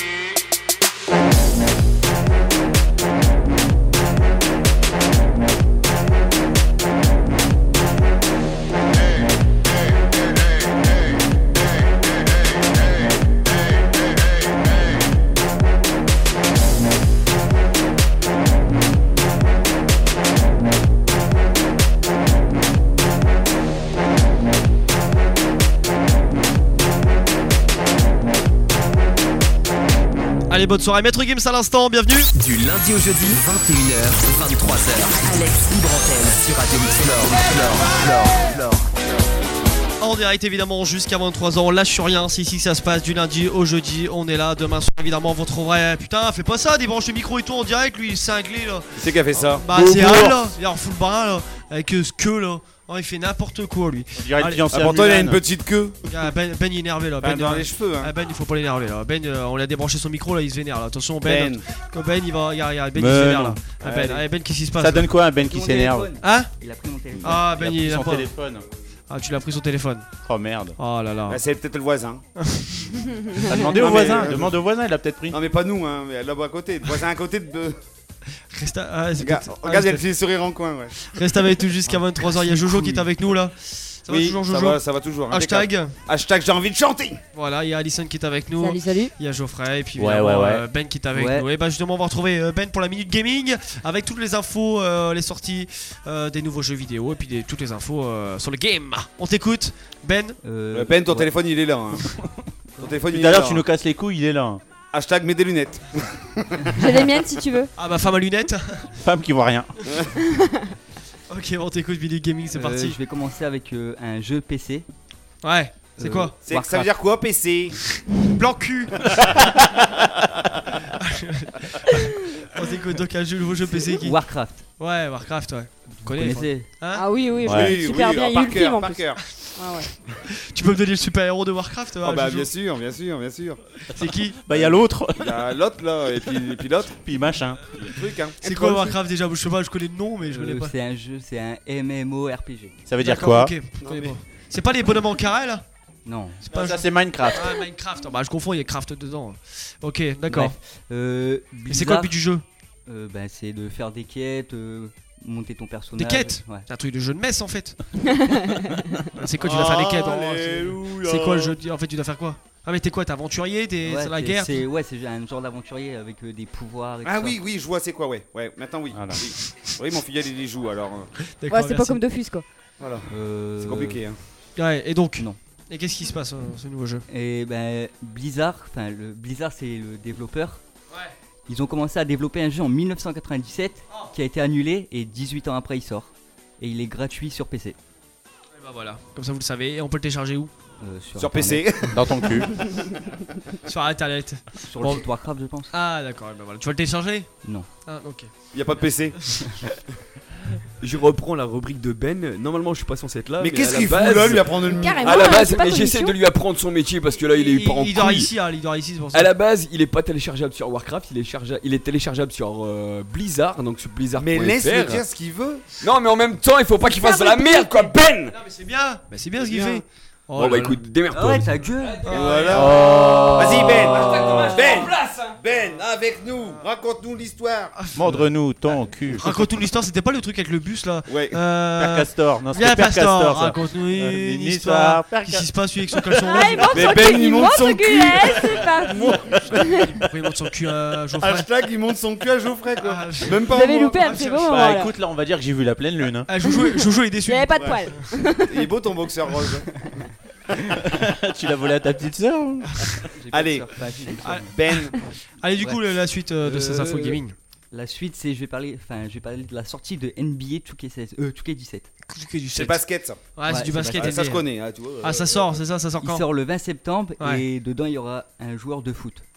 Allez, bonne soirée, Maître Gims à l'instant, bienvenue. Du lundi au jeudi, vingt et une heures, vingt-trois heures. Alex libre antenne sur Radio Mix Flore. En direct évidemment jusqu'à vingt-trois heures, on lâche sur rien, c'est ici que ça se passe du lundi au jeudi, on est là, demain soir évidemment vous retrouverez, putain fais pas ça, débranche le micro et tout en direct, lui il est cinglé là. C'est qui a fait ça? Bah c'est Al là, il est en full bras là, avec euh, ce queue là. Oh, il fait n'importe quoi lui. On dirait le fiancé. Ah, pourtant il a une petite queue. Ah, ben, ben il est énervé là. Ben, Ben dans euh, les cheveux hein. Ah, Ben il faut pas l'énerver là. Ben euh, on lui a débranché son micro là, il se vénère là. Attention Ben. Ben, Quand ben il va, regarde, regarde, Ben Mais il se vénère non. là. Ah, Ben, allez, Ben qu'est-ce qui se passe Ça là donne quoi un Ben qui s'énerve? Hein? Il a pris mon téléphone. Ah Ben Il a il pris a son pas. téléphone. Ah tu l'as pris son téléphone. Oh merde. Oh là là. Bah, c'est peut-être le voisin. T'as demandé au voisin, demande au voisin, il a peut-être pris. Non mais pas nous hein, mais là-bas à côté, le voisin à côté de... Reste à... ah, Regarde, ah, regarde il y a le c'est- petit sourire en coin ouais. Reste avec nous jusqu'à vingt-trois heures, il y a Jojo qui est avec nous là. Ça va Oui, toujours ça Jojo? va, ça va toujours. Hashtag. impeccable. Hashtag j'ai envie de chanter. Voilà, il y a Alison qui est avec nous. Salut, salut. Il y a Geoffrey et puis Ouais, évidemment, ouais, ouais. euh, Ben qui est avec Ouais. nous. Et bah justement on va retrouver euh, Ben pour la Minute Gaming avec toutes les infos, euh, les sorties euh, des nouveaux jeux vidéo et puis des- toutes les infos euh, sur le game. On t'écoute Ben. Euh, Ben ton ouais. téléphone il est là hein. Ton téléphone il Tout est à là. l'heure tu nous casses les couilles, il est là. Hashtag mets des lunettes. J'ai les miennes si tu veux. Ah bah femme à lunettes. Femme qui voit rien. Ok, on t'écoute Minute Gaming, c'est Euh, parti. Je vais commencer avec euh, un jeu P C. Ouais, c'est Euh, quoi? C'est- Ça veut dire quoi P C? Blanc cul. On t'écoute donc un jeu, nouveau jeu P C qui. Warcraft. Ouais, Warcraft, ouais. Tu Vous connais, connaissez? Hein? Ah oui, oui, je Ouais. connais super Oui, bien. oui, Il y a eu par le film cœur, en par plus. cœur. Ah ouais. Tu peux me donner le super héros de Warcraft? Ah ouais, bah Jojo bien sûr, bien sûr, bien sûr. C'est qui? Bah il y a l'autre. Il y a l'autre là et puis, et puis l'autre. Puis machin. Il y a le truc hein. C'est quoi Warcraft déjà? Je sais pas, je connais le nom mais je connais Euh, pas. C'est un jeu, c'est un M M O R P G. Ça veut dire D'accord, quoi? ok, je connais pas. C'est pas les bonhommes en carré là? Non. C'est Non, pas ça c'est Minecraft. Ah Minecraft, bah je confonds, il y a Craft dedans. Ok, d'accord. Bref. Euh, Mais c'est quoi le Blizzard, but du jeu? euh, bah, c'est de faire des quêtes, euh, monter ton personnage. Des quêtes? Ouais. C'est un truc de jeu de messe en fait. C'est quoi, tu dois faire des quêtes? Oh, c'est- Alléluia. C'est quoi le jeu? En fait, tu dois faire quoi? Ah mais t'es quoi? T'es aventurier? T'es Ouais, c'est la c'est- guerre? c'est ouais, c'est un genre d'aventurier avec euh, des pouvoirs. Et Ah tout oui, ça. oui, je vois c'est quoi, ouais. Ouais, maintenant oui. Voilà. Oui, oui mon filleul il y joue alors. euh, D'accord, Ouais, c'est pas merci. comme Dofus quoi. Voilà. Euh, C'est compliqué hein. Ouais, et donc? Non. Et qu'est-ce qui se passe, euh, ce nouveau jeu? Et ben Blizzard, enfin le Blizzard c'est le développeur. Ouais. Ils ont commencé à développer un jeu en mille neuf cent quatre-vingt-dix-sept Oh. qui a été annulé et dix-huit ans après il sort. Et il est gratuit sur P C. Et bah voilà, comme ça vous le savez. Et on peut le télécharger où? Euh, sur Sur Internet. P C. Dans ton cul. Sur internet. Sur Bon. le site Warcraft je pense. Ah d'accord, et bah voilà. Tu vas le télécharger? Non. Ah ok. Il y a pas de P C. Je reprends la rubrique de Ben. Normalement, je suis pas censé être là. Mais à qu'est-ce la qu'il fout base- là lui apprendre une Carrément, À la hein, base, c'est pas mais ton j'essaie émission. de lui apprendre son métier parce que là, il est pas en il dort couille. ici, hein, il dort ici, c'est pour ça. À la base, il est pas téléchargeable sur Warcraft, il est, chargea- il est téléchargeable sur euh, Blizzard, donc sur Blizzard. Mais laisse-le dire ce qu'il veut. Non, mais en même temps, il faut pas qu'il fasse de la merde, quoi, Ben. Non mais c'est bien, bah, c'est bien ce qu'il bien. fait. Oh Bon, là bah là. écoute, démerde-toi. Ah ouais, ta gueule. Voilà. Oh. Vas-y Ben. Ben. Ben, avec nous. Raconte-nous l'histoire. Mordre-nous ton cul. Raconte-nous l'histoire, c'était pas le truc avec le bus là? Ouais. Euh... Père Castor. Non, c'était Viens Père Pastor, Castor ça. raconte-nous Euh, une histoire. Qu'est-ce qui se passe lui avec son caleçon Ah, il monte Mais son Ben, cul, il il monte monte son son cul, cul. eh, c'est parti. Pourquoi il monte son cul à Geoffrey? Hashtag il monte son cul à Geoffrey quoi. Ah, je- Même pas Vous avez moi. loupé un petit moment Bah là. écoute, là on va dire que j'ai vu la pleine lune. hein. Ah, Jojo, Jojo est déçu. Il y avait pas de poils. Il est beau ton boxeur rose. Tu l'as volé à ta petite sœur hein. J'ai pas Allez. de surface, j'ai de Ah, surface. Ben. Allez, du coup, la- la suite euh, de ces Euh, infos gaming. La suite c'est je vais parler enfin je vais parler de la sortie de N B A deux K seize euh deux K dix-sept. Du C'est basket ça. Ouais, c'est Ouais, du c'est basket. Ah, ça se N B A. connaît, hein, tu vois. Ah, ça sort, c'est ça, ça sort Il quand? sort le vingt septembre Ouais. et dedans il y aura un joueur de foot.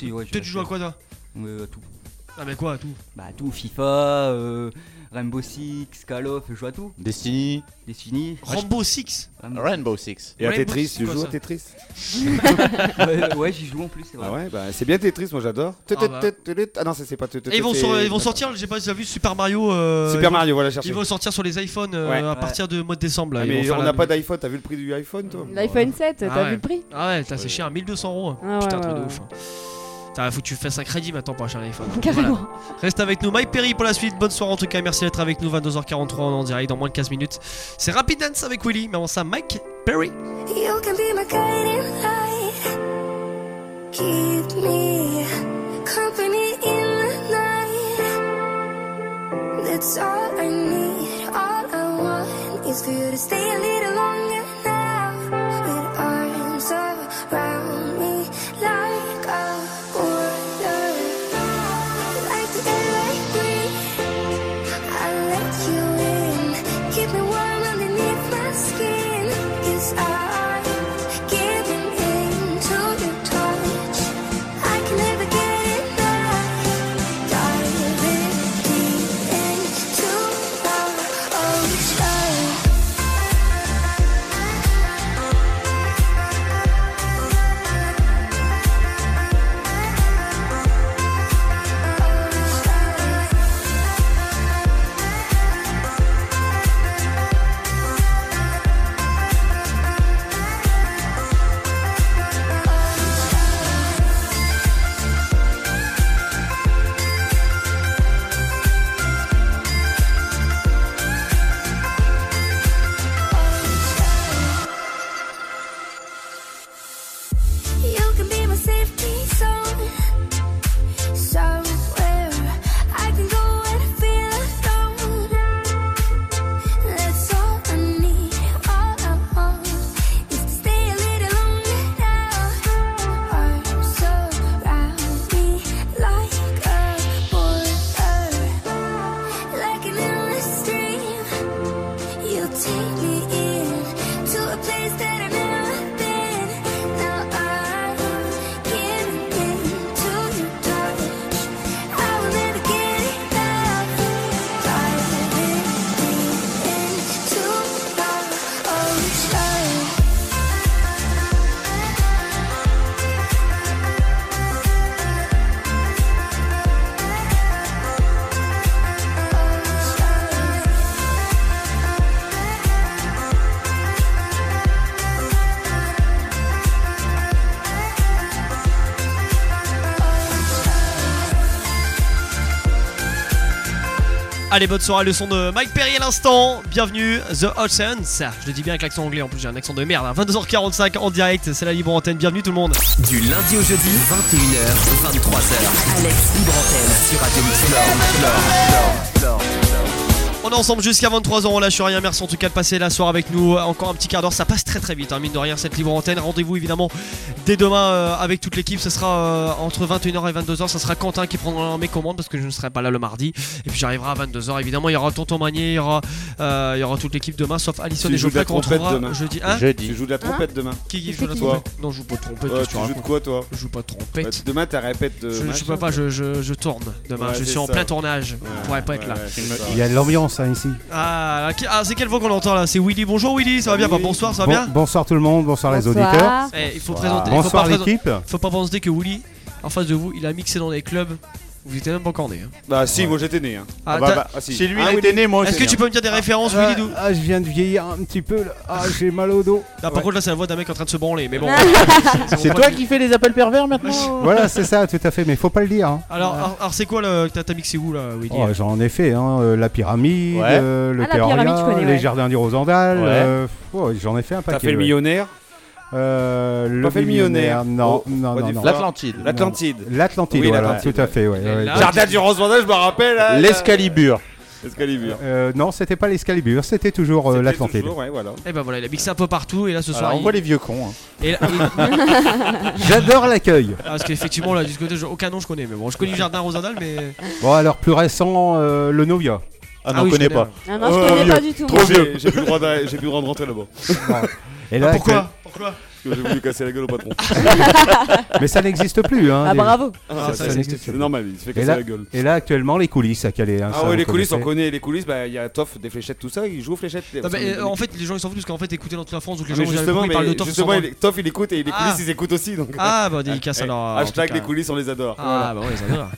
Si, ouais. Toi, tu joues à quoi, toi? Euh, à tout. Ah mais quoi, tout? Bah tout, FIFA, euh, Rainbow Six, Call of, je joue à tout. Destiny. Destiny. Rainbow Six. Rainbow Six. Et à Rainbow Tetris, Six, tu quoi, joues ça à Tetris? ouais, ouais, j'y joue en plus, c'est vrai. Ah ouais, bah c'est bien Tetris, moi j'adore. Ah bah. Ah non, ça c'est pas. Et ils vont, sur- ils vont sortir, j'ai pas déjà vu Super Mario. euh, Super ils vont- Mario, voilà, chercher. Ils vont sortir sur les iPhones euh, Ouais. à Ouais. partir de mois de décembre. Là. Ah, Ils vont mais faire on la n'a pas musique. d'iPhone, t'as vu le prix du iPhone toi? L'iPhone sept, t'as Ah ouais. vu le prix? Ah ouais, t'as c'est cher, mille deux cents euros. Ah Putain, ouais, truc ouais, de ouais. ouf. T'as, faut que tu fasses un crédit maintenant pour acheter un iPhone. Carrément. Voilà. Reste avec nous, Mike Perry pour la suite. Bonne soirée en tout cas, merci d'être avec nous. vingt-deux heures quarante-trois, on est en direct dans moins de quinze minutes. C'est Rapid Dance avec Willy, mais avant ça, Mike Perry. You can be my guiding light. Keep me company in the night. That's all I need. All I want is for you to stay a little longer now. With arms around me like a border. Like the air I breathe, I let you in. Keep me warm underneath my skin. 'Cause I'm giving in to your touch. I can never get enough. Diving deep into the ocean. You can be my safety zone. Somewhere I can go and feel alone. That's all I need. All I want is to stay a little longer now. Arms around me like a border, like an endless stream. You take me in to a place that I've never been. Now I'm giving in to your touch. I will never get enough. Diving deep into the ocean. Allez, bonne soirée, le son de Mike Perry à l'instant. Bienvenue, The Oceans. Je le dis bien avec l'accent anglais, en plus j'ai un accent de merde. hein. vingt-deux heures quarante-cinq en direct, c'est la libre antenne. Bienvenue tout le monde. Du lundi au jeudi, vingt et une heures, vingt-trois heures. Alex Libre Antenne sur Radio Mix Flore. On est ensemble jusqu'à vingt-trois heures, on lâche rien. Merci en tout cas de passer la soirée avec nous. Encore un petit quart d'heure, ça passe très très vite, hein, mine de rien, cette libre antenne. Rendez-vous évidemment dès demain euh, avec toute l'équipe. Ce sera euh, entre vingt et une heures et vingt-deux heures. Ça sera Quentin qui prendra mes commandes parce que je ne serai pas là le mardi. Et puis j'arriverai à vingt-deux heures. Évidemment, il y aura Tonton Magnier, il y aura, euh, il y aura toute l'équipe demain, sauf Alison Tu et joues de la Geoffrey qu'on trompette retrouvera demain. jeudi. Hein Jeudi. Tu joues de la trompette demain. Qui qui joue de la Toi. trompette? Non, je joue pas de trompette. Ouais, qu'est-ce que tu joues de racontes quoi toi? Je joue pas de trompette. Bah, Demain t'as répète de. Je, je machin. peux pas, je, je, je tourne demain. Ouais, je c'est suis en ça. plein tournage. Je pourrais pas être là. Ouais, c'est ça. Il y a de l'ambiance hein, ici. Ah, qui- ah, c'est quelle voix qu'on entend là? C'est Willy. Bonjour Willy, ça va bien? Bah, bonsoir, ça va Bon- bien? bonsoir tout le monde, bonsoir, les Bonsoir. auditeurs. Eh, il faut Bonsoir. présenter. il faut Bonsoir pas présenter- l'équipe. Faut pas penser que Willy, en face de vous, il a mixé dans des clubs. Vous étiez même pas encore né. Hein. Bah si, moi j'étais né. Hein. Ah, bah, t'as- bah, ah, si. Si lui Ah, il oui, était né, moi Est-ce que tu peux me dire des références, Ah, Willy d'où ah, je viens de vieillir un petit peu là. Ah, j'ai mal au dos. Ah, par contre, là, c'est la voix d'un mec en train de se branler. Mais bon. C'est toi qui fais les appels pervers maintenant? Voilà, c'est ça, tout à fait, mais faut pas le dire. hein. Alors, alors, alors, c'est quoi le. T'as t'as mixé où là, Willy? Oh, j'en ai fait, hein, euh, la pyramide, Ouais. euh, le Ah, la pyramide, je Théoria, connais, les ouais. jardins du Rosendal. Ouais. euh, oh, j'en ai fait un paquet. T'as fait le ouais. millionnaire? Euh, le Pas fait le millionnaire. Non, Oh, non, pas non, du non. foie. L'Atlantide. L'Atlantide. L'Atlantide, Oui, voilà, l'Atlantide, tout à fait. Ouais, Et ouais. là- Jardin du Rosendal, je me rappelle. hein, L'Escalibur. L'escalibur. Euh, non, c'était pas l'Escalibur, c'était toujours euh, C'était l'Atlantide. toujours, ouais, voilà. Et ben voilà, il a mixé un peu partout. Et là, ce soir. Alors, on il- voit les vieux cons. hein. Et là- J'adore l'accueil. Ah, parce qu'effectivement, là, du côté, je- aucun nom je connais. Mais bon, je connais le jardin Rosendal, mais. Bon, alors plus récent, euh, le Novia. Ah non, oui, on connaît je connais, pas. Ah non, je Oh, connais vieux. pas du tout. Trop moi. vieux. J'ai plus le droit de j'ai plus le droit de rentrer là-bas. Et là, Ah, pourquoi Pourquoi que j'ai voulu casser la gueule au patron. Mais ça n'existe plus. Hein, Ah, les- bravo. Ah, Ça- ça, ça existe, n'existe c'est plus. normal, il se fait Et casser là, la gueule. et là, actuellement, les coulisses à Calais. Hein, Ah ça, ouais, vous les coulisses, on connaissez. connaît les coulisses. Bah, il y a Toff, des fléchettes, tout ça. Il joue aux fléchettes. Non, mais, euh, en fait, les gens ils s'en foutent parce qu'en fait, écouter dans toute la France, donc les Ah, gens mais ils justement, parlent de mais Toff. justement, on s'en il- branle. Toff il écoute et les coulisses Ah. ils écoutent aussi. Donc... Ah, bah dédicace alors. en Hashtag tout les cas. coulisses, on les adore. Ah, bah ouais, les adore.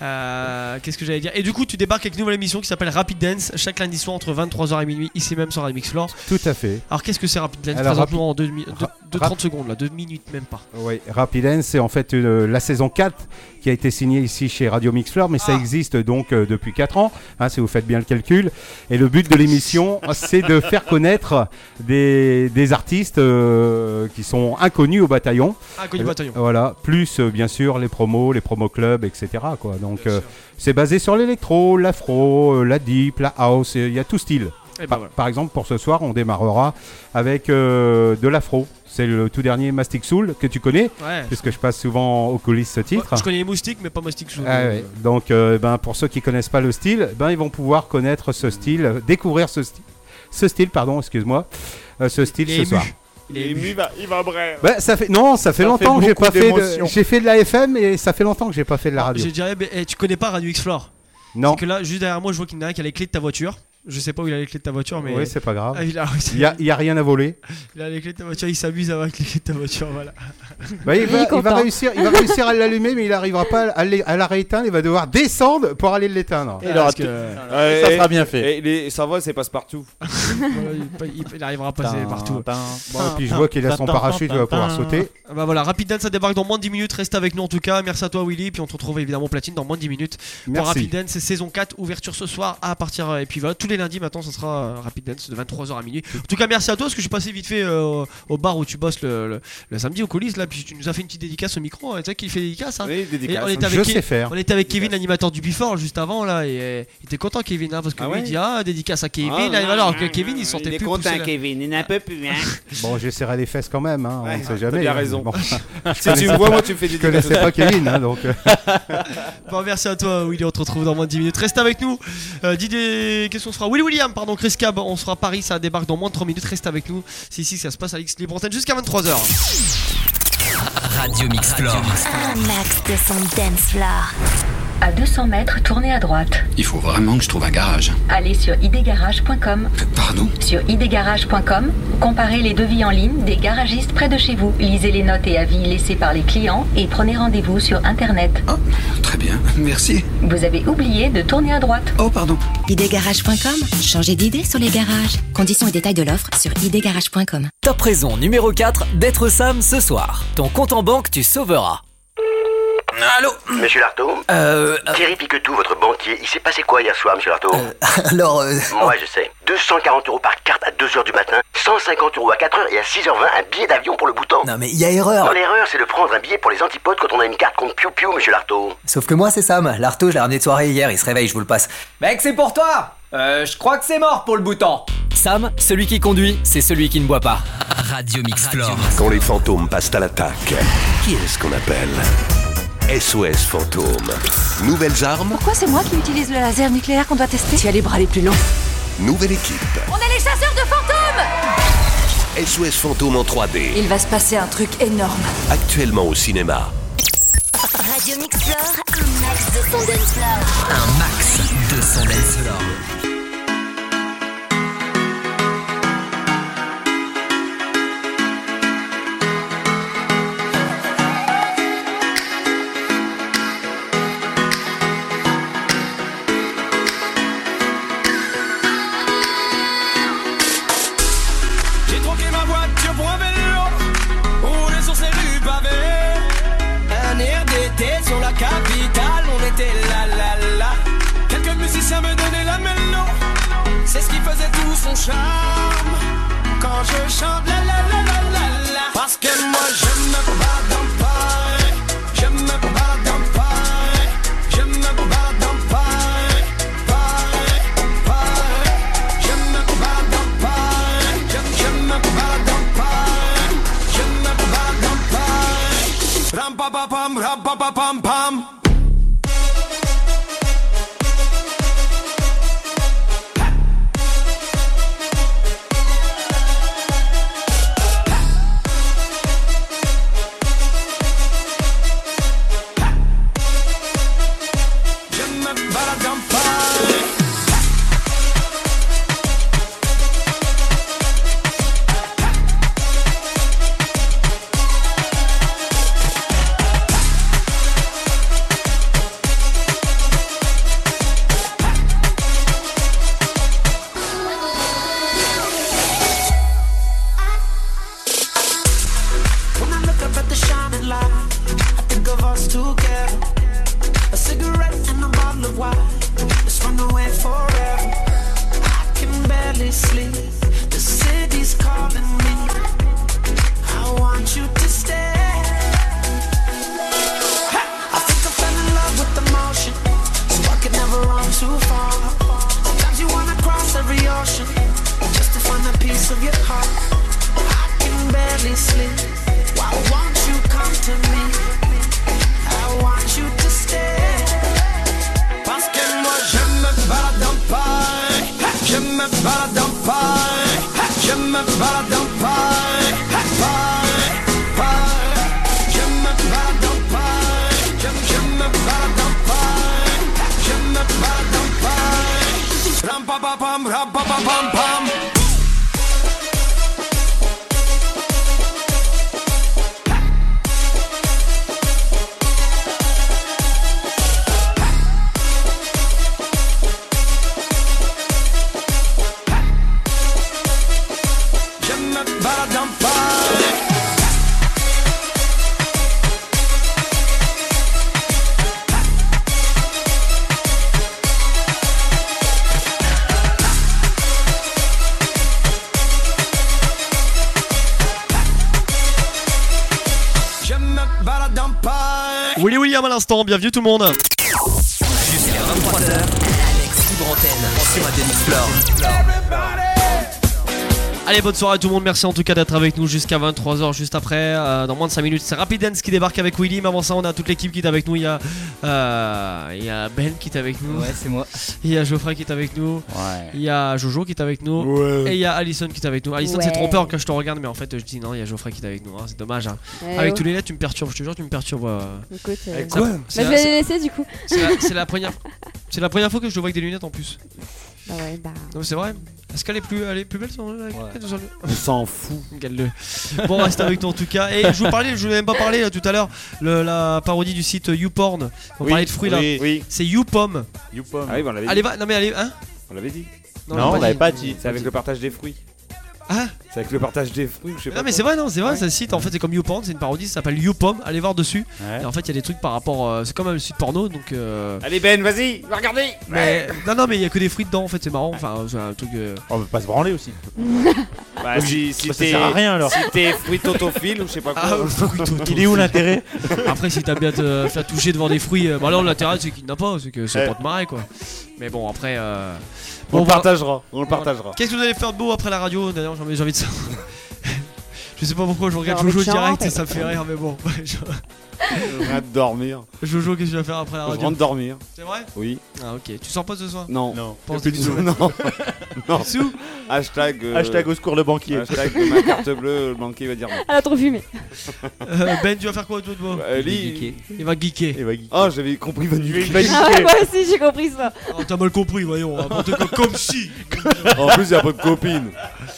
Euh, Qu'est-ce que j'allais dire? Et du coup, tu débarques avec une nouvelle émission qui s'appelle Rapid Dance chaque lundi soir entre vingt-trois heures et minuit, ici même sur Radio Mix Floor. Tout à fait. Alors, qu'est-ce que c'est Rapid Dance? Alors, Présente-nous Rapid- en deux, demi- deux- Ra- deux- Rap- trente secondes, là, deux minutes même pas. Oui, Rapid Dance, c'est en fait euh, la saison quatre qui a été signée ici chez Radio Mix Floor, mais ça existe donc euh, depuis quatre ans, hein, si vous faites bien le calcul. Et le but de l'émission, c'est de faire connaître des, des artistes euh, qui sont inconnus au bataillon. Inconnus au bataillon. Voilà, plus euh, bien sûr les promos, les promos clubs, et cetera. Quoi. Donc euh, c'est basé sur l'électro, l'afro, euh, la deep, la house, il y a tout style. Et ben par, voilà. par exemple, pour ce soir, on démarrera avec euh, de l'afro. C'est le tout dernier Mastic Soul que tu connais, Ouais. puisque je passe souvent aux coulisses ce titre. Ouais, je connais les moustiques, mais pas Moustique Sous. Ah ouais. Donc, euh, ben, pour ceux qui connaissent pas le style, ben, ils vont pouvoir connaître ce style, euh, découvrir ce, sti- ce style, pardon, excuse-moi, euh, ce style Il est ce ému. soir. Il est ému, il va, il va bref. Ben, ça fait non, ça fait Ça longtemps fait que j'ai beaucoup pas fait de, d'émotions. j'ai fait de la F M et ça fait longtemps que j'ai pas fait de la radio. Je dirais, mais, eh, tu connais pas Radio X Floor? Non. C'est que là, juste derrière moi, je vois qu'il y en a un qui a les clés de ta voiture. Je sais pas où il a les clés de ta voiture, mais. Oui, c'est pas grave. Ah, il, a... Il y a, il y a rien à voler. il a les clés de ta voiture, il s'amuse avec les clés de ta voiture, voilà. Bah, il, va, il va réussir, il va réussir à l'allumer, mais il n'arriera pas à, l'é- à la rééteindre. Il va devoir descendre pour aller l'éteindre. Il aura tout- Ouais, ça sera bien fait. Et les, ça va, c'est passe-partout. Voilà, il, il- il arrivera à passer partout. Bon, et puis je vois qu'il a son parachute, il va pouvoir sauter. Bah voilà, Rapid Dance ça débarque dans moins de dix minutes, reste avec nous en tout cas. Merci à toi Willy, puis on te retrouve évidemment Platine dans moins de dix minutes pour Merci. Rapid Dance, c'est saison quatre, ouverture ce soir à partir et puis voilà, tous les lundis maintenant ça sera euh, Rapid Dance de vingt-trois heures à minuit. En tout cas, merci à toi parce que je suis passé vite fait euh, au bar où tu bosses le, le, le samedi aux coulisses là, puis tu nous as fait une petite dédicace au micro, hein, tu sais qui fait dédicace hein. Oui, dédicace. Et on était Je avec, sais faire. on était avec Kevin l'animateur du Before juste avant là et euh, il était content Kevin hein, parce que Ah lui ouais il dit ah dédicace à Kevin, Ah, là, non, alors non, que Kevin il sortait il est plus content, pousser la- Kevin, il n'a pas pu, hein. Bon, j'essaierai les fesses quand même, hein, on Ouais, ne sait t'as jamais. bien hein. raison. Bon. Si Je tu connaissais me vois, pas- moi, tu me fais des Je connaissais dédicaces. pas Kevin, hein, donc. euh. Bon, merci à toi Willy, on te retrouve dans moins de dix minutes. Reste avec nous. Euh, Didier, qu'est-ce qu'on se fera? Willy William, pardon, Chris Cab, on se fera Paris, ça débarque dans moins de trois minutes. Reste avec nous. C'est ici que ça se passe à l'X Libre Antenne jusqu'à vingt-trois heures. Radio Mix Floor. Un max de son dance floor. À deux cents mètres, tournez à droite. Il faut vraiment que je trouve un garage. Allez sur idgarage point com. Pardon? Sur idgarage point com, comparez les devis en ligne des garagistes près de chez vous. Lisez les notes et avis laissés par les clients et prenez rendez-vous sur Internet. Très bien, merci. Vous avez oublié de tourner à droite. Oh, pardon. idgarage point com, changez d'idée sur les garages. Conditions et détails de l'offre sur idgarage point com. Top raison numéro quatre d'être Sam ce soir. Ton compte en banque, tu sauveras. Allô? Monsieur Lartaud Euh... Thierry Piquetou, votre banquier, il s'est passé quoi hier soir, monsieur Lartaud Alors... Euh... Moi, je sais. deux cent quarante euros par carte à deux heures du matin, cent cinquante euros à quatre heures et à six heures vingt, un billet d'avion pour le Bhoutan. Non mais il y a erreur. Non, l'erreur, c'est de prendre un billet pour les antipodes quand on a une carte contre Piu Piu, monsieur Lartaud. Sauf que moi c'est Sam. L'arto, je l'ai ramené de soirée hier, il se réveille, je vous le passe. Mec, c'est pour toi. Euh, je crois que c'est mort pour le Bhoutan. Sam, celui qui conduit, c'est celui qui ne boit pas. Radio Mix Floor. Quand les fantômes passent à l'attaque, qui est-ce qu'on appelle? S O S Fantôme. Nouvelles armes, Pourquoi c'est moi qui utilise le laser nucléaire qu'on doit tester? Tu as les bras les plus longs. nouvelle équipe. On est les chasseurs de fantômes! S O S Fantôme en trois D. Il va se passer un truc énorme. Actuellement au cinéma. Radio Mix Floor, un max de son dance floor. Un max de son dance floor. J'ai troqué ma voiture pour un vélo, roulé sur ces rues pavées. Un air d'été sur la capitale, on était là là là. Quelques musiciens me donnaient la mélo, c'est ce qui faisait tout son charme. Quand je chante la la la la la la. Parce que moi je me bats dans Paris, je me bats dans Paris, je me bats dans Paris, Paris, Paris. Je me bats dans Paris, je, je me bats dans Paris, je me bats dans Paris. Ram pa pa pam, ram pa pa pam pam. me balade en paille, paille, paille. Je me balade en paille, je, je me balade en paille, je me balade en paille. Ram pa pa pam, ram pa pa pam pam. Willy William à l'instant, bienvenue tout le monde. Jusqu'à vingt-trois heures, Alex Libre Antenne sur Radio Mixplore. Allez, bonne soirée à tout le monde, merci en tout cas d'être avec nous jusqu'à vingt-trois heures, juste après, euh, dans moins de cinq minutes, c'est Rapid Dance qui débarque avec Willy, mais avant ça on a toute l'équipe qui est avec nous, il y a, euh, il y a Ben qui est avec nous, ouais c'est moi, il y a Geoffrey qui est avec nous, ouais. Il y a Jojo qui est avec nous, ouais. Et il y a Alison qui est avec nous. Alison Ouais. c'est trompeur quand je te regarde, mais en fait je dis non, il y a Geoffrey qui est avec nous, hein, c'est dommage, hein. Eh Avec oh. tous les lettres tu me perturbes, je te jure tu me perturbes. euh. Écoute, euh, Avec quoi ça- Bah, c'est je la- vais les laisser du coup. C'est la, c'est la première, c'est la première fois que je te vois avec des lunettes en plus. Bah ouais, bah. Non, c'est vrai. Est-ce qu'elle est plus, elle est plus belle sans avec Ouais. sans- On s'en fout. Regarde-le. Bon, reste avec nous en tout cas. Et je vous parlais, je voulais même pas parler euh, tout à l'heure, le- la parodie du site YouPorn. On Oui, parlait de fruits là. oui, oui. C'est YouPom. YouPom. Ah oui, bah, on l'avait dit. Allez, va, non mais allez, hein On l'avait dit. Non, on l'avait pas dit. C'est avec le partage des fruits. Ah C'est avec le partage des fruits, je sais pas. Non mais quoi. c'est vrai, non, c'est vrai, Ouais. ce site en fait c'est comme YouPorn, c'est une parodie, ça s'appelle YouPom, allez voir dessus. Ouais. Et en fait il y a des trucs par rapport, euh, c'est comme un site porno donc. Euh... Allez Ben, vas-y, va regarder. Mais non non mais il y a que des fruits dedans en fait, c'est marrant, enfin c'est un truc. Euh... On veut pas se branler aussi. Bah si, si Bah, ça t'es sert à rien, alors. Si t'es fruit autophile ou je sais pas quoi. Ah, fruit autophile. Il est où l'intérêt? Après si t'as bien te faire toucher devant des fruits, euh, bah là l'intérêt c'est qu'il n'a pas, c'est que c'est Ouais. pas te marrer quoi. Mais bon après. Euh... On Bon, le voilà. partagera, on le partagera. Qu'est-ce que vous allez faire de beau après la radio? D'ailleurs j'ai envie, j'ai envie de ça. Je sais pas pourquoi je regarde J'ai envie Jojo de direct chanter. et ça me fait rire mais bon. Je- Je rentre dormir. Jojo qu'est-ce que tu vas faire après la Je radio? rentre dormir. C'est vrai? Oui. Ah ok. Tu sors pas ce soir? Non. Non. Pense Plus de du tout. tout. Non. Non. Sous Hashtag. euh, Hashtag au secours le banquier. Hashtag ma carte bleue, le banquier va dire non. Elle a trop fumé. Euh, Ben tu vas faire quoi toi de beau? Euh, lui. Il va geeker. Et va geeker. Oh, j'avais compris va nuire. Ah ouais, moi aussi j'ai compris ça. Oh, t'as mal compris voyons, n'importe quoi comme si. En plus, il y a pas de copine.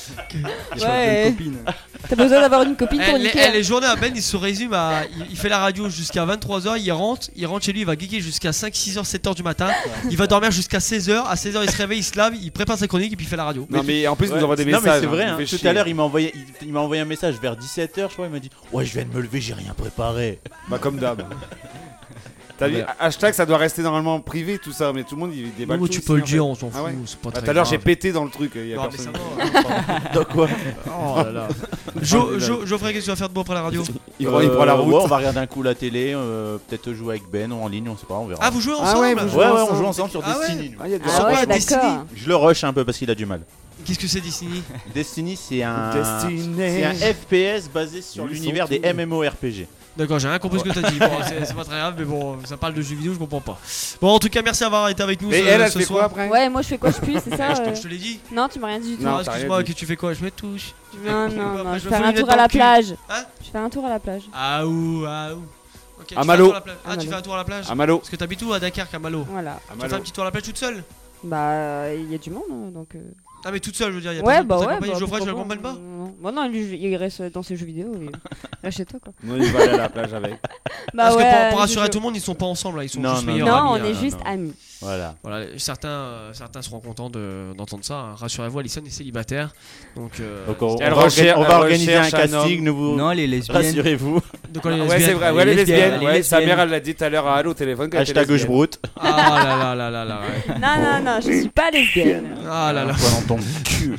Ouais. T'as besoin d'avoir une copine pour Eh, les, niquer. eh, les journées à Ben il se résume à. Il, il fait la radio jusqu'à vingt-trois heures, il rentre, il rentre chez lui, il va geeker jusqu'à cinq, six heures, sept heures du matin. Il va dormir jusqu'à seize heures, à seize heures il se réveille, il se lave, il prépare sa chronique et puis il fait la radio. Non, mais en plus, il nous envoie des Non mais messages. c'est vrai, hein, hein. il fait Tout chier. à l'heure il m'a envoyé, il, il m'a envoyé un message vers dix-sept heures je crois, il m'a dit ouais je viens de me lever, j'ai rien préparé. Bah, comme d'hab. T'as vu, Ouais. hashtag ça doit rester normalement privé tout ça, mais tout le monde il déballe Non, mais tout tu ici, peux le en dire, fait. on s'en Ah fout, ouais. c'est pas Bah, très tout à l'heure j'ai grave. pété dans le truc, il y a Non, mais personne. ça va. Donc quoi? Oh là là. Jo, Jo, Geoffrey, qu'est-ce que tu vas faire de beau après la radio? Il prend- il prend la Euh, route. ouais, on va regarder un coup la télé, euh, peut-être jouer avec Ben en ligne, on sait pas, on verra. Ah, vous jouez Ah ensemble? ouais, vous Ouais, jouez ouais, ensemble. on joue ensemble sur Ah ouais. Destiny. Ah, il y a des Ah Sur quoi, ouais, Destiny? d'accord. Je le rush un peu parce qu'il a du mal. Qu'est-ce que c'est Destiny? Destiny, c'est un, Destiny. c'est un F P S basé sur Ils l'univers sont des tous. MMORPG. D'accord, j'ai rien compris ce que t'as dit. Bon, c'est c'est pas très grave, mais bon, ça parle de jeux vidéo, je comprends pas. Bon, en tout cas, merci d'avoir été avec nous Et ce, elle, elle ce fait soir. quoi après? Ouais, moi je fais quoi? Je pue, c'est ça? Je te, euh je te l'ai dit. Non, tu m'as rien dit du tout. Non, Non, t'as rien excuse-moi, dit. que tu fais quoi? Je me touche. Non, non, non, Je je me fais fous un une tour lettre à dans la le cul. plage. Hein? Je fais un tour à la plage. Ah ou, ah ou. Ok, tu À fais Malo. un tour à la plage. Ah, À tu Malo. fais un tour à la plage? À Malo. Parce que t'habites où à Dunkerque, à Malo? Voilà. À Tu Malo. fais un petit tour à la plage toute seule? Bah, il y a du monde hein, donc. euh, Ah, mais toute seule, je veux dire, y a Ouais, personne bah pour ouais. t'accompagner. Bah, Geoffrey, je pourquoi l'accompagne pas? Non, bah non, lui, il reste dans ses jeux vidéo. Il reste chez toi quoi. Non, il va aller à la plage avec. Bah Parce ouais. que pour, pour je- rassurer je- tout le monde, ils sont pas ensemble là, ils sont Non, juste non, meilleurs Non, amis. on hein. est juste non. amis. Voilà. Voilà, certains, euh, certains seront contents de- d'entendre ça. hein. Rassurez-vous, Alison est célibataire. Donc, euh, Donc on, Elle on va, recherche- on va elle organiser un recherche un casting, homme. nous vous Non, les lesbiennes. rassurez-vous. de quoi les Ouais, lesbiennes c'est vrai, ouais, les lesbiennes, lesbiennes. les Ouais, sa lesbiennes. mère, elle l'a dit tout à l'heure à Allo au téléphone. qu'elle était Hashtag gauche lesbienne. broute. Ah là là là là là. ouais. Non, non, non, je suis pas lesbienne. Ah là là. Toi dans ton cul.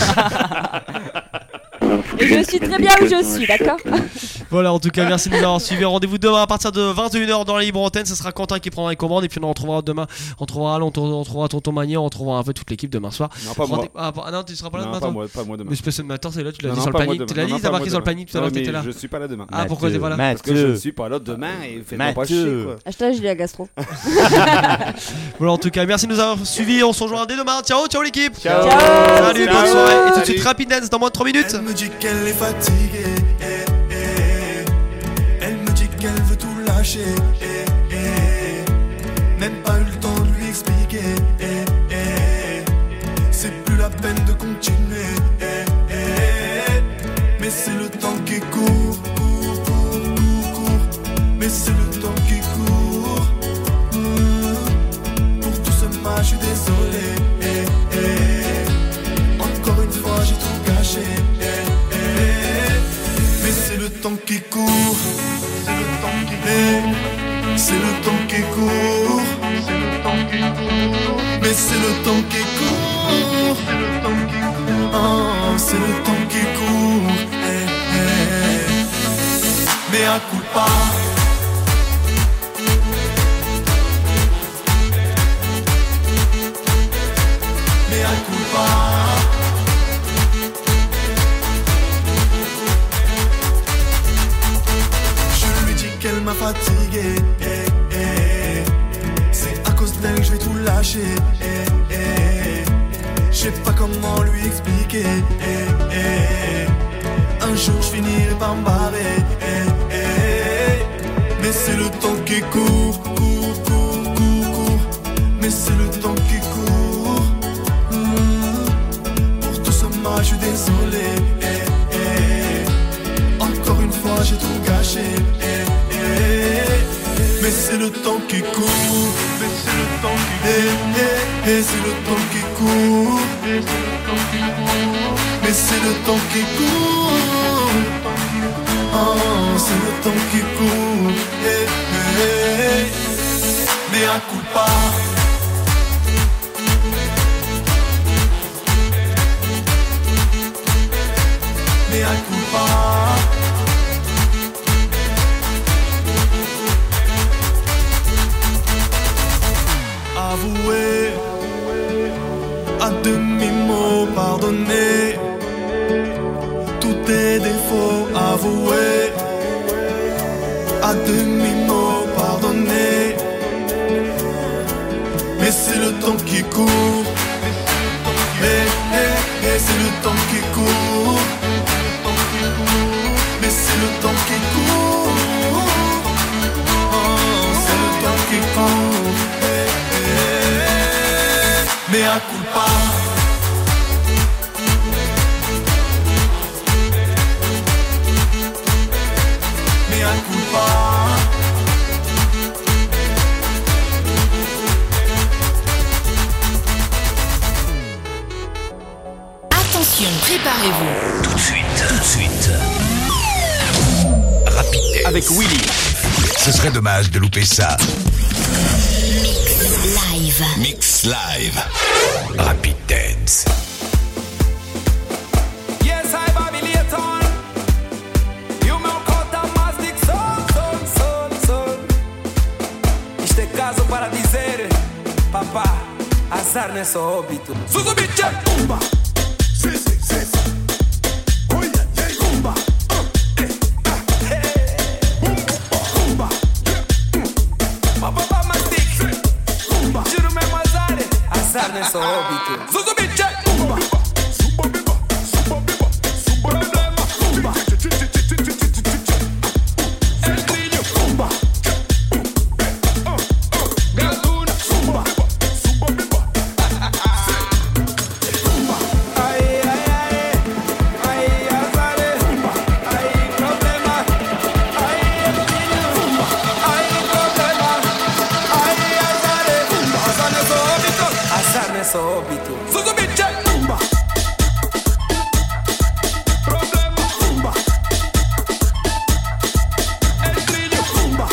Et je suis très bien où je suis, d'accord? Voilà, en tout cas, merci de nous avoir suivis. Rendez-vous demain à partir de vingt et une heures dans la libre antenne. Ce sera Quentin qui prendra les commandes. Et puis on retrouvera demain. On trouvera Alain, on t- on trouvera Tonton Magnier, on trouvera un peu toute l'équipe demain soir. Non, pas moi. Rendez- Ah, ah non, tu seras pas là Non, demain pas toi? moi, pas moi demain. Mais Space Matter, c'est là, tu l'as Non, dit non, sur le pas moi planning. demain. Tu l'as Non, dit, non, t'as pas marqué moi sur le demain. planning tout à l'heure Non, que t'étais mais là. Je suis pas là demain. Ah, pourquoi t'es pas là? Parce que je Mathieu. ne suis pas là demain et faites-moi pas Mathieu. chier quoi. Hashtag, je l'ai à gastro. Voilà, en tout cas, merci de nous avoir suivis. On se rejoint dès demain. Ciao, ciao l'équipe. Ciao. Salut, Ciao. bonne soirée. Et tout de Salut. suite, Rapid Dance dans moins de trois minutes. Elle me dit qu'elle est fatiguée. eh, eh. Elle me dit qu'elle veut tout lâcher. eh, eh. Même pas eu le temps de lui expliquer. eh, eh. C'est plus la peine de continuer. eh, eh. Mais c'est le temps qui court, court, court, court, court. Mais c'est le temps qui court. Mmh. Pour tout ce mal, je suis désolé. eh, eh. Encore une fois, j'ai tout gâché. eh, eh. Mais c'est le temps qui court. C'est le temps qui court. C'est le temps qui court. C'est le temps qui court. Mais c'est le temps qui court. C'est le temps qui court. Oh, c'est le temps qui court. eh, eh. Mais à coup pas. Mais à coup pas. Je lui dis qu'elle m'a fatigué. eh, eh. C'est à cause d'elle que je vais tout lâcher. eh, eh. Je sais pas comment lui expliquer. eh, eh. Un jour je finirai par me barrer. eh, eh. Mais c'est le temps qui court, court, court, court, court. Mais c'est le temps qui court. Mmh. Pour tout ce mal, je suis désolé. eh, eh. Encore une fois, j'ai tout gâché. eh, eh. Mais c'est le temps qui court. Mais c'est le temps qui court. Eh, eh, c'est le temps qui court. Mais c'est le temps qui court. Mais c'est le temps qui court. Oh, c'est le temps qui court. eh, eh. Mais à coup pas. Mais à coup pas. Avouer à demi-mot, pardonner tous tes défauts. Avouer à demi-mot, pardonner. Mais c'est le temps qui court. Eh, eh, eh, c'est le temps qui court. Mais c'est le temps qui court. Oh, c'est le temps qui court. Eh, eh, mais à coup pas. Mais à coup pas. Attention, préparez-vous. Tout de suite, tout de suite. Rapid Dance. Avec Willy. Ce serait dommage de louper ça. Live. Mix Live. Rapid Dance. Yes, I Babylon. You meu cota mastic son, son, son, son. Isto é caso para dizer, papá, azar nesse óbito. Suzubiche, pumba. Si, si, si, si. Oye, yeah, pumba. Uh, eh, ah, hey. Pumba, pumba. Papá mastic. Pumba. Juro mesmo azar, azar nesse óbito. Suzubiche, pumba. Óbito. Suzubiche, pumba. Problema, pumba. El brillo, pumba.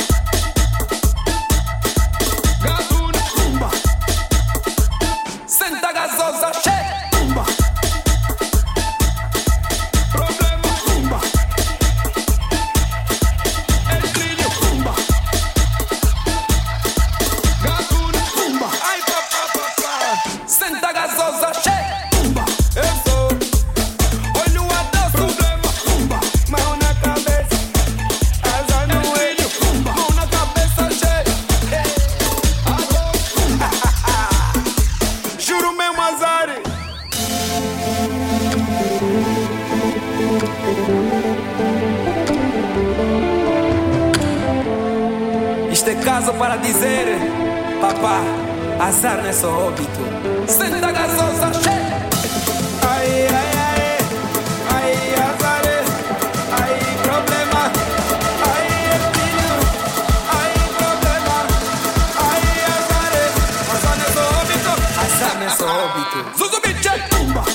Gatuna, pumba. Senta gasosa, che, pumba. Problema, pumba. El brillo, pumba. Gatuna, pumba. Ay, papá, papá. Senta gasosa. caso para dizer: papá, azar não é só óbito. Senta gasosa, che. Ai, ai, ai, ai, azar, ai, problema, ai, filho, ai, problema, ai, azar, azar não é só óbito, azar não é só óbito. Zuzu biche, tumba.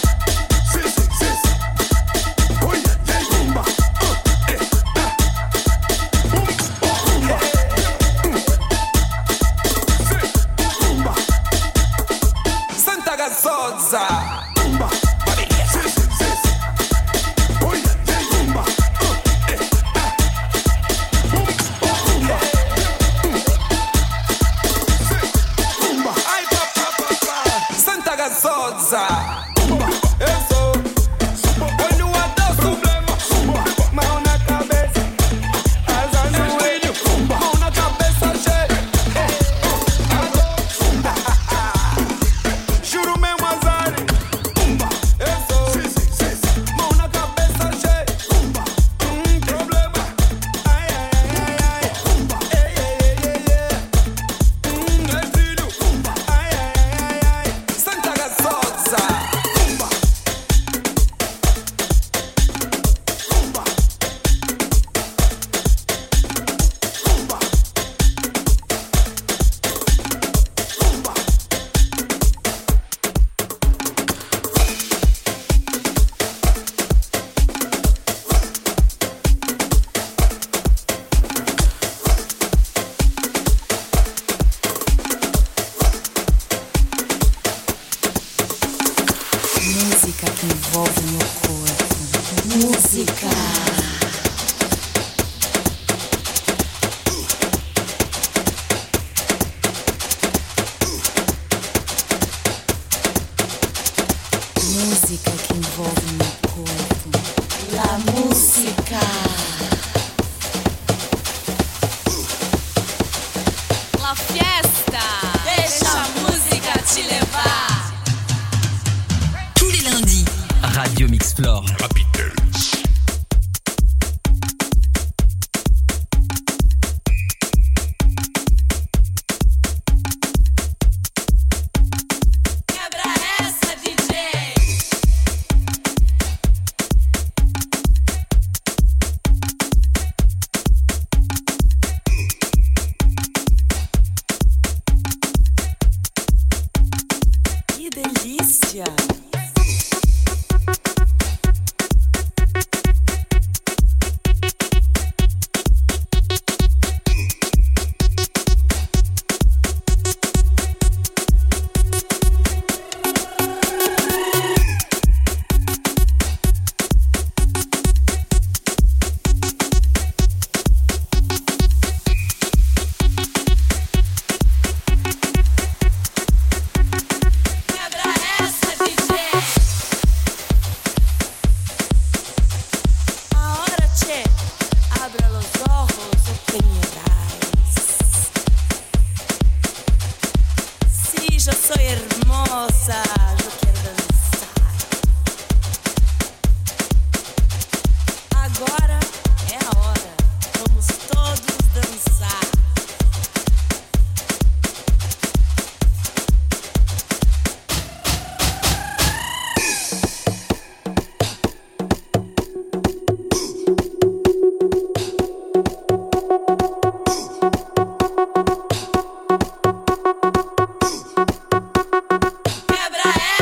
Quebra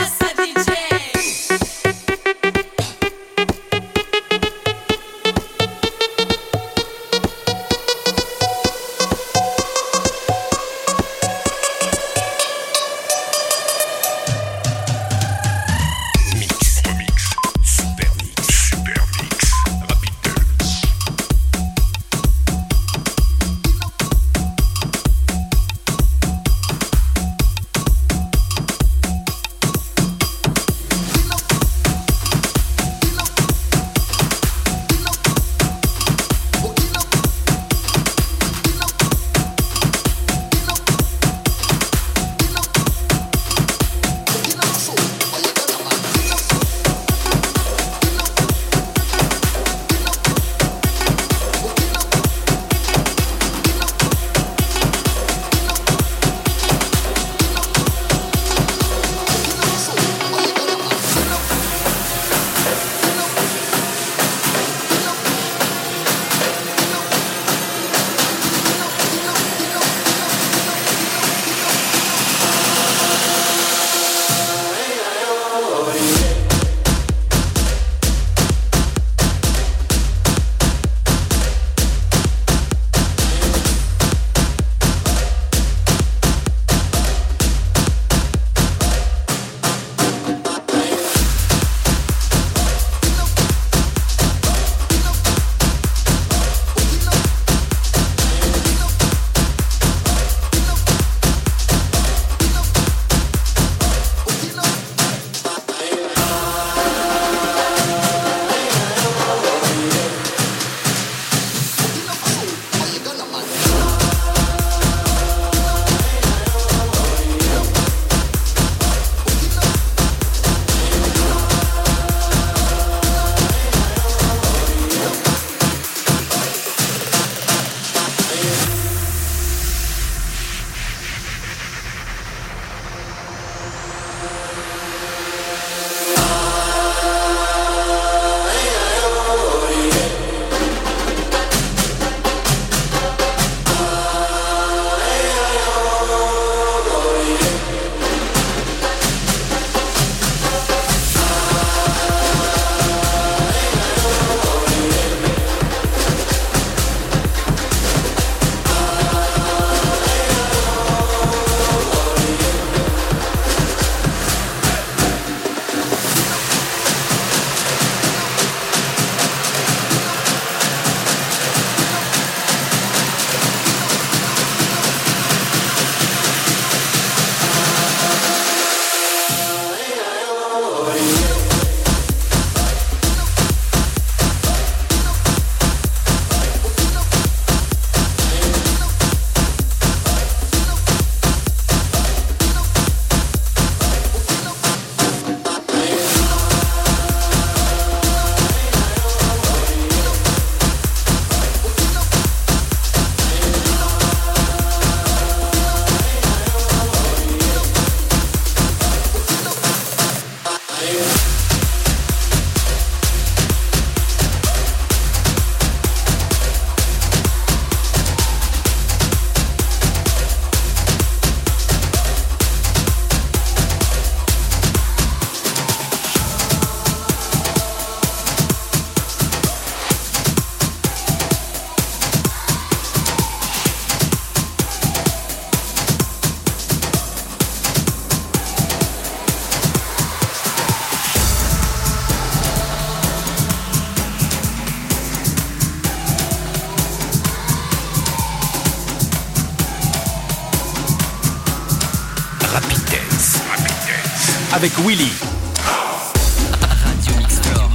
Dance. Avec Willy. Radio Mixplore.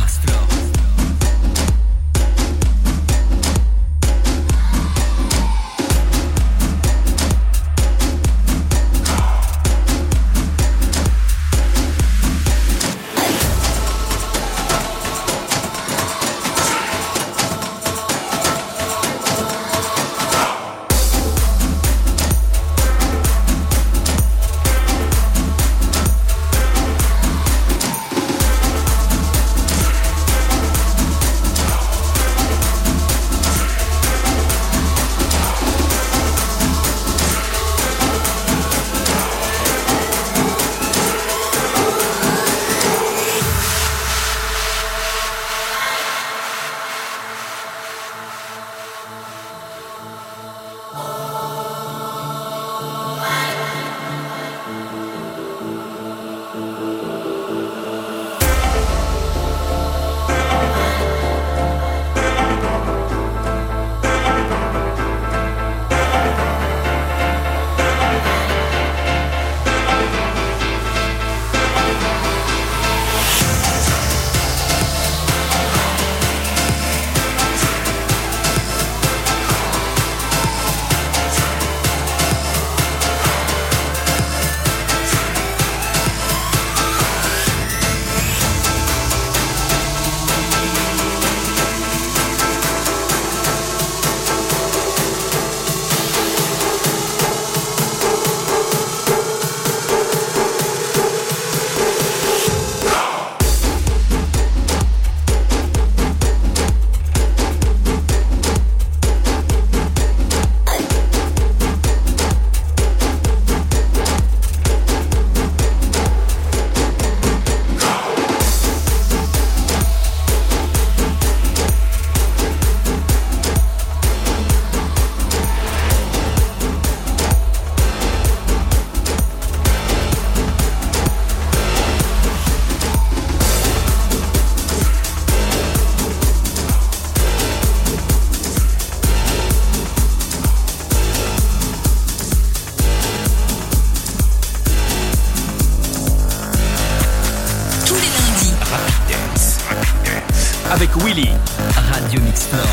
Avec Willy. Radio Mixplore.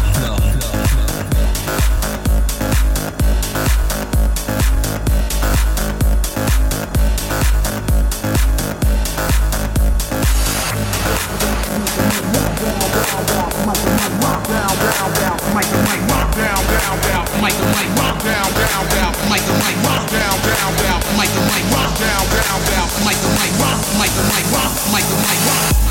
Michael, Mike, rock, down, down, Michael, Mike, rock, Michael, Mike, rock, Michael, Mike, rock.